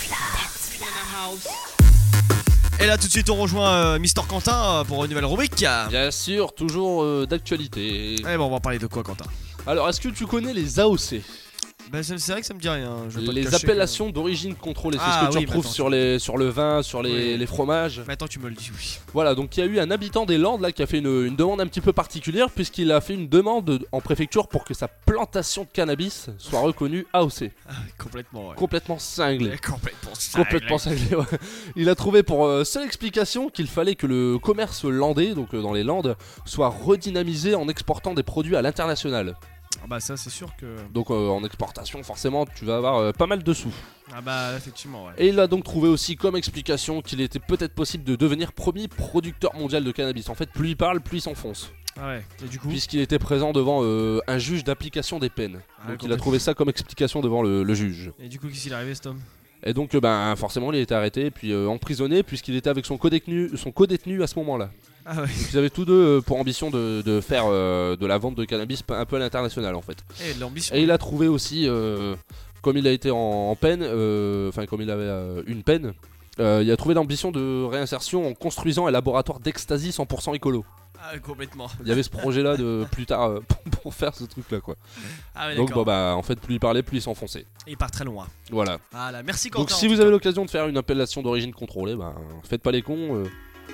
Et là tout de suite on rejoint euh, Mister Quentin euh, pour une nouvelle rubrique. Bien sûr, toujours euh, d'actualité. Eh bon, on va parler de quoi, Quentin? Alors, est-ce que tu connais les A O C? Bah, c'est c'est vrai que ça me dit rien. Je vais pas te Les cacher appellations que- d'origine contrôlée, c'est Ah ce que tu oui, retrouves maintenant, sur, les, sur le vin, sur les, Oui. les fromages. Maintenant tu me le dis, oui. Voilà, donc il y a eu un habitant des Landes là qui a fait une, une demande un petit peu particulière puisqu'il a fait une demande en préfecture pour que sa plantation de cannabis soit reconnue A O C. Ah, complètement, ouais. Complètement cinglé. Complètement cinglé. Complètement cinglé, ouais. Il a trouvé pour euh, seule explication qu'il fallait que le commerce landais, donc euh, dans les Landes, soit redynamisé en exportant des produits à l'international. Ah bah ça c'est sûr que... Donc euh, en exportation forcément tu vas avoir euh, pas mal de sous. Ah bah effectivement, ouais. Et il a donc trouvé aussi comme explication qu'il était peut-être possible de devenir premier producteur mondial de cannabis. En fait, plus il parle, plus il s'enfonce. Ah ouais, et du coup Puisqu'il était présent devant euh, un juge d'application des peines. Ah, Donc il a complètement. trouvé ça comme explication devant le, le juge. Et du coup qu'est-ce qu'il est arrivé cet homme? Et donc euh, ben forcément il a été arrêté et puis euh, emprisonné puisqu'il était avec son codétenu, son codétenu à ce moment-là. Ah ouais. Donc, ils avaient tous deux euh, pour ambition de, de faire euh, de la vente de cannabis un peu à l'international en fait. Et de l'ambition. Et il a trouvé aussi, euh, comme il a été en, en peine, euh, enfin comme il avait euh, une peine, euh, il a trouvé l'ambition de réinsertion en construisant un laboratoire d'ecstasy cent pour cent écolo. Ah complètement. Il y avait ce projet là de plus tard euh, pour, pour faire ce truc là quoi. Ah ouais, Donc d'accord. bon, bah en fait plus il parlait plus il s'enfonçait. Et il part très loin. Voilà. Voilà, merci Quentin. Donc si vous avez l'occasion de faire une appellation d'origine contrôlée, bah, faites pas les cons, euh,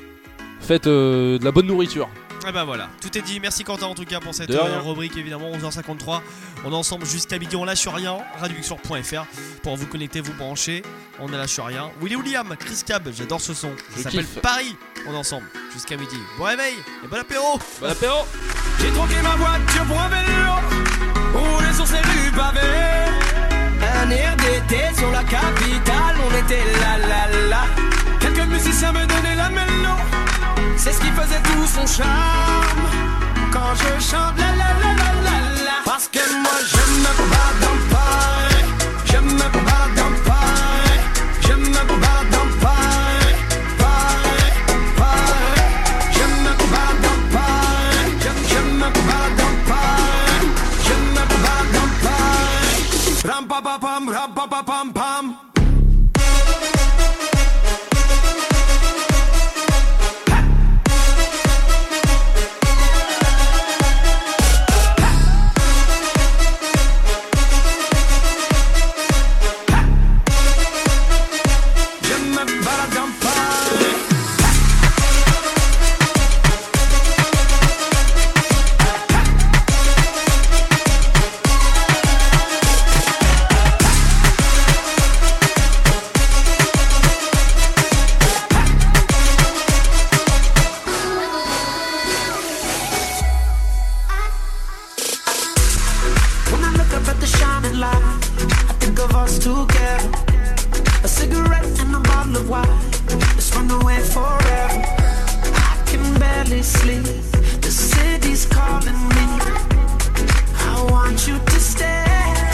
faites euh, de la bonne nourriture. Et bah voilà, tout est dit. Merci Quentin en tout cas pour cette De rien. euh, rubrique évidemment. Onze heures cinquante-trois. On est ensemble jusqu'à midi, on lâche rien. radio luxor point f r pour vous connecter, vous brancher. On ne lâche rien. Willy William, Chris Cab, j'adore ce son. Je Ça s'appelle kiffe. Paris. On est ensemble jusqu'à midi. Bon réveil et bon apéro. Bon apéro. J'ai troqué ma voiture pour un vélo, roulé sur ces rues pavées. Un air d'été sur la capitale, on était là là là. Quelques musiciens me donnaient la mélo, c'est ce qui faisait tout son charme. Quand je chante la la la la la la, parce que moi je me balade dans Paris, je me balade dans Paris, je me balade dans Paris, Paris, Paris, je me balade dans Paris, je, je me balade dans Paris, je me balade dans Paris. Ram pa pa pam, ram pa pa pam pam. When I look up at the shining light, I think of us together. A cigarette and a bottle of wine, let's run away forever. I can barely sleep, the city's calling me. I want you to stay.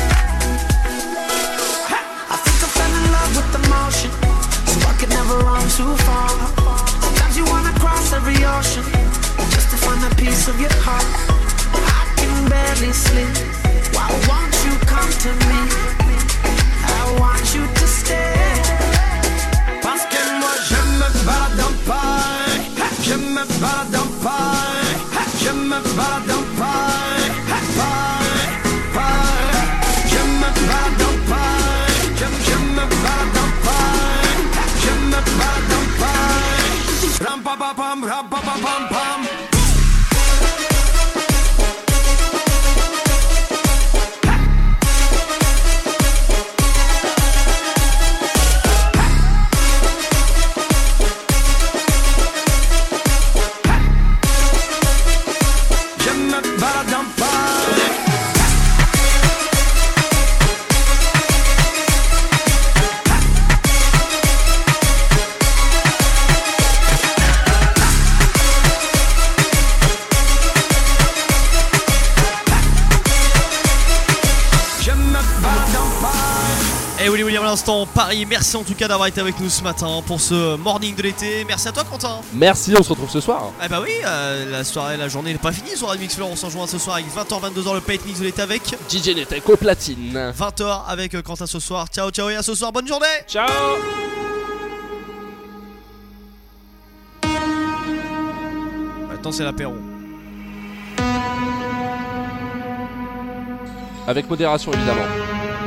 I think I fell in love with the motion, so I could never run too far. Sometimes you wanna cross every ocean, just to find a piece of your heart. I can barely sleep. Why won't you come to me? I want you to stay. Parce que moi je me balade dans Paris, je me balade dans Paris, je me balade dans Paris, Paris, Paris, je me balade dans Paris, je, je me balade dans Paris, je me balade dans Paris. Ram pa pa pam, ram pa pa pam pam. Je me balade dans Paris. Je me balade dans Paris. Et Willy William à l'instant, Paris. Merci en tout cas d'avoir été avec nous ce matin pour ce morning de l'été. Merci à toi Quentin. Merci, on se retrouve ce soir. Eh bah oui, euh, la soirée, la journée n'est pas finie sur Radio Mix Floor. On s'en rejoint ce soir avec vingt heures vingt-deux heures le Pate Mix de l'été avec D J Netec au platine. vingt heures avec euh, Quentin ce soir. Ciao ciao et à ce soir, bonne journée. Ciao. Maintenant c'est l'apéro. Avec modération évidemment.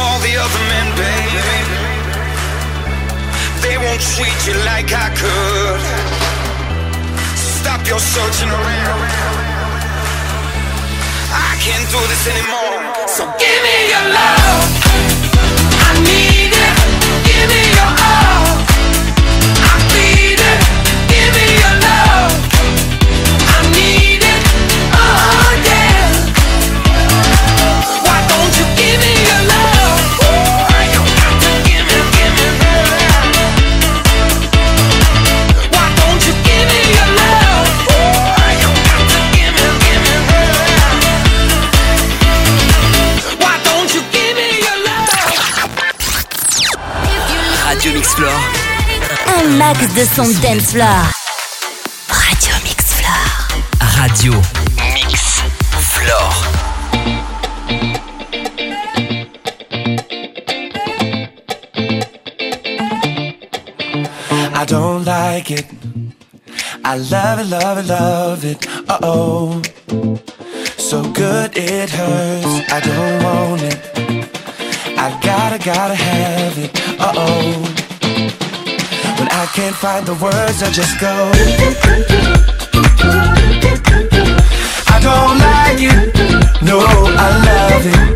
all the other men, baby. They won't treat you like I could. Stop your searching around. I can't do this anymore. So give me your love. I need it. Give me your all. I need it. Give me your love. I need it. Oh yeah. Why don't you give me your love? Why you got to give me, give me love? Why don't you give me your love? Why you got to give me, give me love? Why don't you give me your love? Radio Mix Floor. Un max de son dance floor. Radio Mix Floor. Radio Mix Floor. I don't like it. I love it, love it, love it. Uh-oh. So good it hurts. I don't want it. I gotta, gotta have it. Uh-oh. When I can't find the words, I just go. I don't like it. No, I love it.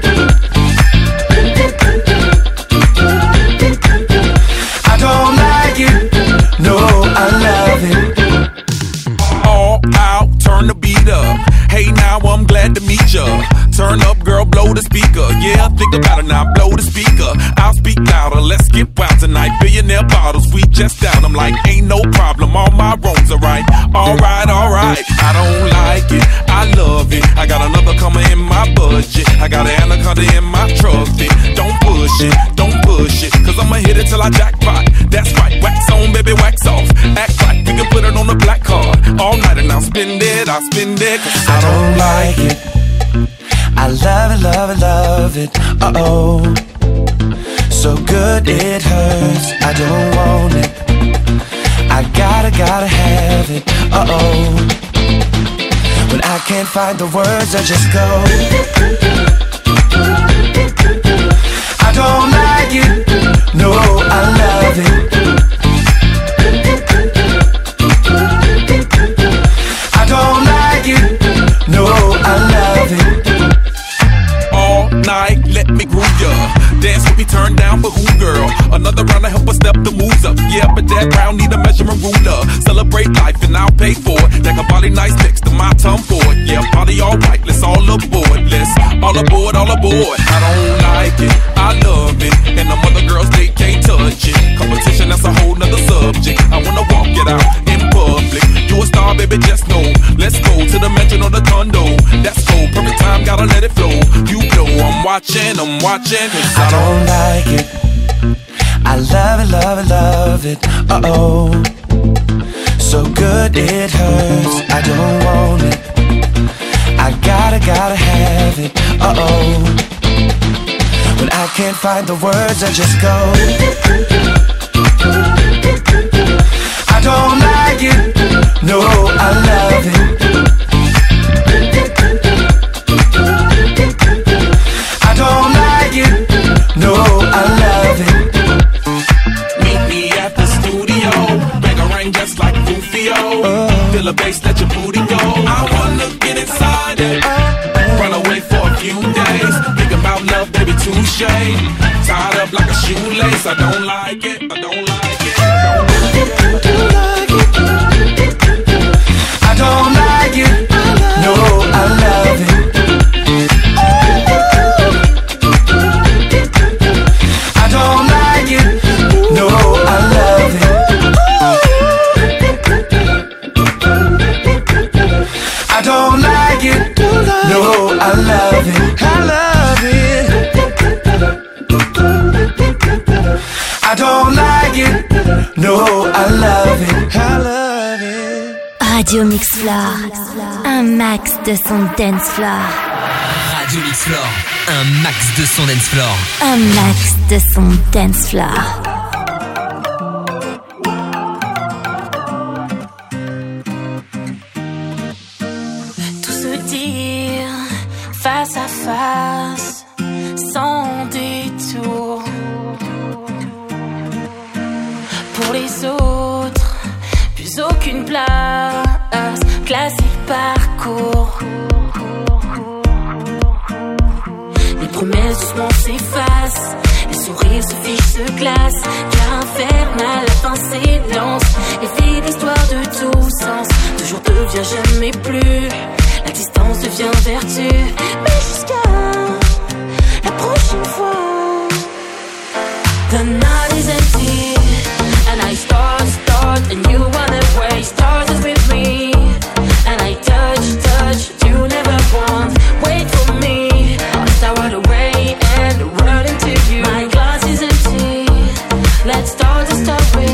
I don't like it. No, I love it. All out, turn the beat up. Hey, now I'm glad to meet ya. Turn up, girl, blow the speaker. Yeah, think about it now, blow the speaker. I'll speak louder, let's get wild tonight. Billionaire bottles, we just down. I'm like, ain't no problem, all my wrongs are right. Alright, alright, I don't like it, I love it. I got another coming in my budget. I got an anaconda in my truck fit. Don't push it, don't push it, cause I'ma hit it till I jackpot. That's right, wax on, baby, wax off. Act like we can put it on the black card. All night and I'll spend it, I'll spend it, cause I don't like it. I love it, love it, love it. Uh-oh. So good it hurts. I don't want it. I gotta, gotta have it. Uh-oh. When I can't find the words, I just go. I don't like it. No, I love it. I don't like it. No, I love it. All night, let me groove ya. Dance with me, turn down for who, girl? Another round to help us step the moves up. Yeah, but that round need a measurement ruler. Celebrate life and I'll pay for it. Like a body nice next to my tongue for it. Yeah, party all right, let's all aboard. Let's all aboard, all aboard. I don't like it, I love it. And them other girls, they can't touch it. Competition, that's a whole nother subject. I wanna walk it out in public. You a star, baby, just know. Let's go to the mansion or the condo. That's cool, perfect time, gotta let it flow. You know I'm watching, I'm watching. I don't like it. I love it, love it, love it. Uh-oh. So good it hurts. I don't want it. I gotta, gotta have it. Uh-oh. When I can't find the words, I just go. I don't like it. No, I love it. I don't like it. No, I love it. Meet me at the studio. Bang a ring just like Rufio. Uh, Feel the bass, let your booty go. I wanna get inside it. Run away for a few days. Think about love, baby, touche. Tied up like a shoelace. I don't like it. I don't like it. I don't like it. I don't like it. No, I love it. I don't like it. No, I love it. I don't like it. No, I love it. I love it. I don't like it. No, I love it. I love it. Radio Mix Floor. Un max de son dance floor. Radio Mix Floor. Un max de son dance floor. Un max de son dance floor. Tout se dire face à face, sans détour. les autres, plus aucune place, classique parcours. Les promesses doucement s'effacent, les sourires se fichent, se glacent, car infernal, la fin s'élance, et vide l'histoire de tout sens. Toujours devient jamais plus, la distance devient vertu, mais jusqu'à la prochaine fois. The night is empty, and I start, start, and you run away. Stars is with me, and I touch, touch, you never want. Wait for me, I'll start away and run into you. My glass is empty, let's start the story.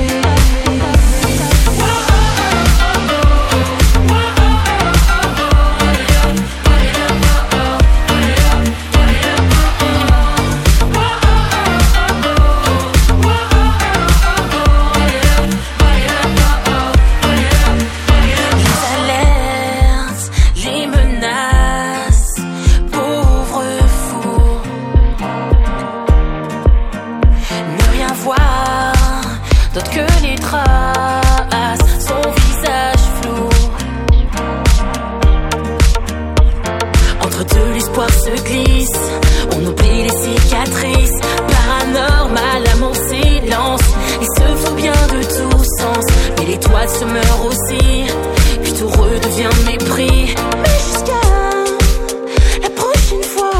On oublie les cicatrices, paranormal, l'amour s'élance, il se fout bien de tout sens, mais l'étoile se meurt aussi, puis tout redevient mépris, mais jusqu'à la prochaine fois.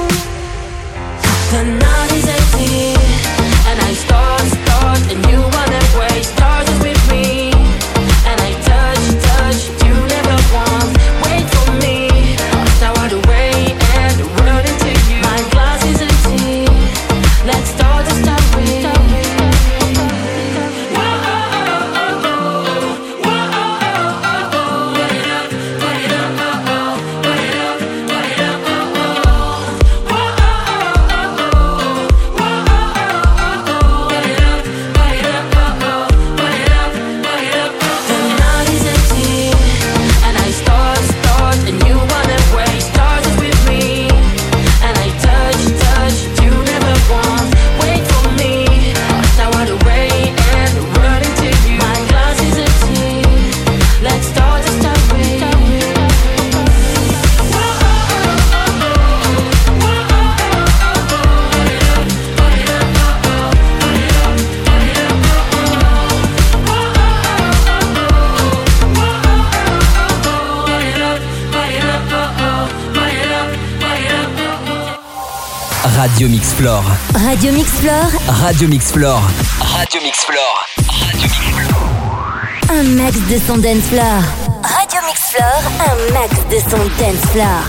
The night is empty, and I start, start, and you run away. Stars is with me, and I touch, touch, you never want. Wait for me, I'll start away and run into you. My glass is empty, let's start the story. Radio Mixflore. Radio Mixflore. Radio Mixflore. Radio Mixflore. Radio Mixflore. Un max de son dance floor. Radio Mixflore, un max de son dance floor.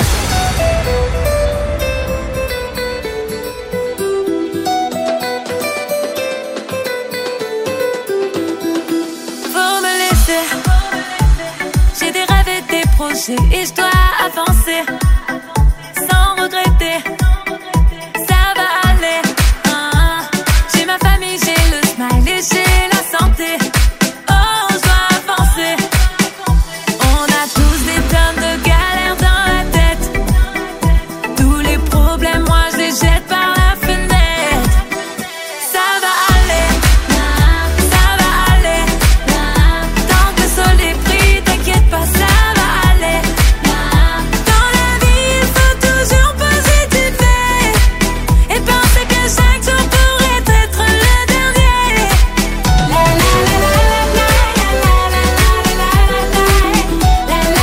Faut me laisser, j'ai des rêves et des projets et je dois avancer sans regretter. Ça va aller, ah, j'ai ma famille, j'ai le smile et j'ai la santé. Oh, je dois avancer. On a tous des tonnes de galères dans la tête. Tous les problèmes, moi je les jette par la fenêtre. Ça va aller, ça va aller. Tant que le sol est pris, t'inquiète pas, ça va aller. Dans la vie, il faut toujours positiver et penser que chaque jour pourrait être le dernier. La la la la la la la la la la la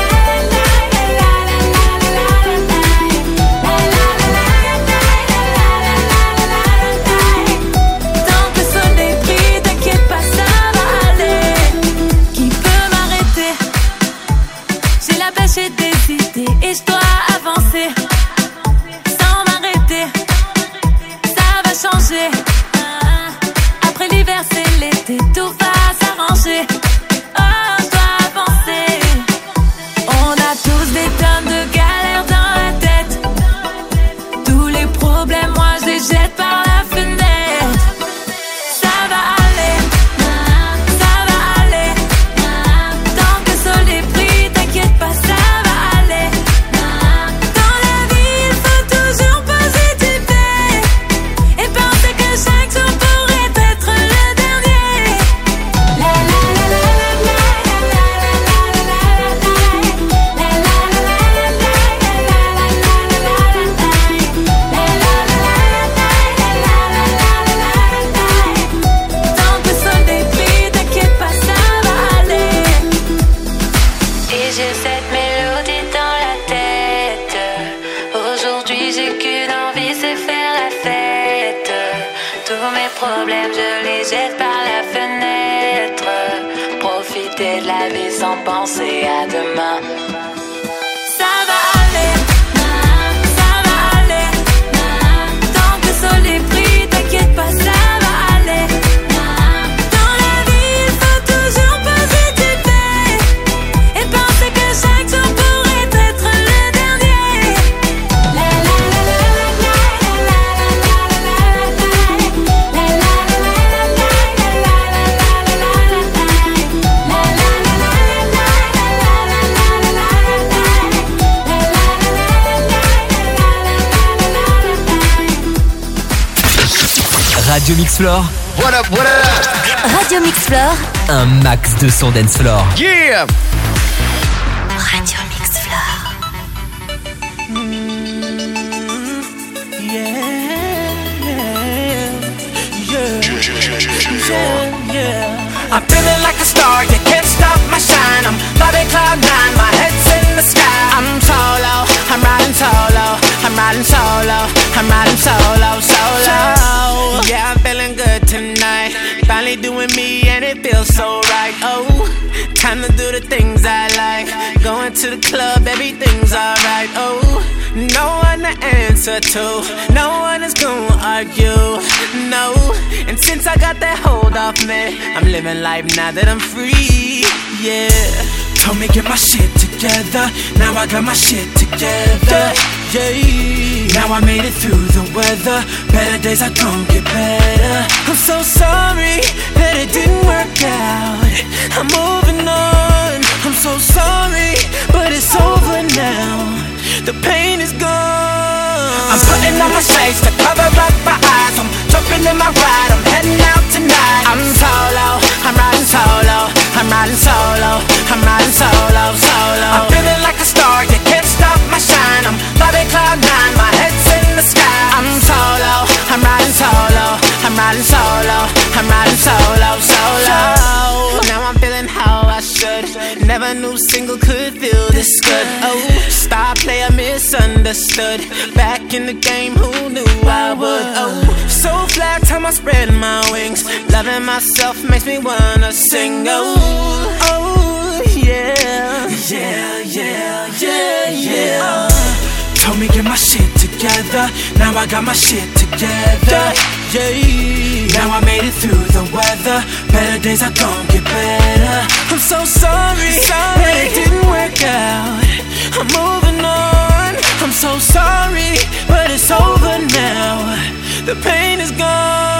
Tant que le sol est pris, t'inquiète pas, ça va aller. Qui peut m'arrêter? J'ai la pêche et des idées et je dois avancer sans m'arrêter. Ça va changer. Après l'hiver, c'est l'été, tout va s'arranger. Oh, je dois avancer. On a tous des tonnes de galères dans la tête. Tous les problèmes, moi je les jette par la fenêtre. Ça va aller, ça va aller. Tant que le sol est pris, t'inquiète pas, ça va aller. Dans la vie, il faut toujours positiver et penser que chaque tous mes problèmes, je les jette par la fenêtre. Profiter de la vie sans penser à demain. Ça va aller, ça va aller. Tant que le sol est pris, t'inquiète pas, ça va aller. Dans la vie, il faut toujours positiver et penser que chaque jour pourrait être le dernier. La la la la la la la la la la Radio Mix Floor. What up, what up? Radio Mix Floor. Un max de son dance floor. Yeah! Radio Mix Floor. I'm feeling like a star, you can't stop my shine. I'm flying cloud nine, my head's in the sky. I'm solo, I'm riding solo, I'm riding solo, I'm riding solo, solo. Yeah, I'm feeling good tonight. Finally doing me and it feels so right. Oh, time to do the things I like. Going to the club, everything's alright. Oh, no one to answer to, no one is gonna argue, no. And since I got that hold off me, I'm living life now that I'm free, yeah. Told me get my shit together, now I got my shit together, yeah. Now I made it through the weather, better days are gonna get better. I'm so sorry that it didn't work out, I'm moving on. I'm so sorry, but it's over now. The pain is gone. I'm putting on my shades to cover up my eyes. I'm jumping in my ride, I'm heading out tonight. I'm solo, I'm riding solo, I'm riding solo, I'm riding solo, solo. I'm feeling like a star, you can't stop my shine. I'm flying cloud nine, my head's in the sky. I'm solo, I'm riding solo, I'm riding solo, I'm riding solo, solo. Now I'm feeling how I should. Never knew single could feel this good. Oh, star player misunderstood. Back in the game, who knew I would? Oh, so fly time I spread my wings. Loving myself makes me wanna sing. Oh, oh, yeah, yeah, yeah, yeah, yeah. Told me get my shit together, now I got my shit together, yeah. Now I made it through the weather, better days are gonna get better. I'm so sorry, sorry that it didn't work out, I'm moving on. I'm so sorry, but it's over now, the pain is gone.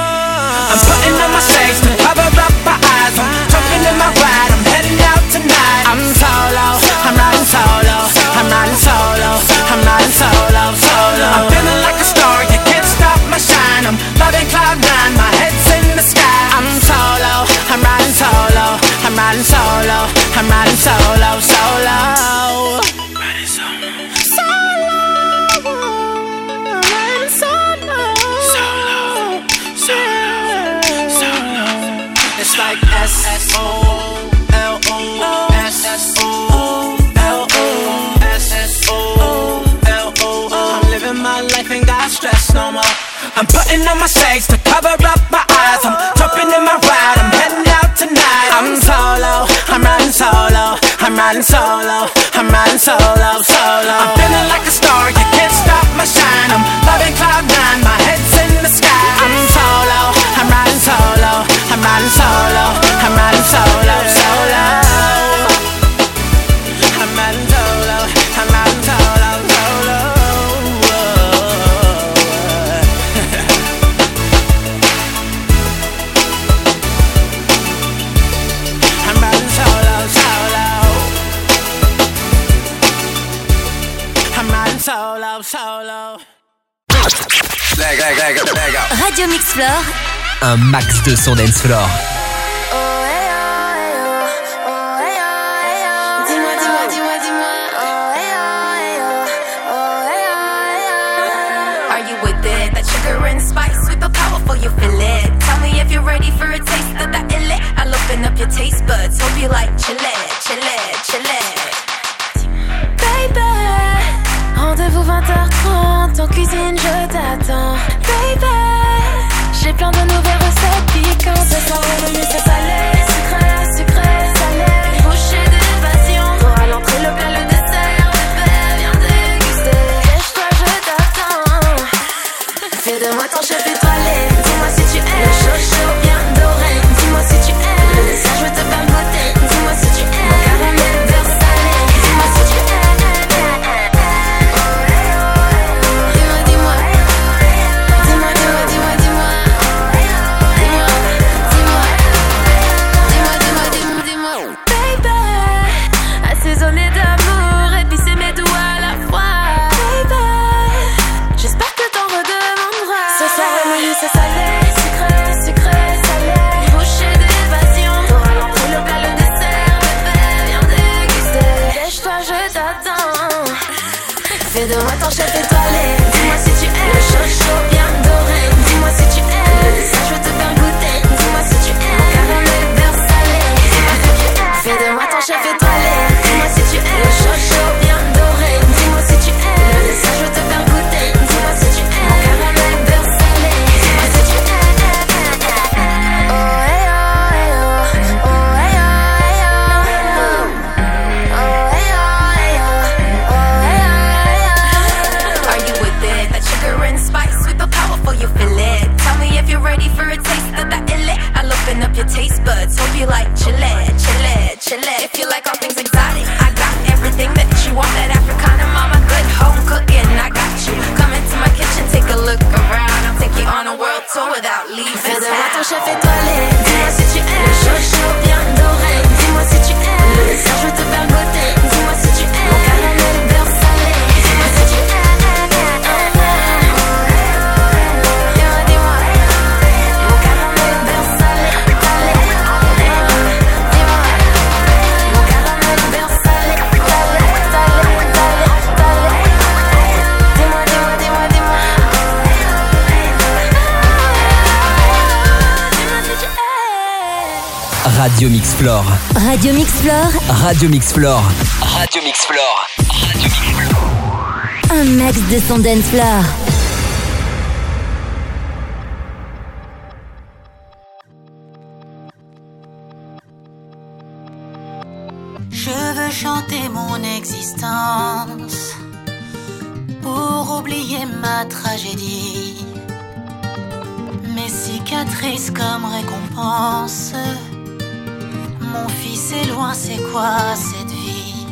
I'm putting on my shades to cover up my eyes. I'm jumping in my ride, I'm heading out tonight. I'm solo, I'm riding solo, I'm riding solo, I'm riding solo, solo. I'm feeling like a star, you can't stop my shine. I'm loving cloud nine, my head's in the sky. I'm solo, I'm riding solo, I'm riding solo, I'm riding solo, solo. Riding solo, solo, I'm riding solo, solo, solo, solo. It's like S S O L O S S O L O S S O L O. I'm living my life, ain't got stress no more. I'm putting on my shades to cover up my eyes. I'm jumping in my ride, I'm heading out tonight. I'm solo, I'm riding solo, I'm riding solo, I'm riding solo, solo. I'm feeling like a star, you can't stop my shine. I'm loving cloud nine, my head's in the sky. I'm solo, I'm riding solo, I'm riding solo, I'm riding solo, solo. I'm riding solo, I'm riding solo, solo. I'm riding solo, solo. I'm riding solo, solo. Leg, leg, leg, leg out. Radio Mix Floor. Un max de son dance floor. Dis-moi, dis-moi, dis-moi, dis-moi. Are you with it? That sugar and spice, super powerful, you feel it. Tell me if you're ready for a taste of that illit. I'll open up your taste buds, hope you like chile, chile, chile. Baby, rendez-vous vingt heures trente, en cuisine je t'attends. Baby, j'ai plein de Fais de moi ton chef étoilé. Dis-moi si tu aimes le chaud chaud bien doré. Dis-moi si tu aimes ça, je veux te faire goûter. Dis-moi si tu aimes mon caramel beurre salé. Dis-moi si tu aimes. Fais de moi ton chef étoilé. Dis-moi si tu aimes le chaud chaud bien doré. Dis-moi si tu aimes ça, je veux te faire goûter. Dis-moi si tu aimes mon caramel beurre salé. Dis-moi si tu aimes. Oh hey oh hey oh, oh hey oh hey oh, oh hey oh hey oh, oh hey oh hey oh. Are you with it? That sugar and spice with the powerful, you feel it. Tell me if you're ready for a taste of that illy. I'll open up your taste buds. Hope you like chile, chile, chile. If you like all things exotic, I got everything that you want. That Africana mama, good home cooking. I got you. Come into my kitchen, take a look around. I'll take you on a world tour without leaving. Fais de moi ton chef étoilé. Dis-moi si tu aimes le chaud chaud bien doré. Dis-moi si tu aimes ça, je veux te faire goûter. Dis-moi si tu aimes mon caramel beurre salé. Dis-moi si tu aimes. Radio Mixflore. Radio Mixflore, Radio Mixflore. Radio Mixflore. Radio Mixflore. un max de son dance floor. Je veux chanter mon existence pour oublier ma tragédie. Mes cicatrices comme récompense. Mon fils est loin, c'est quoi cette vie?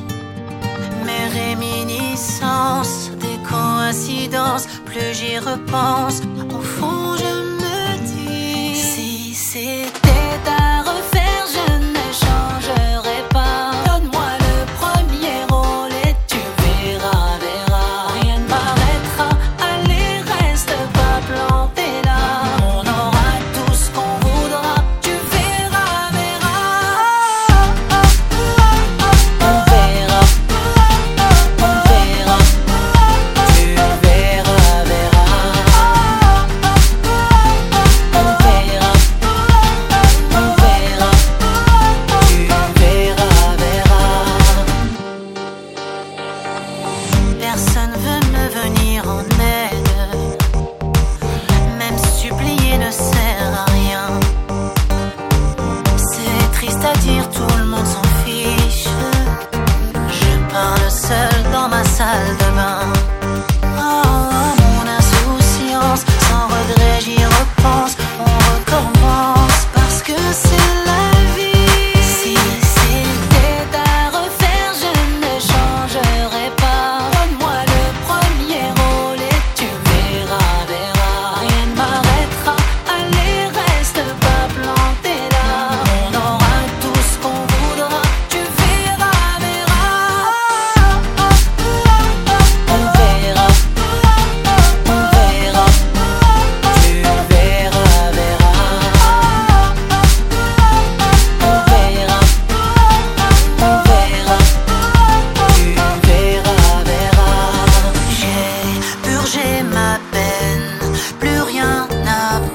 Mes réminiscences, des coïncidences, plus j'y repense,